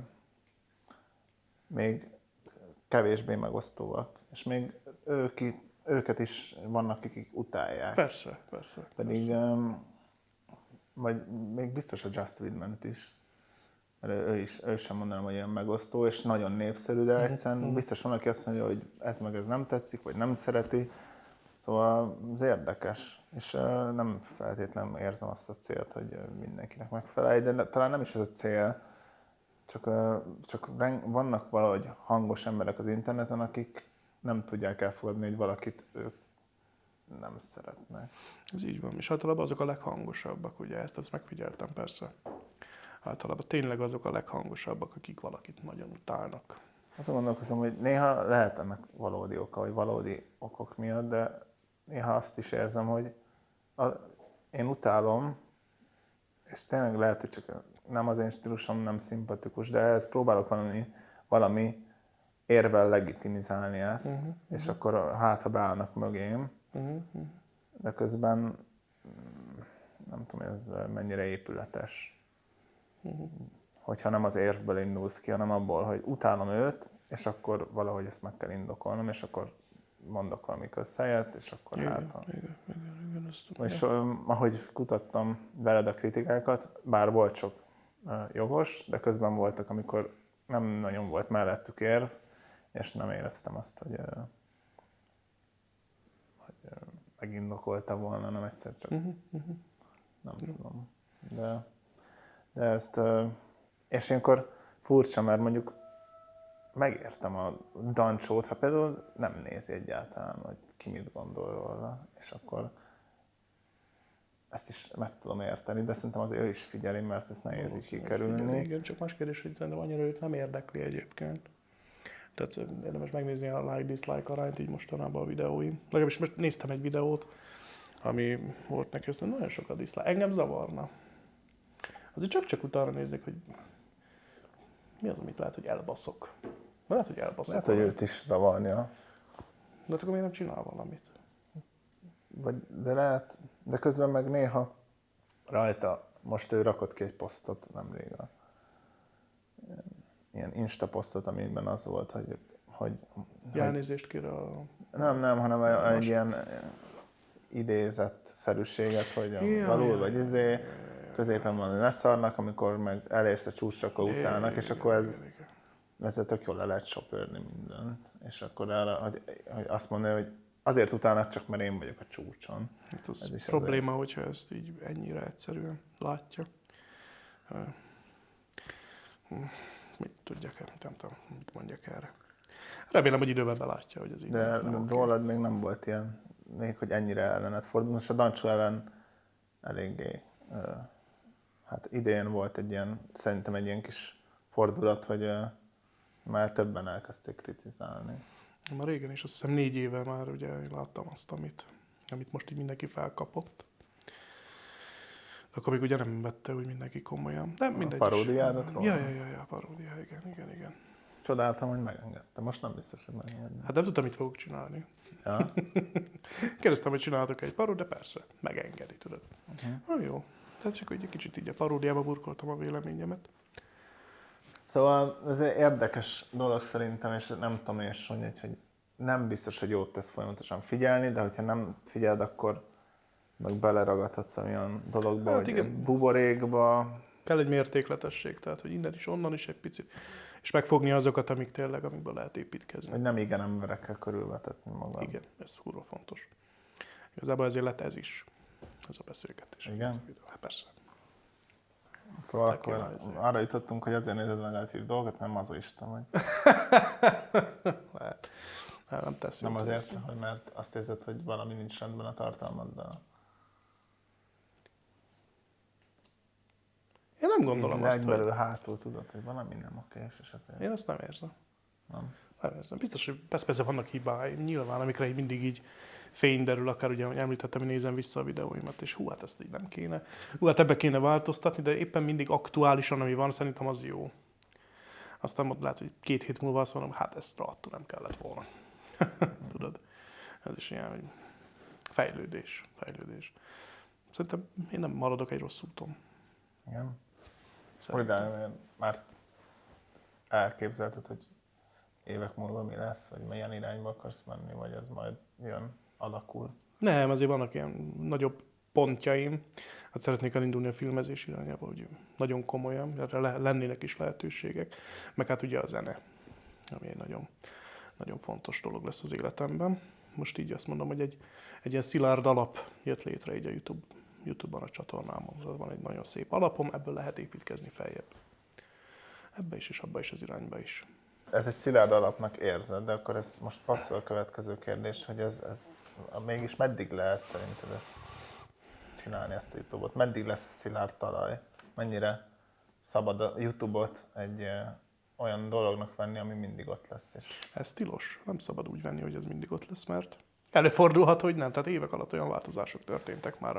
még kevésbé megosztóak, és még őket is vannak, akik utálják. Persze. Pedig, vagy még biztos a Just Widman-t is, mert ő sem mondanám, hogy olyan megosztó, és nagyon népszerű, de egyszerűen biztos van, aki azt mondja, hogy ez meg ez nem tetszik, vagy nem szereti. Szóval ez érdekes, és nem feltétlenül érzem azt a célt, hogy mindenkinek megfelelj, de talán nem is ez a cél, csak vannak valahogy hangos emberek az interneten, akik nem tudják elfogadni, hogy valakit ők nem szeretnek. Ez így van, és általában azok a leghangosabbak, ugye, ezt megfigyeltem persze. Általában tényleg azok a leghangosabbak, akik valakit nagyon utálnak. Hát gondolkozom, hogy néha lehet ennek valódi oka, vagy valódi okok miatt, de néha azt is érzem, hogy én utálom, és tényleg lehet, hogy csak nem az én stílusom, nem szimpatikus, de ehhez próbálok valami érvel legitimizálni ezt, és akkor hát, ha beállnak mögém, de közben nem tudom, ez mennyire épületes. Hogyha nem az érvből indulsz ki, hanem abból, hogy utálom őt, és akkor valahogy ezt meg kell indokolnom, és akkor mondok valami közhelyet, és akkor Igen, és ahogy kutattam veled a kritikákat, bár volt sok jogos, de közben voltak, amikor nem nagyon volt mellettük érv, és nem éreztem azt, hogy megindokolta volna, nem egyszer csak nem tudom. De ezt, és ilyenkor furcsa, mert mondjuk megértem a Dancsót, ha például nem nézi egyáltalán, hogy ki mit gondol róla, és akkor ezt is meg tudom érteni, de szerintem azért ő is figyeli, mert ezt nehéz így kikerülni. Igen, csak más kérdés, hogy szerintem annyira őt nem érdekli egyébként. Tehát érdemes megnézni a like-dislike arányt így mostanában a videóim. Legalábbis most néztem egy videót, ami volt neki, aztán nagyon sok a dislike. Engem zavarna. Azért csak utána nézzék, hogy mi az, amit lehet, hogy elbaszok. Lehet, hogy elbaszok. Lehet, hogy őt is zavarnia. De akkor miért nem csinál valamit? De lehet, de közben meg néha rajta, most ő rakott ki egy posztot nemrég, ilyen Insta posztot, amiben az volt, hogy Elnézést kér a... Nem, hanem egy ilyen idézett szerűséget, hogy való vagy középen van leszarnak, amikor meg elérsz a csúcsra, akkor utálnak, és akkor ez mert tök jól le lehet söpörni mindent. És akkor arra, hogy azt mondja, hogy azért utálnak csak, mert én vagyok a csúcson. Hát Ez az is probléma, hogyha ezt így ennyire egyszerűen látja. Mit tudjak, nem tudom, mit mondjak erre. Remélem, hogy időben belátja, hogy ez így De nem oké. rólad még nem volt ilyen, még hogy ennyire ellenet fordul. Most a Dancsó ellen eléggé, hát idén volt egy ilyen, szerintem egy ilyen kis fordulat, hogy már többen elkezdték kritizálni. Már régen is, azt hiszem 4 éve már ugye én láttam azt, amit most így mindenki felkapott. De akkor még ugye nem vette úgy mindenki komolyan. De mindegy. paródiádat róla? Ja, paródia, igen. Ezt csodáltam, hogy megengedte. Most nem biztos, hogy megengedne. Hát nem tudtam, mit fogok csinálni. Ja? Kérdeztem, hogy csinálhatok egy paródiát, de persze, megengedi, tudod. Jó. Tehát csak egy kicsit így a paródiába burkoltam a véleményemet. Szóval ez egy érdekes dolog szerintem, és nem tudom és hogy nem biztos, hogy jót tesz folyamatosan figyelni, de hogyha nem figyeld, akkor meg beleragadhatsz olyan dologba, Hát hogy igen. buborékba. Kell egy mértékletesség, tehát hogy innen is, onnan is egy picit. És megfogni azokat, amikből lehet építkezni. Hogy nem igen emberekkel körülvetetni magad. Igen, ez kurva fontos. Igazából ezért lett ez is, ez a beszélgetés. Igen? Hát persze. Szóval Te kéne akkor ezért. arra jutottunk, hogy azért nézed negatív dolgokat, nem mazoista vagy. Lehet. Nem tesz Nem jót. azért, hogy mert azt érzed, hogy valami nincs rendben a tartalmaddal. Én nem gondolom azt, belül hogy... hátul tudod, hogy valami nem okés, és ezért Én azt nem érzem. nem. Nem érzem. Biztos, hogy persze vannak hibáim, nyilván, amikre így mindig így fény derül, akár ugye, hogy említettem, hogy nézem vissza a videóimat, és hú, hát ezt így nem kéne. Hú, hát ebbe kéne változtatni, de éppen mindig aktuálisan, ami van, szerintem az jó. Aztán ott lehet, hogy 2 hét múlva azt mondom, hát ezt rohadtul nem kellett volna. Tudod? Ez is ilyen, hogy fejlődés. Szerintem én nem maradok egy rossz úton. Igen. Szerintem. Hogy már elképzelted, hogy évek múlva mi lesz, vagy milyen irányba akarsz menni, vagy ez majd jön, alakul? Nem, azért vannak ilyen nagyobb pontjaim. Hát szeretnék elindulni a filmezés irányába, hogy nagyon komolyan, erre lennének is lehetőségek. Meg hát ugye a zene, ami egy nagyon, nagyon fontos dolog lesz az életemben. Most így azt mondom, hogy egy ilyen szilárd alap jött létre így a YouTube-ban a csatornámon. Van egy nagyon szép alapom, ebből lehet építkezni feljebb. Ebbe is, és abba is, az irányba is. Ez egy szilárd alapnak érzed, de akkor ez most passzol a következő kérdés, hogy ez mégis meddig lehet szerinted ezt csinálni, ezt a YouTube-ot? Meddig lesz a szilárd talaj? Mennyire szabad a YouTube-ot egy olyan dolognak venni, ami mindig ott lesz? És Ez tilos. Nem szabad úgy venni, hogy ez mindig ott lesz, mert előfordulhat, hogy nem. Tehát évek alatt olyan változások történtek már,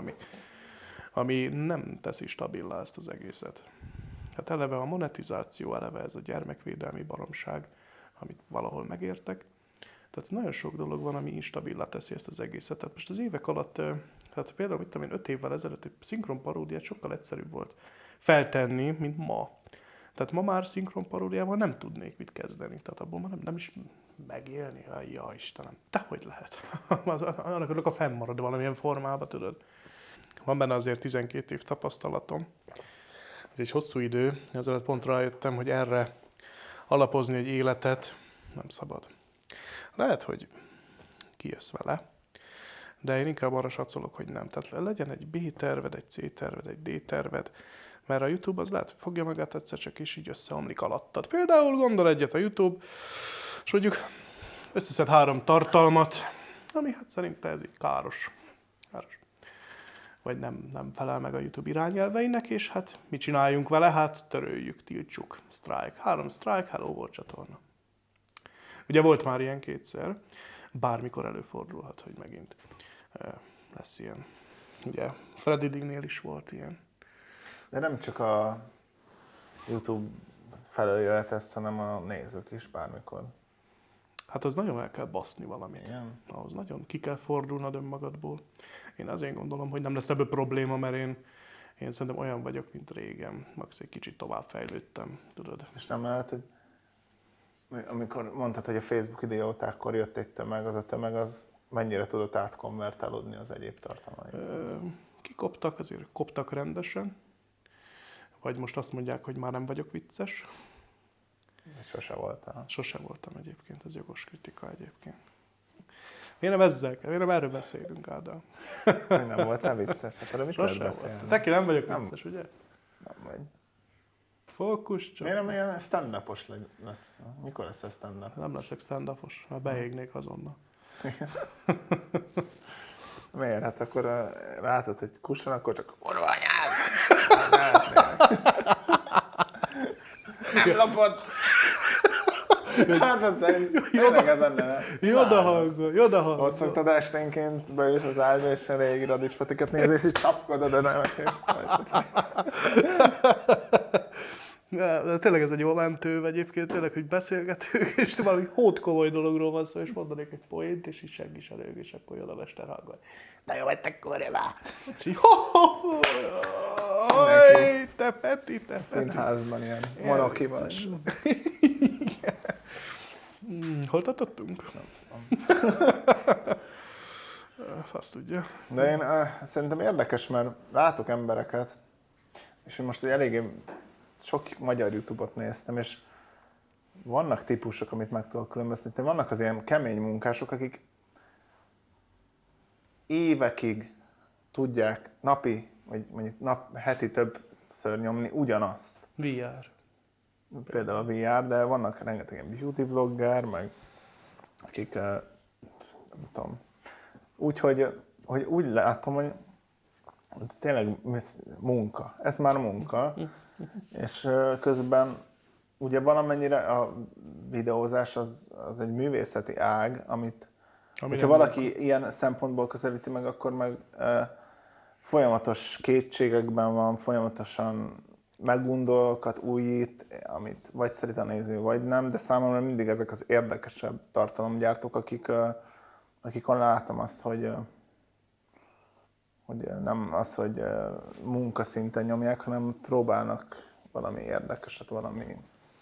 ami nem teszi stabilá ezt az egészet. Hát eleve a monetizáció, eleve ez a gyermekvédelmi baromság, amit valahol megértek. Tehát nagyon sok dolog van, ami instabilá teszi ezt az egészet. Tehát most az évek alatt, hát például, mit tudom én, 5 évvel ezelőtt egy szinkron paródiát sokkal egyszerűbb volt feltenni, mint ma. Tehát ma már szinkron paródiával nem tudnék mit kezdeni. Tehát abból már nem is megélni. Ja, Istenem, dehogy lehet. Annak örülök, a fennmarad valamilyen formában, tudod. Van benne azért 12 év tapasztalatom. Ez egy hosszú idő, ezzel pont rájöttem, hogy erre alapozni egy életet nem szabad. Lehet, hogy kijössz vele, de én inkább arra satszolok, hogy nem. Tehát legyen egy B-terved, egy C-terved, egy D-terved, mert a YouTube az lehet, hogy fogja magát egyszer csak, és így összeomlik alattad. Például gondol egyet a YouTube, és mondjuk összeszed 3 tartalmat, ami hát szerintem ez így káros. Vagy nem felel meg a YouTube irányelveinek, és hát mit csináljunk vele? Hát töröljük, tiltsuk, strike. 3 strike, hello volt csatorna. Ugye volt már ilyen 2-szer, bármikor előfordulhat, hogy megint lesz ilyen. Ugye Freddy Dignél is volt ilyen. de nem csak a YouTube felől jöhet ez, hanem a nézők is bármikor. Hát az nagyon el kell baszni valamit. Igen. Ahhoz nagyon ki kell fordulnod önmagadból. Én azért gondolom, hogy nem lesz ebből probléma, mert én szerintem olyan vagyok, mint régen. Max egy kicsit tovább fejlődtem, tudod. És nem lehet, hogy amikor mondtad, hogy a Facebook idiótákkor jött egy tömeg, az a tömeg az mennyire tudott átkonvertálódni az egyéb tartalmaik? Kikoptak, azért koptak rendesen. Vagy most azt mondják, hogy már nem vagyok vicces. Sose voltál. Sosem voltam egyébként, ez jogos kritika egyébként. Miért nem ezzel kell? Miért nem erről beszélünk, Ádám? Nem voltál vicces? Hát arra mit lehet Sosem beszélni? voltam. Teki, nem vagyok Nem. vicces, ugye? Nem vagy. Fókusz csak. Miért nem ilyen stand-upos lesz? Mikor lesz ez stand-up? Nem leszek stand-upos, mert beégnék azonnal. Miért? Hát akkor látod, hogy kusson, akkor csak kurva anyád! Nem lopott! Hát az tényleg ez lenne. Joda hanggal. Ott szoktad esténként beülsz az ágyba, és a régi radispatikat nézni, és így csapkodod a nevetést. De tényleg ez egy jó mentő egyébként, tényleg, hogy beszélgetünk, és valami hótkomoly dologról van szó, és mondanék egy poént, és így senki sem rög, és akkor jön a mester hanggal. Na jó, te kurva! És így te Peti, te Peti. Színházban ilyen monokiban. Hol tartottunk? Azt tudja. De én szerintem érdekes, mert látok embereket, és én most eléggé sok magyar YouTube-ot néztem, és vannak típusok, amit meg tudok különböztetni. Vannak az ilyen kemény munkások, akik évekig tudják napi, vagy mondjuk heti többször nyomni ugyanazt. VR. Például a VR, de vannak rengeteg ilyen beauty vlogger, meg akik, nem tudom, úgyhogy úgy látom, hogy tényleg munka. Ez már munka. És közben ugye valamennyire a videózás az egy művészeti ág, amit hogyha valaki ilyen szempontból közelíti meg, akkor meg folyamatos kétségekben van, folyamatosan meggondolkat újít, amit vagy szeret a néző, vagy nem, de számomra mindig ezek az érdekesebb tartalomgyártók, akikon látom azt, hogy nem az, hogy munkaszinten nyomják, hanem próbálnak valami érdekeset, valami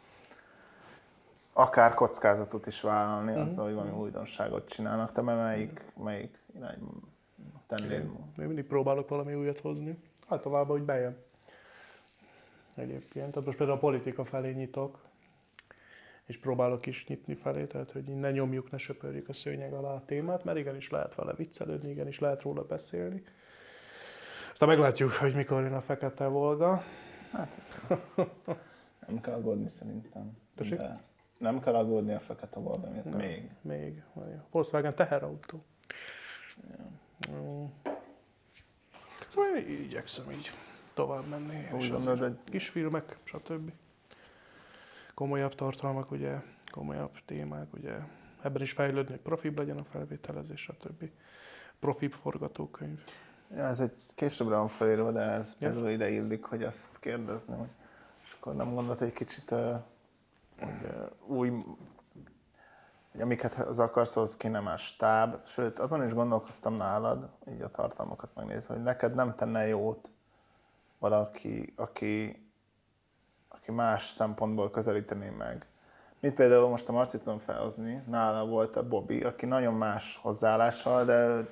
akár kockázatot is vállalni azzal, hogy valami újdonságot csinálnak. Te melyik irányba tennéd? Én mindig próbálok valami újat hozni. Általában, hogy bejön. Egyébként. Tehát most például a politika felé nyitok, és próbálok is nyitni felé, tehát hogy ne nyomjuk, ne söpörjük a szőnyeg alá a témát, mert igenis lehet vele viccelődni, igenis lehet róla beszélni. Aztán meglátjuk, hogy mikor jön a Fekete Volga. Nem kell aggódni szerintem. Tessék? De nem kell aggódni a Fekete Volga miatt. Még. Volkswagen teherautó. Szóval én igyekszem így tovább menni. És gondolod, hogy kisfilmek, stb. Komolyabb tartalmak, ugye, komolyabb témák, ugye. Ebben is fejlődni, hogy profibb legyen a felvételezés, stb. Profibb forgatókönyv. ja, ez egy későbbre van felírva, de ez például ide illik, hogy azt kérdezni, hogy és akkor nem gondolod, hogy kicsit új, hogy amiket az akarsz, ahhoz kéne már stáb. Sőt, azon is gondolkoztam nálad, így a tartalmakat megnézve, hogy neked nem tenne jót valaki, aki más szempontból közelítené meg. Mint például most a Marcit tudom felhozni, nála volt a Bobby, aki nagyon más hozzáállással, de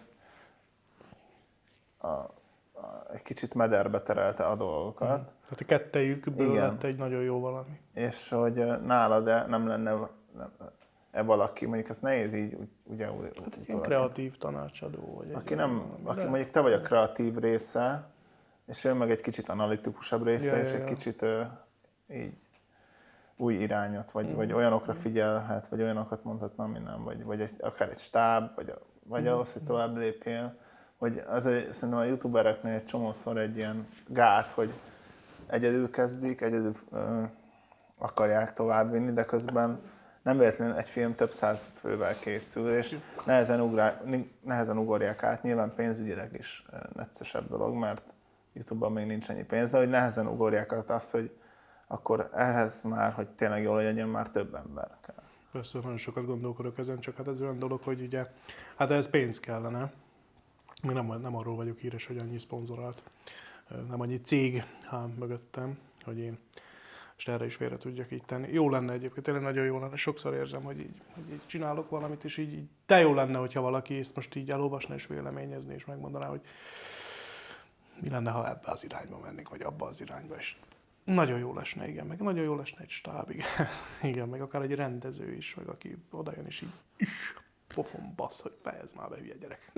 egy kicsit mederbe terelte a dolgokat. Tehát a kettejükből Igen. lett egy nagyon jó valami. És hogy nála, de nem lenne valaki, mondjuk ezt nehéz így ugye Hát egy ilyen kreatív tanácsadó. Vagy aki mondjuk te vagy a kreatív része, és ő meg egy kicsit analitikusabb része, és egy kicsit így új irányot, vagy olyanokra figyelhet, vagy olyanokat mondhatna, ami nem, vagy akár egy stáb, vagy ahhoz, hogy tovább lépjél. Hogy szerintem a youtubereknél egy csomószor egy ilyen gát, hogy egyedül kezdik, egyedül akarják továbbvinni, de közben nem véletlenül egy film több száz fővel készül, és nehezen ugorják át. Nyilván pénzügyileg is neccesebb dolog, mert YouTube-ban még nincs ennyi pénz, de hogy nehezen ugorják át azt, hogy akkor ehhez már, hogy tényleg jól legyen, már több ember kell. Persze, nagyon sokat gondolkodok ezen, csak hát ez olyan dolog, hogy ugye, hát ehhez pénz kellene. Még nem arról vagyok híres, hogy annyi szponzorált, nem annyi cég hám mögöttem, hogy én most erre is félre tudjak így tenni. Jó lenne egyébként, tényleg nagyon jó lenne. Sokszor érzem, hogy így csinálok valamit, és így de jó lenne, hogyha valaki ezt most így elolvasna és véleményezni, és megmondaná, hogy mi lenne, ha ebbe az irányba mennénk, vagy abba az irányba is. Nagyon jó lesne, igen, meg nagyon jó lesne egy stáb, igen. Igen, meg akár egy rendező is, meg aki odajön és így pofon basz, hogy fejezd már be, hülye gyerek.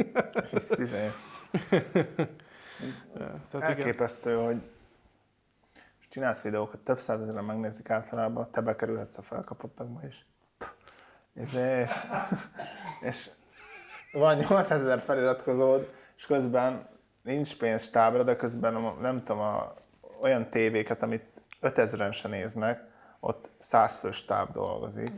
Tehát igen, Elképesztő, hogy csinálsz videókat, több százezeren megnézik általában, te bekerülhetsz a felkapottakba is. És van 8000 feliratkozód, és közben nincs pénz stábra, de közben nem tudom, olyan tévéket, amit 5000-en se néznek, ott 100 fős stáb dolgozik,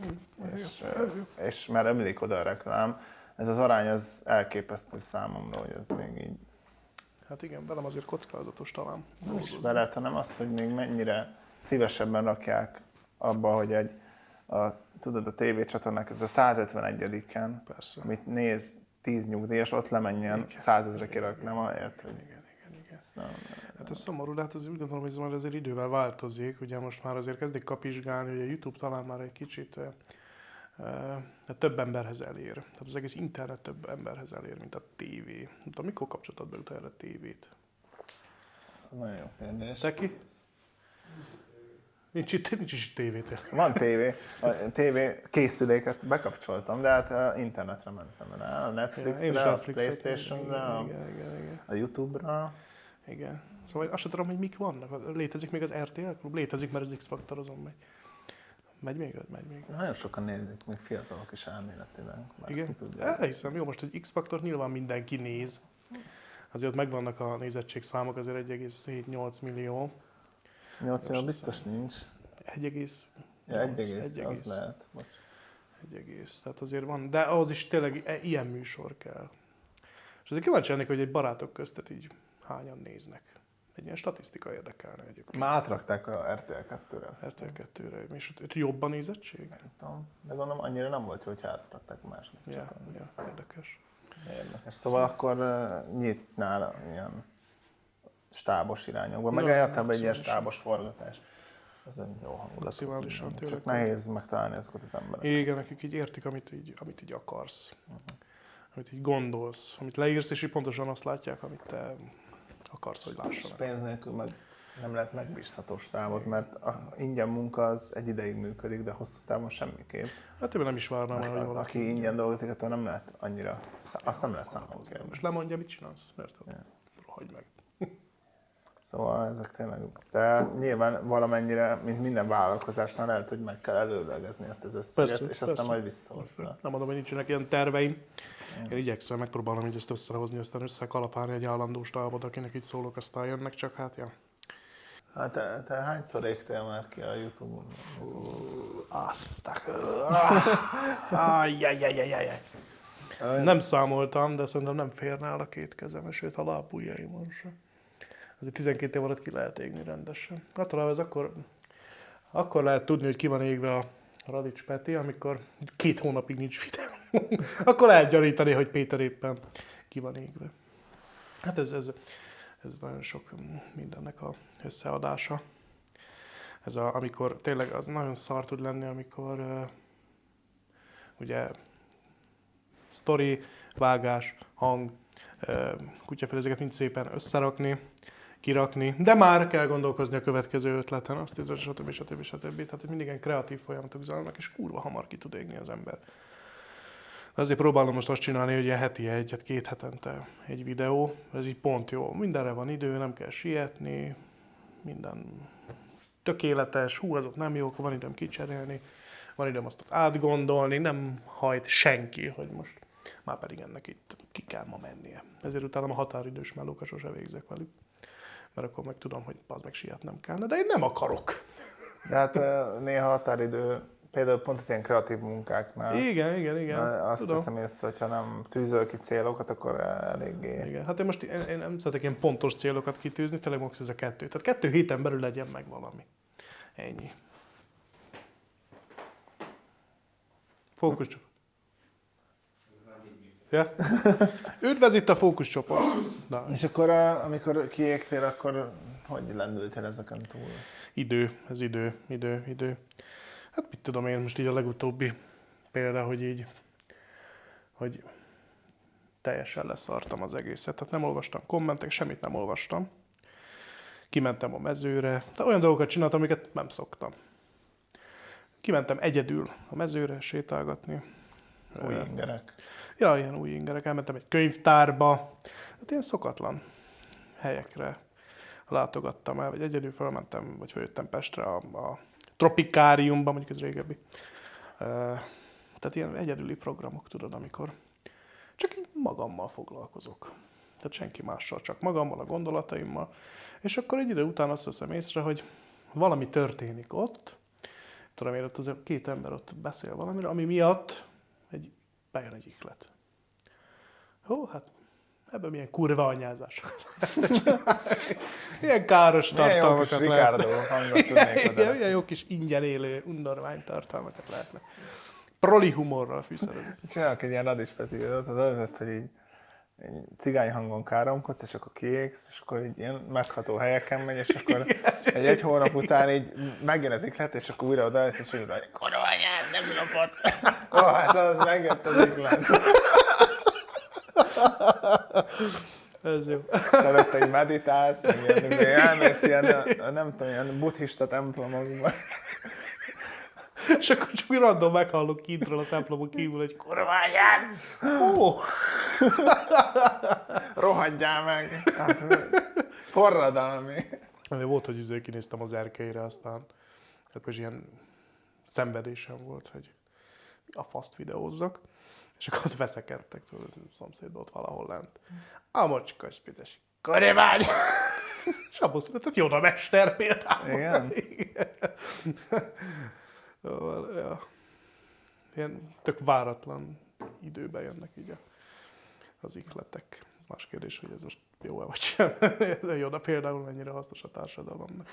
és már ömlik oda a reklám. Ez az arány az elképesztő számomra, hogy ez még így. hát igen, velem azért kockázatos talán. Nem is veled, hanem az, hogy még mennyire szívesebben rakják abba, hogy tudod, a tévécsatornák ez a 151-en, Persze. amit néz 10 nyugdíjas, ott lemenjen 100 000 kiraknám, ahelyett, hogy Igen. nem. Hát ez szomorú, de hát ez úgy gondolom, hogy ez már azért idővel változik. Ugye most már azért kezdik kapizsgálni, hogy a YouTube talán már egy kicsit több emberhez elér. Tehát az egész internet több emberhez elér, mint a tévé. Nem tudom, mikor kapcsoltad be utána a tévét? Nagyon jó kérdés. Te ki? Nincs is tévétél. Van tévé, a tévé készüléket bekapcsoltam, de hát internetre mentem rá, a Netflixre, a Playstation-ra, Igen. a YouTube-ra. Igen. Szóval azt sem tudom, hogy mik vannak. Létezik még az RTL Klub? Létezik, mert az X-faktorozom megy. Megy még? Nagyon sokan nézik, még fiatalok is elméletileg. Igen? Elhiszem, jó, most egy X-faktort nyilván mindenki néz. Azért ott megvannak a nézettségszámok, azért 1,7-8 millió. 8 millió biztos nincs. 1,8. Ja, 1,1 az lehet. Bocs. 1, tehát azért van, de ahhoz is tényleg ilyen műsor kell. És azért kíváncsi lennék, hogy egy barátok köztet így hányan néznek. Egy ilyen statisztika érdekelne egyébként. Már átrakták a RTL 2-re. RTL 2-re, és ott jobban nézettség? Nem tudom, de gondolom annyira nem volt jó, hogy átrakták a második Ja, csatornát. érdekes. Érdekes. Szóval akkor nyitnál ilyen stábos irányokba, meg Ja, általában egy ilyen maximálisan. stábos forgatás. Ez egy jó hangulat. Maximálisan tényleg. Csak nehéz megtalálni azokat az embereket. Igen, nekik így értik, amit így akarsz. Amit így gondolsz. Amit leírsz, és így pontosan azt látják, amit te akarsz, hogy És lássanak. pénz nélkül meg nem lehet megbízható stábot, mert a ingyen munka az egy ideig működik, de hosszú távon semmiképp. Hát én nem is várnám el, hogy Aki valaki... ingyen dolgozik, attól nem lehet annyira, azt nem lehet számon kérni. Most lemondja, mit csinálsz? Érted? Ja. Rohagy meg. Szóval ezek tényleg... De nyilván valamennyire, mint minden vállalkozásnál lehet, hogy meg kell előlegezni ezt az összeget, Persze, és aztán persze. majd visszahozza. Nem mondom, hogy nincsenek ilyen terveim. Én igyekszem, megpróbálom így ezt összehozni, aztán összekalapálni egy állandó stábot, akinek így szólok, aztán jönnek, csak hát ja. Hát te hányszor égtél már ki a YouTube-on? Nem számoltam, de szerintem nem férne el a két kezem, sőt a lábujjaimon sem. Azért 12 év alatt ki lehet égni rendesen. Általában ez akkor lehet tudni, hogy ki van égve a Radics Peti, amikor 2 hónapig nincs videó. Akkor lehet gyanítani, hogy Péter éppen ki van égve. Hát ez nagyon sok mindennek a összeadása. Amikor tényleg az nagyon szar tud lenni, amikor ugye sztori, vágás, hang, kutyafélezeket mind szépen összerakni, kirakni, de már kell gondolkozni a következő ötleten, azt így, stb. Tehát mindig ilyen kreatív folyamatok zajlanak, és kurva hamar ki tud égni az ember. De azért próbálom most azt csinálni, hogy ilyen heti egyet, 2 hetente egy videó, ez így pont jó. Mindenre van idő, nem kell sietni, minden tökéletes, az ott nem jó, akkor van időm kicserélni, van időm azt átgondolni, nem hajt senki, hogy most már pedig ennek itt ki kell ma mennie. Ezért utána a határidős melókat sose végzek velük, mert akkor meg tudom, hogy az meg sietnem kellene, de én nem akarok. De hát néha határidő, például pont az ilyen kreatív munkáknál. Igen. Azt tudom. hiszem észre, hogyha nem tűzöl ki célokat, akkor eléggé... Igen. Hát én nem szeretek ilyen pontos célokat kitűzni, tényleg max ez a 2. Tehát 2 héten belül legyen meg valami. Ennyi. Fókuszcsoport. Ja? Üdvözl itt a fókuszcsoport. Na, És akkor amikor kiégtél, akkor hogy lendültél ezeken túl? idő. Hát mit tudom én, most így a legutóbbi példa, hogy teljesen leszartam az egészet. Tehát nem olvastam kommentek, semmit nem olvastam. kimentem a mezőre, de olyan dolgokat csináltam, amiket nem szoktam. Kimentem egyedül a mezőre sétálgatni. Új ingerek. Ja, ilyen új ingerek. Elmentem egy könyvtárba. Hát ilyen szokatlan helyekre látogattam el, vagy egyedül felmentem, vagy feljöttem Pestre a Tropikáriumba, mondjuk ez régebbi. Tehát ilyen egyedüli programok, tudod, amikor csak így magammal foglalkozok. Tehát senki mással, csak magammal, a gondolataimmal. És akkor egy idő után azt veszem észre, hogy valami történik ott. Tudom én, ott azért két ember ott beszél valamiről, ami miatt bejön egy ihlet. Hát ebben milyen kurva anyázások. Ilyen káros tartalmakat Milyen jó kis Ricardo hangot tudnék oda. Milyen jó kis ingyen élő undorvány tartalmakat lehetne. Proli humorral fűszerezni. Csinálok egy ilyen Radis Peti videót, az lesz, hogy így cigány hangon káromkodsz, és akkor kiégsz, és akkor így ilyen megható helyeken megy, és akkor egy hónap után így megjön az iklet, és akkor újra odaállsz, és úgy hogy kurva anyád, nem lopott. Hát az megjött az iklet. Ez jó. Előtte így meditálsz, meg ilyen, elmész ilyen, nem tudom, ilyen buddhista templomokban. És akkor csak úgy random meghallok kintről a templomon kívül egy kurva anyád. Ó! Rohadjál meg! Hát, forradalmi. Volt, hogy kinéztem az erkélyre, aztán akkor is ilyen szenvedésem volt, hogy a faszt videózzak. És akkor ott veszekedtek, tudod, a szomszédban ott valahol lent. A mocskas pides. Korevány! És abból született Yoda mester például. Igen? Igen. Ja. Ilyen tök váratlan időben jönnek így az ihletek. Ez más kérdés, hogy ez most jó-e vagy sem. Ez a Yoda például mennyire hasznos a társadalomnak.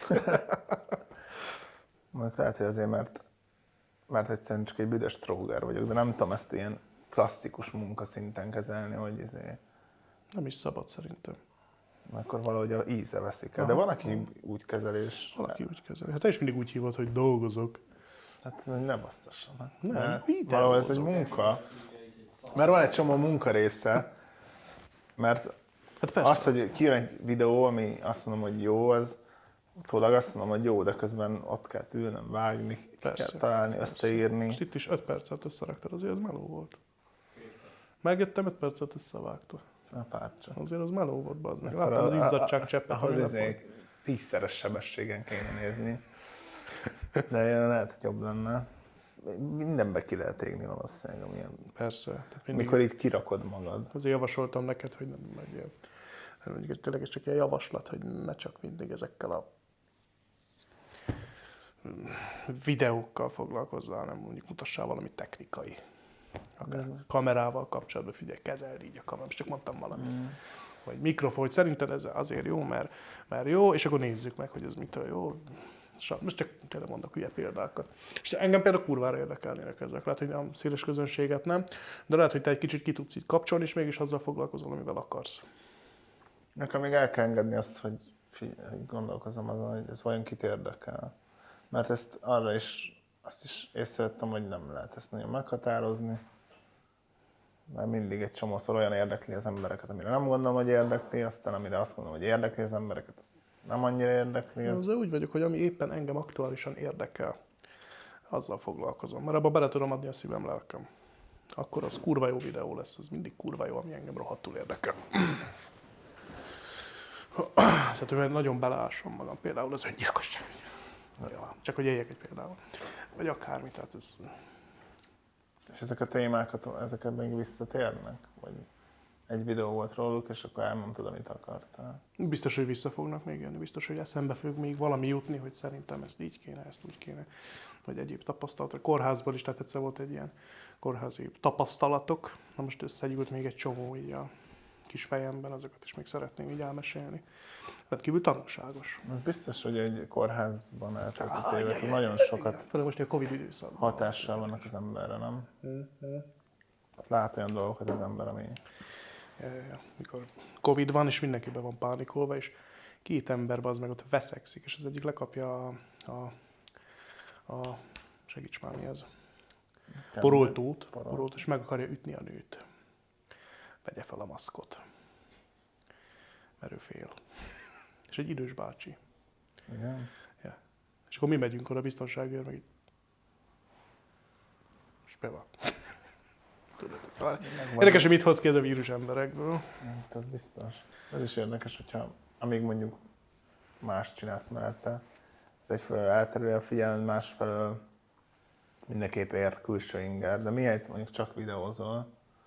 Mondjuk lehet, hogy azért, mert egyszerűen csak egy büdös tróger vagyok, de nem tudom ezt ilyen klasszikus munkaszinten kezelni, hogy Nem is szabad szerintem. akkor valahogy a íze veszik el. Aha. De van, aki úgy kezelés. Valaki úgy kezeli. Hát te is mindig úgy hívod, hogy dolgozok. Hát ne basztassanak. Nem, így valahol ez egy dolgozok. munka. Mert van egy csomó munkarésze, mert Hát persze. az, hogy kijön egy videó, ami azt mondom, hogy jó, az utólag azt mondom, hogy jó, de közben ott kell ülnöm, vágni, ki Persze. kell találni, összeírni. Most itt is 5 percet összeraktad, azért az meló volt. Megjöttem, 5 percet összevágta. A párcsa. Azért az meló volt, bazd meg. Akkor Láttam az izzadság cseppet, ahhoz ami lefolyt. 10-szeres sebességen kéne nézni. De lehet, hogy jobb lenne. Mindenbe ki lehet égni valószínűleg, amilyen. Persze. Tehát mindig Mikor így kirakod magad. azért javasoltam neked, hogy nem meg ilyen. Mondjuk tényleg ez csak ilyen javaslat, hogy ne csak mindig ezekkel a videókkal foglalkozzál, hanem mondjuk mutassál valami technikai. Akár kamerával kapcsolatban, figyelj, kezeld így a kamerát, most csak mondtam valamit. Vagy mikrofon, hogy szerinted ez azért jó, mert jó, és akkor nézzük meg, hogy ez mitől jó. Most csak tényleg mondok hülye példákat. És engem például kurvára érdekelnének ezek. Lehet, hogy nem széles közönséget nem, de lehet, hogy te egy kicsit ki tudsz itt kapcsolni, és mégis azzal foglalkozol, amivel akarsz. Nekem még el kell engedni azt, hogy gondolkozom azon, hogy ez vajon kit érdekel. Mert ezt arra is, azt is észrevettem, hogy nem lehet ezt nagyon meghatározni. Mert mindig egy csomószor olyan érdekli az embereket, amire nem gondolom, hogy érdekli, aztán amire azt gondolom, hogy érdekli az embereket, azt nem annyira érdekli. Azért úgy vagyok, hogy ami éppen engem aktuálisan érdekel, azzal foglalkozom. Mert abba bele tudom adni a szívem, lelkem. Akkor az kurva jó videó lesz, az mindig kurva jó, ami engem rohadtul érdekel. Tehát, hogy nagyon beleásom magam, például az öngyilkosság. Csak hogy éljek egy példával. Vagy akármi, tehát ez... És ezek a témákat, ezeket még visszatérnek? Vagy egy videó volt róluk, és akkor elmondtad, amit akartál? Biztos, hogy vissza fognak még jönni, biztos, hogy eszembe fog még valami jutni, hogy szerintem ezt így kéne, ezt úgy kéne. Vagy egyéb tapasztalatok. Kórházból is, tehát egyszer volt egy ilyen kórházi tapasztalatok. Na most összegyűlt még egy csomó így a kis fejemben, azokat is még szeretném így elmesélni. Rendkívül tanulságos. Az biztos, hogy egy kórházban eltöltött évek nagyon sokat Főleg most a Covid időszakban. hatással vannak az emberre, nem? Lát olyan dolgokat az ember, ami... Mikor Covid van, és mindenkiben van pánikolva, és két ember az meg ott veszekszik, és az egyik lekapja a segíts már mi ez? Poroltót, és meg akarja ütni a nőt. Vegye fel a maszkot. Mert ő fél. És egy idős bácsi. Igen. Ja. És akkor mi megyünk oda biztonságért, meg így. És be van. Tudod, érdekes, hogy mit hoz ki ez a vírus emberekből. Hát, az biztos. Ez is érdekes, hogyha amíg mondjuk más csinálsz mellette, ez egyfelől elterül a figyelmed, másfelől mindenképp ér külső inger, de mihelyt mondjuk csak videózol,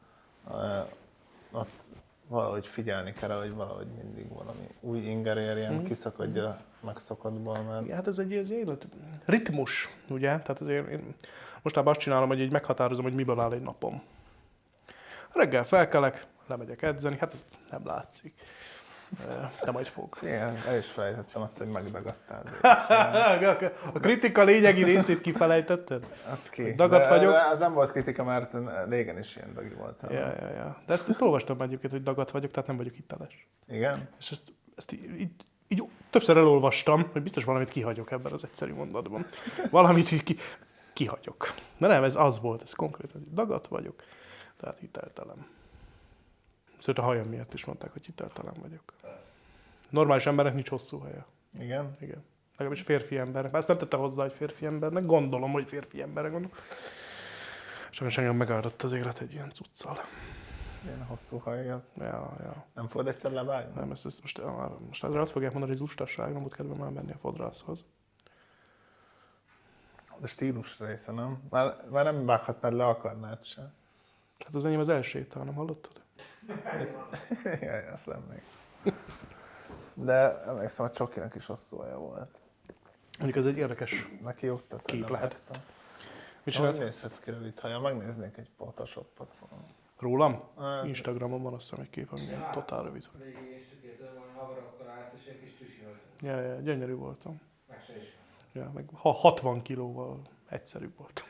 ott valahogy figyelni kell, hogy valahogy mindig valami új inger érjen, kiszakadja a megszokottból, mert... Hát ez egy élet ritmus, ugye? Tehát azért én mostában azt csinálom, hogy így meghatározom, hogy miből áll egy napom. Reggel felkelek, lemegyek edzeni, hát ez nem látszik. De majd fog. Igen, el is felejtettem azt, hogy megdagadtál. A kritika lényegi részét kifelejtetted? Az ki. Dagat vagyok. De az nem volt kritika, mert régen is ilyen dagi voltam. Ja. De ezt olvastam egyébként, hogy dagat vagyok, tehát nem vagyok hiteles. Igen? És ezt így többször elolvastam, hogy biztos valamit kihagyok ebben az egyszerű mondatban. Valamit így kihagyok. De nem, ez az volt, ez konkrétan, hogy dagat vagyok, tehát hiteltelen. Szóval a hajam miatt is mondták, hogy hiteltelen vagyok. Normális embernek nincs hosszú haja. Igen? Igen. Legalábbis férfi embernek. Ezt nem tette hozzá, hogy férfi embernek. Gondolom, hogy férfi emberre gondolom. Sajnos engem megáldott az élet egy ilyen cuccal. Ilyen hosszú haj, az... Ja. Nem fogod egyszer levágni? Nem, ezt most erre azt fogják mondani, hogy ez lustaság, nem volt kedvem elmenni a fodrászhoz. De stílus része, nem? Már nem vághatnád le, akarnád se. Hát az enyém az elsétál, nem hallottad? Jaj, azt lennék. De emlékszem, a Csokinak is hosszú haja volt. Mondjuk ez egy érdekes Neki jót tett, kép nem lehet. láttam. Mit Hogy csinálsz? nézhetsz ki rövid haja? Megnéznék egy Photoshopot. Rólam? Hát. Instagramon van azt hiszem egy kép, ami ilyen totál rövid. Végig és csak értem, hogy haverokkal állsz, és egy kis tüsi vagy. Ja, gyönyörű voltam. Meg se is. Ja, meg 60 kilóval egyszerűbb voltam.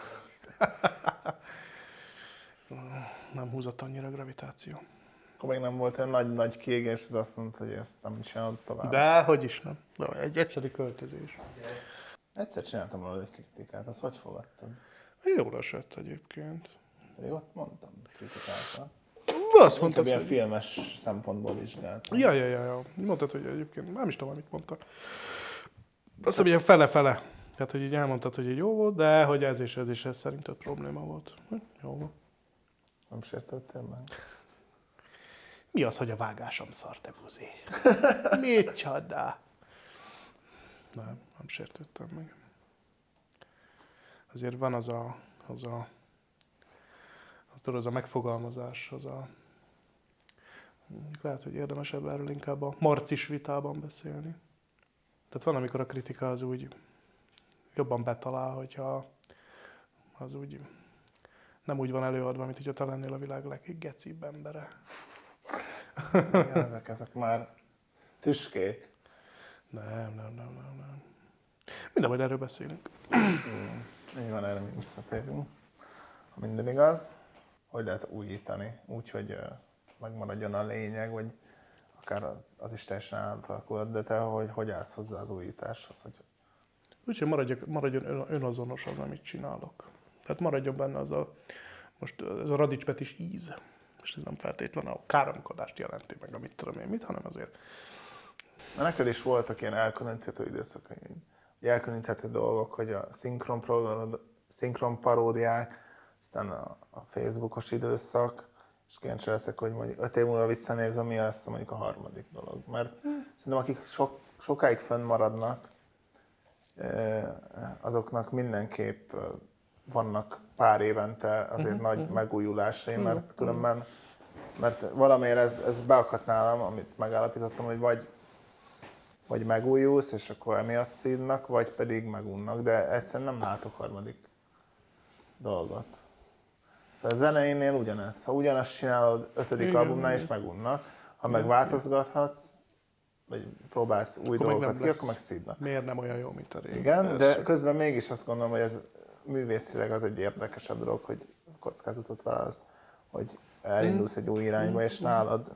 Nem húzott annyira a gravitáció. Akkor még nem volt olyan nagy kiégés, de azt mondta, hogy ezt nem csinálod tovább. De hogy is nem. De egy egyszerű költözés. Egyszer csináltam valami egy kritikát, azt hogy fogadtad? Jól esett egyébként. Pedig ott mondtam kritikálta. Azt Inkább mondtad, ilyen hogy... filmes szempontból vizsgáltam. Ja. Mondtad, hogy egyébként nem is tudom, mit mondtak. Azt hiszem, ilyen fele-fele. Tehát, hogy így elmondtad, hogy így jó volt, de hogy ez és ez szerinted probléma volt. Jó van. Nem sértettél meg? Mi az, hogy a vágásom szar, te buzi? Micsoda? Nem sértődtem meg. Azért van az a megfogalmazás, lehet, hogy érdemesebb erről inkább a marcis vitában beszélni. Tehát van, amikor a kritika az úgy jobban betalál, hogyha az úgy nem úgy van előadva, mint hogyha te lennél a világ leggecibb embere. Igen, ezek már tüskék. Nem. Minden, majd erről beszélünk. Így van, erre mi visszatérünk. Ha minden igaz, hogy lehet újítani, úgy, hogy megmaradjon a lényeg, vagy akár az is teljesen átalakulhat, de te hogy állsz hozzá az újításhoz? Hogy... Úgyhogy maradjon önazonos az, amit csinálok. Tehát maradjon benne most ez a radicspetis íz. És ez nem feltétlenül a káromkodást jelenti meg, amit tudom én mit, hanem azért. Mert neked is voltak ilyen elkülöníthető időszak, hogy elkülöníthető dolgok, hogy a szinkron paródiák, aztán a Facebookos időszak, és kíváncsi leszek, hogy mondjuk 5 év múlva visszanézve, mi lesz mondjuk a harmadik dolog. Mert szerintem akik sokáig fönnmaradnak, azoknak mindenképp vannak pár évente azért nagy megújulásai, mert különben, mert valamiért ez beakadt nálam, amit megállapítottam, hogy vagy megújulsz, és akkor emiatt szídnak, vagy pedig megunnak, de egyszerűen nem látok harmadik dolgot. Szóval a zenénél ugyanez. Ha ugyanazt csinálod 5. albumnál is megunnak, ha meg változgathatsz, vagy próbálsz új akkor dolgokat ki, akkor meg szídnak. Miért nem olyan jó, mint a régi? Igen, de közben mégis azt gondolom, hogy ez művészileg az egy érdekesebb dolog, hogy kockázatot vállalsz, hogy elindulsz egy új irányba, és nálad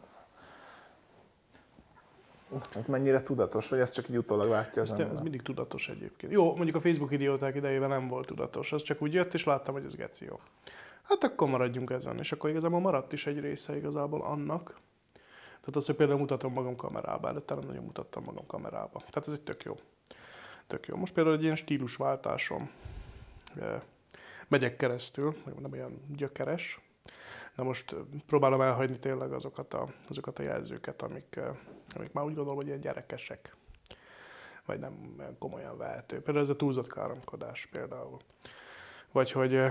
ez mennyire tudatos, vagy ez csak egy utólag látja az ember? Ez mindig tudatos egyébként. Jó, mondjuk a Facebook idióták idejében nem volt tudatos, az csak úgy jött, és láttam, hogy ez geci jó. Hát akkor maradjunk ezen, és akkor igazából maradt is egy része igazából annak. Tehát Tehát az, hogy például mutatom magam kamerába, előtte nem nagyon mutattam magam kamerába. Tehát ez egy tök jó. Tök jó. Most például egy ilyen stílusváltásom. Megyek keresztül, nem olyan gyökeres, de most próbálom elhagyni tényleg azokat a jelzőket, amik már úgy gondolom, hogy ilyen gyerekesek. Vagy nem olyan komolyan vehető. Például ez a túlzott káromkodás például. Vagy hogy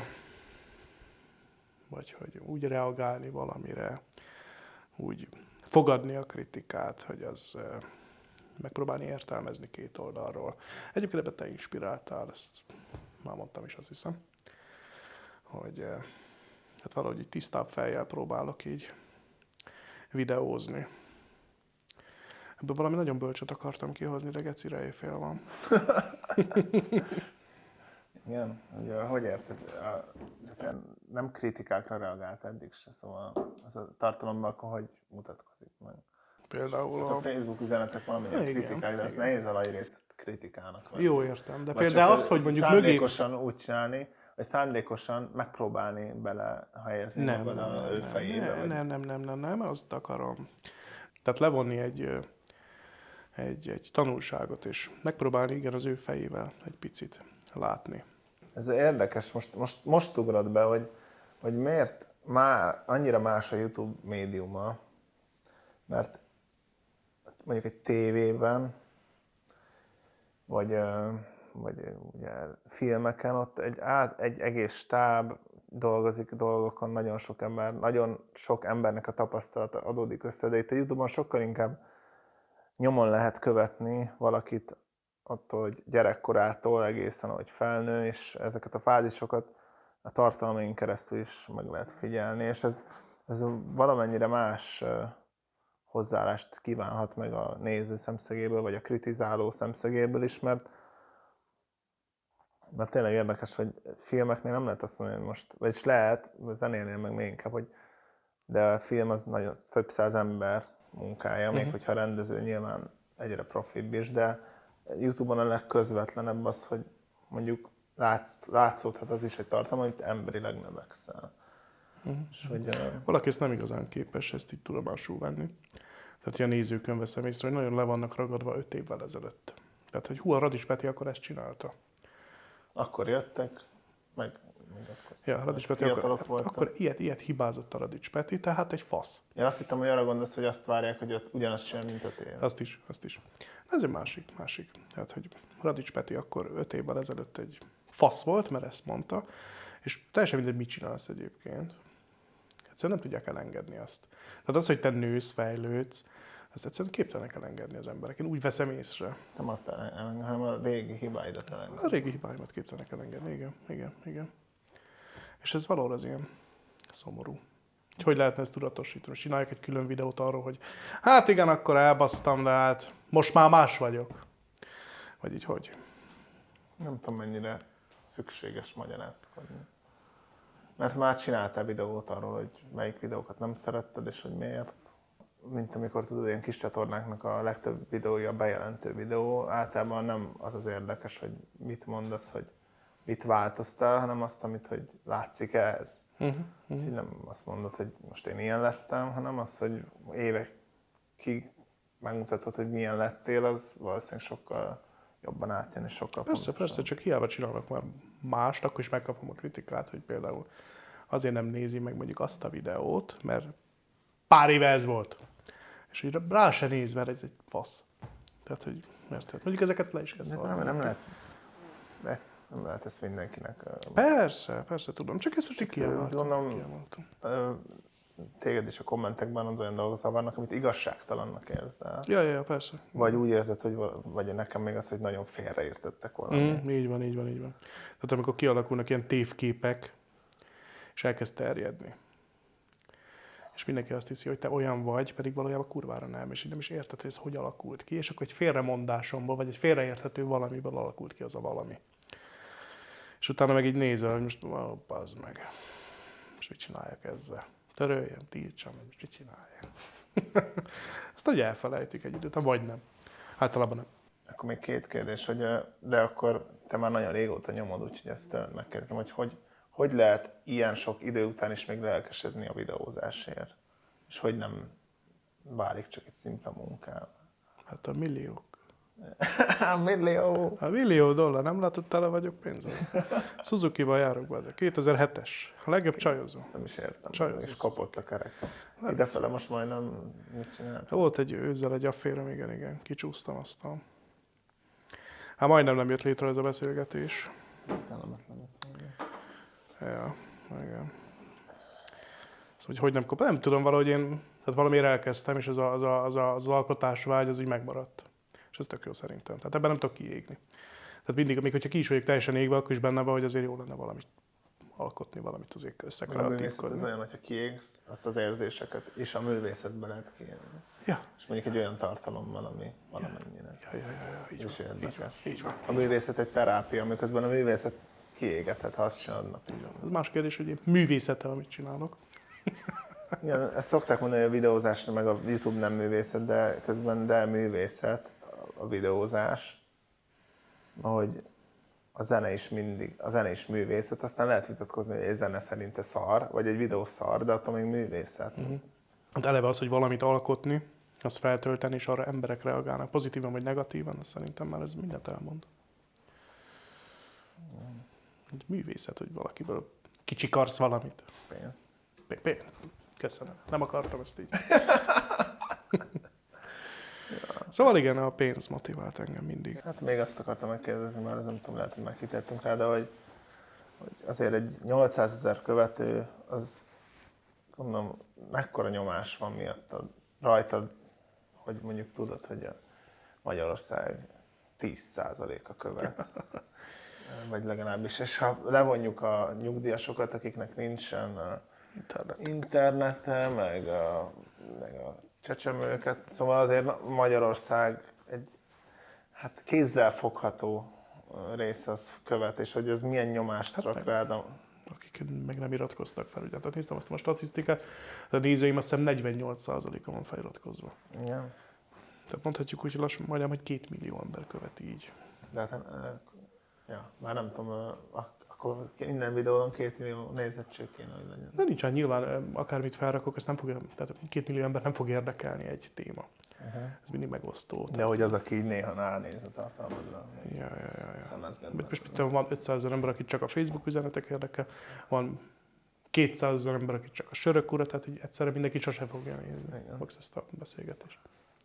úgy reagálni valamire, úgy fogadni a kritikát, hogy az megpróbálni értelmezni két oldalról. Egyébként ebben te inspiráltál, ezt már mondtam is, azt hiszem, hogy hát valahogy így tisztább fejjel próbálok így videózni. Ebből valami nagyon bölcsöt akartam kihozni, de gecire éjfél van. Igen, ugye, hogy érted? Te nem kritikákra reagált eddig se, szóval az a tartalomban akkor hogy mutatkozik meg? Például Hát a Facebook üzenetek valamilyen kritikák, de azt nehéz alajrészt kritikának venni. Jó, értem, de Vagy például csak az, hogy mondjuk szándékosan úgy csinálni, vagy szándékosan megpróbálni bele helyezni Nem, magad a ő fejébe. nem, azt akarom. Tehát levonni egy tanulságot, és megpróbálni igen az ő fejével egy picit látni. Ez érdekes, most ugrott be, hogy miért már annyira más a YouTube médiuma, mert mondjuk egy tévében, vagy ugye filmeken ott egy egész stáb dolgozik dolgokon, nagyon sok embernek a tapasztalata adódik össze, de itt a YouTube-on sokkal inkább nyomon lehet követni valakit attól, hogy gyerekkorától egészen, ahogy felnő, és ezeket a fázisokat a tartalmain keresztül is meg lehet figyelni, és ez valamennyire más hozzáállást kívánhat meg a néző szemszögéből, vagy a kritizáló szemszögéből is, mert tényleg érdekes, hogy filmeknél nem lehet azt mondani, hogy most, vagyis lehet, a zenénél meg még inkább, hogy de a film az nagyon több száz ember munkája, még hogyha a rendező nyilván egyre profibb is, de YouTube-on a legközvetlenebb az, hogy mondjuk látszódhat az is egy tartalom, amit emberileg növekszel. És hogy, Valaki ezt nem igazán képes ezt így tudomásul venni. Tehát, hogy a nézőkön veszem észre, hogy nagyon le vannak ragadva 5 évvel ezelőtt. Tehát, hogy hú, a Radics Peti akkor ezt csinálta. akkor jöttek, meg akkor. Ja, Radics Peti akkor ilyet hibázott a Radics Peti, tehát egy fasz. Ja, azt hittem, hogy arra gondolsz, hogy azt várják, hogy ugyanazt csinál, mint 5 év. Azt is. Ez egy másik. Tehát, hogy Radics Peti akkor 5 évvel ezelőtt egy fasz volt, mert ezt mondta, és teljesen mindegy, mit csinálsz egyébként. Egyszerűen nem tudják elengedni azt. Tehát az, hogy te nősz, fejlődsz, ezt egyszerűen képtelenek elengedni az emberek. Én úgy veszem észre. Nem azt hanem a régi hibáidat elengedni. A régi hibáimat képtelenek elengedni, igen. És ez valahol az ilyen szomorú. Hogy lehetne ezt tudatosítani? Csináljak egy külön videót arról, hogy hát igen, akkor elbasztam, de hát most már más vagyok. Vagy így hogy? Nem tudom, mennyire szükséges magyarázkodni. Mert már csináltál videót arról, hogy melyik videókat nem szeretted, és hogy miért. Mint amikor tudod, ilyen kis csatornáknak a legtöbb videója a bejelentő videó. Általában nem az az érdekes, hogy mit mondasz, hogy mit változtál, hanem azt, hogy látszik-e ez. Úgyhogy nem azt mondod, hogy most én ilyen lettem, hanem az, hogy évekig megmutatod, hogy milyen lettél, az valószínűleg sokkal jobban átjön, és sokkal fontosabb. Persze, csak hiába csinálnak már mást, akkor is megkapom a kritikát, hogy például azért nem nézi meg mondjuk azt a videót, mert pár éve ez volt. És hogy rá se néz, mert ez egy fasz. Tehát, hogy mert mondjuk ezeket le is kell szólni. Nem lehet ezt mindenkinek. Persze, tudom. Csak ezt most így kiemeltem. Téged is a kommentekben az olyan dolgok zavarnak, amit igazságtalannak érzel. Ja, persze. Vagy úgy érzed, hogy vagy nekem még az, hogy nagyon félreértettek valamit. Így van. Tehát amikor kialakulnak ilyen tévképek, és elkezd terjedni. És mindenki azt hiszi, hogy te olyan vagy, pedig valójában kurvára nem, és így nem is érted, hogy ez hogy alakult ki, és akkor egy félremondásomból, vagy egy félreérthető valamiből alakult ki az a valami. És utána meg így nézel, hogy most, bazd meg, most mit csináljak ezzel? Töröljem, tiltsam, most mit csináljak? Azt nagy elfelejtik egy időt, vagy nem. Általában nem. Akkor még 2 kérdés, hogy, de akkor te már nagyon régóta nyomod, úgyhogy ezt megkezdem, hogy lehet ilyen sok idő után is még lelkesedni a videózásért? És hogy nem válik csak egy szimpla munkával. Hát a milliók. Millió! A millió dollár, nem látod, tele vagyok pénzzel. Suzuki-val járok be, 2007-es. A legjobb csajozó. Ezt nem is értem. Csajozó. És kapott a kerek. Nem Idefele most majdnem mit csinált? Volt őzzel egy afférom, igen, kicsúsztam aztán. Hát majdnem nem jött létre ez a beszélgetés. Ez kellemetlen lett volna. Ja, igen. Szóval, hogy nem kaptam, nem tudom, valahogy én, tehát valamiért elkezdtem, és az alkotásvágy az így megmaradt. És ez tök jó szerintem. Tehát ebben nem tudok kiégni. Tehát mindig, még hogyha ki is vagyok teljesen égve, akkor is benne van, hogy azért jó lenne valamit alkotni, valamit azért A művészet az összekreatívkodni. olyan, hogyha kiégsz, azt az érzéseket is a művészetbe lehet kiélni. Ja. És mondjuk egy olyan tartalommal, ami valamennyire Így is van, érdekes. így van. A művészet egy terápia, miközben a művészet kiégethet, ha azt csinálod napi. Ez más kérdés, hogy én művészettel amit csinálok. Igen, ezt szokták mondani, hogy a videózás meg a YouTube nem művészet, de közben de művészet a videózás, hogy a zene is mindig, a zene is művészet, aztán lehet vitatkozni, hogy egy zene szerinte szar, vagy egy videó szar, de attól még művészet. Hát eleve az, hogy valamit alkotni, azt feltölteni, és arra emberek reagálnak, pozitívan vagy negatívan, azt szerintem már ez mindent elmond. Egy művészet, hogy valakiből kicsikarsz valamit. Pénz. Köszönöm. Nem akartam ezt így. Szóval igen, a pénz motivált engem mindig. Hát még azt akartam megkérdezni, már ez nem tudom, lehet, hogy meghiteltünk rá, de hogy azért egy 800 000 követő, az gondolom, mekkora nyomás van miattad, rajtad, hogy mondjuk tudod, hogy a Magyarország 10%-a követ. Vagy legalábbis, és ha levonjuk a nyugdíjasokat, akiknek nincsen internete, meg a csecsemőket, szóval azért Magyarország egy hát kézzel fogható része az követ, és hogy ez milyen nyomást rak rád. Akik meg nem iratkoztak fel. Ugye, tehát néztem azt a statisztikát, a nézőim azt hiszem 48%-a van feliratkozva. Igen. Tehát mondhatjuk úgy, hogy lassan majdnem, hogy 2 millió ember követi így. De hát, ja, már nem tudom, akkor minden videón 2 millió nézettség kéne, hogy legyen. De nincsen, nyilván akármit felrakok, ezt nem fogja, tehát 2 millió ember nem fog érdekelni egy téma. Ez mindig megosztó. De hogy az, aki így néha ránéz a tartalmadra, Ja. szemezgetve. Most mit tudom, van 500 000 ember, akit csak a Facebook üzenetek érdekel, van 200 000 ember, akit csak a sörök ura, tehát így egyszerre mindenki sose fogja nézni. Max ezt a beszélgetést.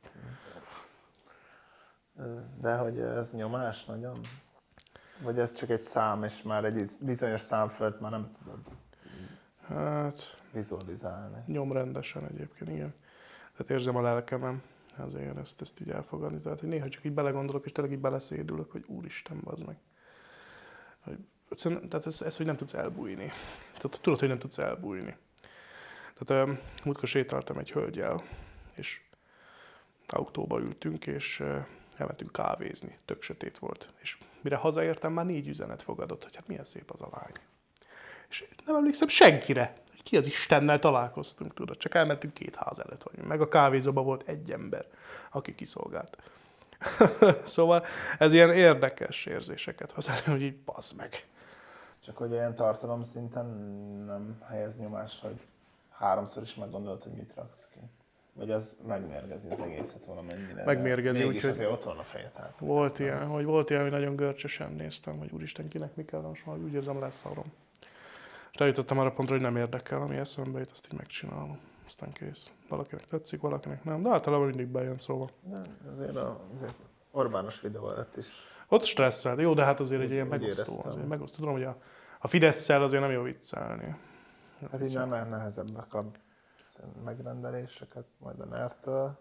De hogy ez nyomás nagyon? Vagy ez csak egy szám, és már egy bizonyos szám felett már nem tudod Hát, vizualizálni? nyom rendesen egyébként, igen. Tehát érzem a lelkemem, azért ezt így elfogadni. Tehát, hogy néha csak így belegondolok, és tényleg így beleszédülök, hogy úristen, bazd meg. Tehát ez, hogy nem tudsz elbújni. Tehát tudod, hogy nem tudsz elbújni. Tehát múltkor sétáltam egy hölgyel, és autóba ültünk, és elmentünk kávézni. Tök sötét volt. És mire hazaértem, már 4 üzenet fogadott, hogy hát milyen szép az a lány. És nem emlékszem senkire, hogy ki az Istennel találkoztunk, tudod. Csak elmentünk 2 ház előtt vagyunk. Meg a kávézóban volt 1 ember, aki kiszolgált. Szóval ez ilyen érdekes érzéseket hoz elő, hogy így bassz meg. Csak hogy olyan tartalom szinten nem helyez nyomásra, hogy 3-szor is meggondolod, hogy mit raksz ki. Vagy az megmérgezi az egészet valamennyire. Megmérgezi, mégis úgyhogy azért ott van a feje. Tehát. Volt ilyen, hogy nagyon görcsösen néztem, hogy úristen, kinek mi kell, most már úgy érzem, leszarom. És eljutottam arra pontra, hogy nem érdekel, ami eszembe jut, azt így megcsinálom. Aztán kész. Valakinek tetszik, valakinek nem, de általában mindig bejön, szóval. De azért Orbános videó előtt is. Ott stresszel, jó, de hát azért egy ilyen Úgy megosztó. éreztem. Azért megosztó. Tudom, hogy a Fidesz-szel azért nem jó viccelni. Hát így már nehezebbek a megrendeléseket, majd a NER-től.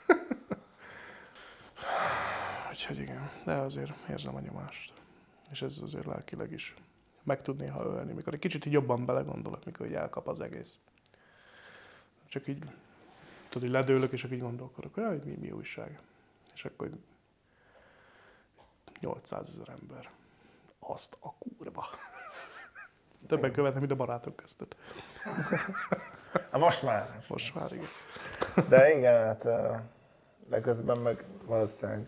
Úgyhogy igen, de azért érzem a nyomást. És ez azért lelkileg is meg tud néha ölni, mikor egy kicsit így jobban belegondolok, mikor így elkap az egész. Csak így, tudod, hogy ledőlök, és akkor így gondolkodok, hogy mi újság. És akkor 800 000 ember. Azt a kurva. Többen követnek, mint a barátok között. Most már. Most már igen. De igen, hát de közben meg valószínűleg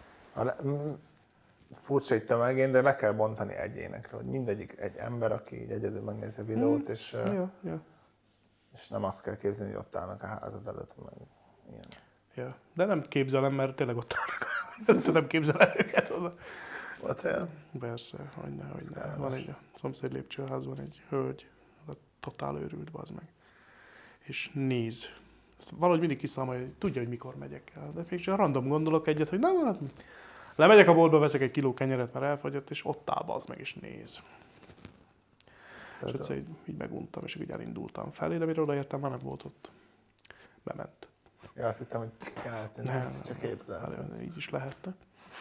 furcsa egy tömegén, de le kell bontani egyénekre, hogy mindegyik egy ember, aki így egyedül megnézi a videót, és Ja. nem azt kell képzelni, hogy ott állnak a házad előtt, meg Igen. Ja. De nem képzelem, mert tényleg ott állnak. Nem képzelem őket oda. Volt olyan? Persze, hogyne. Van egy a szomszéd lépcsőházban egy hölgy, totál őrült, bazd meg. És néz. Ezt valahogy mindig kiszámolja, hogy tudja, hogy mikor megyek el. De még csak random gondolok egyet, hogy nem, hát lemegyek a boltba, veszek egy kiló kenyeret, mert elfogyott, és ott áll, bazd meg, és néz. És egyszer így meguntam, és így elindultam felé, de mire odaértem, már nem volt ott. Bement. Ja, azt hittem, hogy eltűnt, csak képzel. Így is lehetne.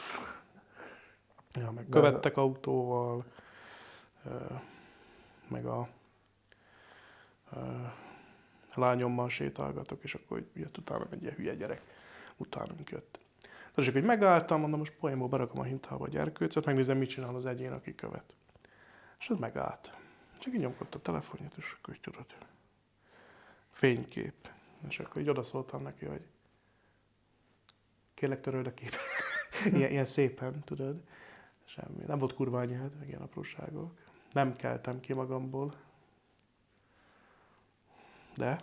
Ja, meg követtek autóval, meg a lányommal sétálgatok, és akkor jött utána egy ilyen hülye gyerek. Utánunk jött. Tehát csak, hogy megálltam, mondom, most poénból berakom a hintába a gyerkőcöt, megnézem, mit csinál az egyén, aki követ. És az megállt. Csak így nyomkodta a telefonját, és akkor így tudod. Fénykép. És akkor így odaszóltam neki, hogy kérlek, töröld a képet. ilyen szépen, tudod. Semmi. Nem volt kurva anyád, meg ilyen apróságok. Nem keltem ki magamból. De.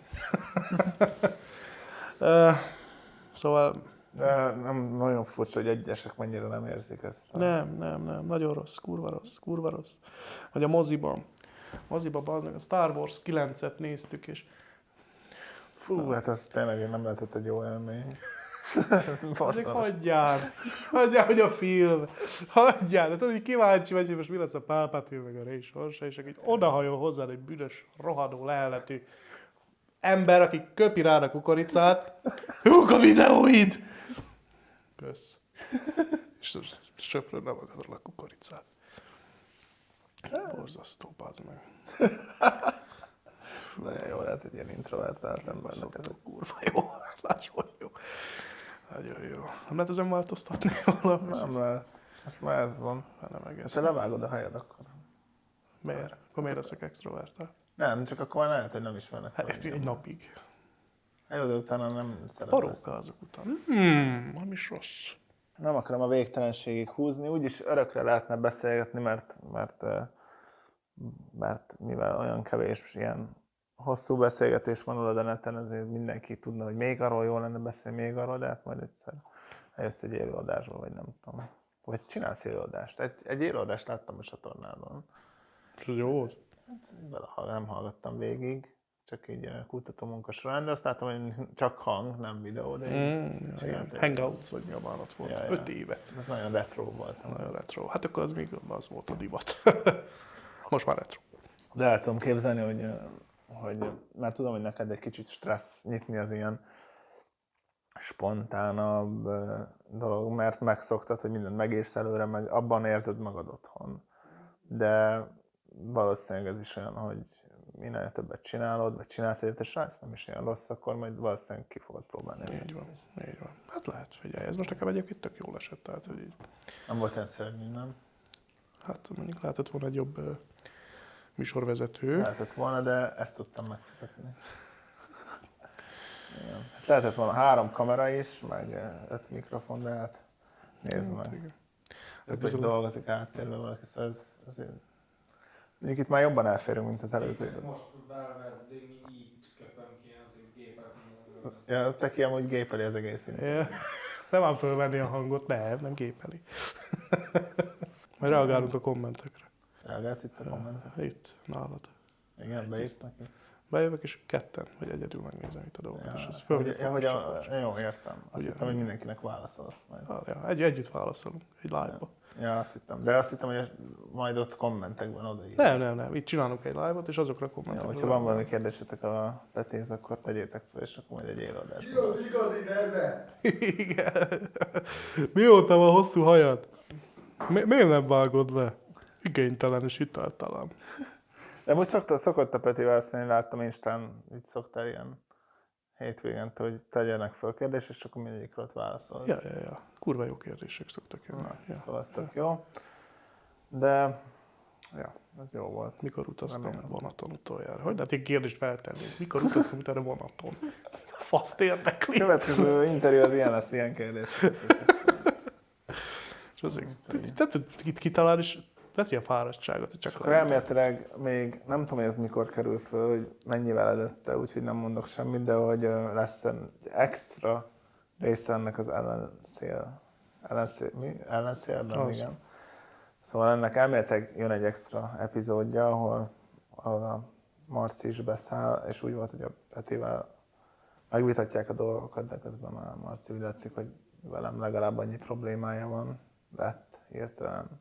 Szóval... De nem, nagyon furcsa, hogy egyesek mennyire nem érzik ezt. Nem. Nagyon rossz, kurva rossz. Vagy a moziban bazd, a Star Wars 9-et néztük, és... Fú, hát ez tényleg nem lehetett egy jó élmény. Hagyjál, hogy a film. Hagyjál, de tudod, hogy kíváncsi vagy, hogy most mi lesz a Palpatine meg a Rey sorsa, és akkor így odahajol hozzád egy büdös, rohadó leheletű ember, aki köpi rád a kukoricát. Jók a videóid! Kösz. És söpröd le magadról a kukoricát. Borzasztó, bazd meg. Nagyon jó lehet egy ilyen introvertált ember. Kurva jó, nagyon jó. Nagyon jó. Nem lehet ezen változtatni valamit? Nem lehet. Most már ez van. Nem egész. Ha levágod a helyed, akkor... Miért? Akkor miért leszek extrovertált? Nem, csak akkor már lehet, hogy nem ismernek. Hát, egy napig. Jó, de utána nem szeretem. Parókázok utána. Nem is rossz. Nem akarom a végtelenségig húzni, úgyis örökre lehetne beszélgetni, mert mivel olyan kevés ilyen hosszú beszélgetés van a neten, ezért mindenki tudna, hogy még arról jó lenne beszélni, még arról, de hát majd egyszer eljössz egy élőadásból, vagy nem tudom. Vagy csinálsz élőadást. Egy élőadást láttam a csatornádon. És ez jó volt? Nem hallgattam végig, csak így kutatómunka során, de azt láttam, hogy csak hang, nem videó, de Hangouts, vagy mi a bánat volt. 5 éve. Ez nagyon retro volt. Nagyon retro. Hát akkor az még az volt a divat. Most már retro. De el tudom képzelni, hogy már tudom, hogy neked egy kicsit stressz nyitni az ilyen spontánabb dolog, mert megszoktad, hogy mindent megérsz előre, meg abban érzed magad otthon. De valószínűleg ez is olyan, hogy minél többet csinálod, vagy csinálsz egyet, és ez nem is olyan rossz, akkor majd valószínűleg ki fogod próbálni. Így van. Hát lehet, figyelj, ez most nekem egyébként tök jól esett, tehát, hogy így. Nem volt ilyen szörnyű, nem? Hát mondjuk lehetett volna egy jobb műsorvezető. Lehetett volna, de ezt tudtam megfizetni. Igen. Hát lehetett volna 3 kamera is, meg 5 mikrofon, de hát nézd meg. Igen. Ez hogy dolgozik áttérve valaki, szóval ez mondjuk itt már jobban elférünk, mint az előzőben. Most belverni, így köpöm ki az így gépet. Ja, te ki amúgy gépeli az egész Ja. Nem ám fölvenni a hangot, nem gépeli. Majd reagálunk a kommentekre. Reagálsz itt a kommentet? Itt, nálad. Igen, beírsz neki? Bejövök, és ketten, vagy egyedül megnézem itt a dolgokat. És ez Jó, értem. Azt hittem, hogy mindenkinek válaszolsz majd. Együtt válaszolunk, egy live-ba. Ja, azt hittem. De azt hittem, hogy majd ott kommentekben odaír. Nem. Itt csinálunk egy live-ot, és azokra Ja, kommentekre. hogyha van valami kérdésetek a Petihez, akkor tegyétek fel, és akkor majd egy élőadásban. az igazi neve? Igen. Mióta van hosszú hajad? Miért nem vágod le? Igénytelen és hiteltelen. De most szokott a Peti válaszolni, láttam Instán, itt szoktál ilyen hétvégente, hogy tegyenek fel kérdést, és akkor mindegyikre ott válaszol. Ja. Kurva jó kérdések szoktak jönni. Ja. Szóval ez tök jó. De, ja, ez jó volt. Mikor utaztam vonaton utoljára? Hogy lehet egy kérdést feltenni? Mikor utaztam utána vonaton? Faszt érdekli. Következő interjú az ilyen lesz, ilyen kérdés. És azért, nem tud kitalálni, és veszi a fáradtságot, hogy És csak akkor elméletileg még nem tudom, hogy ez mikor kerül föl, hogy mennyivel előtte, úgyhogy nem mondok semmit, de hogy lesz egy extra része ennek az ellenszélben, Az. igen. Szóval ennek elméletileg jön egy extra epizódja, ahol a Marci is beszáll, és úgy volt, hogy a Petivel megvitatják a dolgokat, de közben már Marci úgy látszik, hogy velem legalább annyi problémája van, lett hirtelen.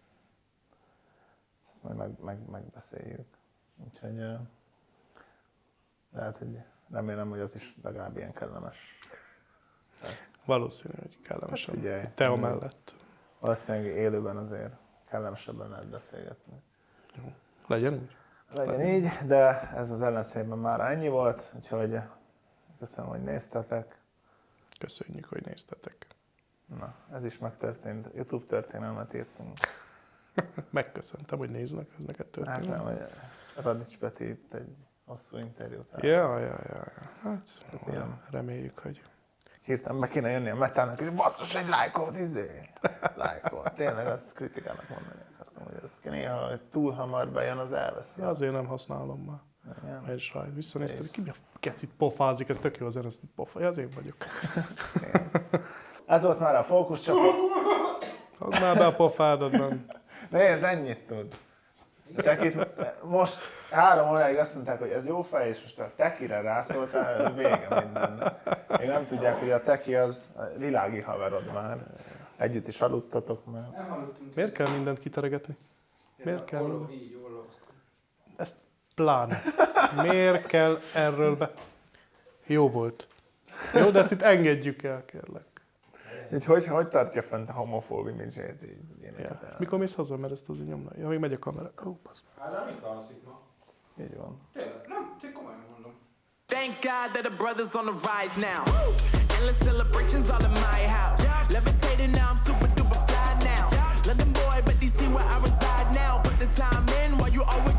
Ezt majd megbeszéljük. Úgyhogy lehet, hogy remélem, hogy az is legalább ilyen kellemes lesz. Valószínű, hogy kellemesen. Hát figyelj. Teo mellett. Valószínűleg élőben azért kellemesebben lehet beszélgetni. Legyen úgy? Legyen így, de ez az ellenszélben már ennyi volt, úgyhogy köszönöm, hogy néztetek. Köszönjük, hogy néztetek. Na, ez is megtörtént. YouTube történelmet írtunk. Megköszöntem, hogy néznek, ez neked Hát történet. nem, hogy Radics Peti itt egy hosszú interjút. Ja. Hát, Ez ilyen. reméljük, hogy... Hirtelen be kéne jönni a metának, és basszus, egy lájkot, lájkot. Tényleg azt kritikának mondani akartam, hogy ez néha túl hamar bejön, az elveszi. Azért nem használom már. Igen. Egy sajt. Visszanéztem, hogy ki mi a kecit pofázik, ez tök jó az ezt pofa. Ja, az én vagyok. Igen. Ez volt már a fókuszcsapat. Hagyd már be a pofádadban. Nézd, ennyit tud. A tekit, most 3 óráig azt mondták, hogy ez jó fej, és most a tekire rászóltál, ez vége mindennek. Még nem tudják, hogy a teki az a világi haverod már. Együtt is aludtatok már. Nem hallottunk. Miért kell mindent kiteregetni? Miért kell mindent? Így ollóztunk. Ezt pláne. Miért kell erről be? Jó volt. Jó, de ezt itt engedjük el, kérlek. Így hogy tartja fent a homofób imidzsét így? Ja. Mikor mész haza, mert ezt azért nyomna? Ja, még megy a kamera. Ó, basz. Hát nem itt alszik ma. Így van. Tényleg, nem, csak komolyan mondom. Thank God that the brothers on the rise now. Endless celebrations all in my house. Levitating now, I'm super duper fly now. London boy, but DC where I reside now. Put the time in while you always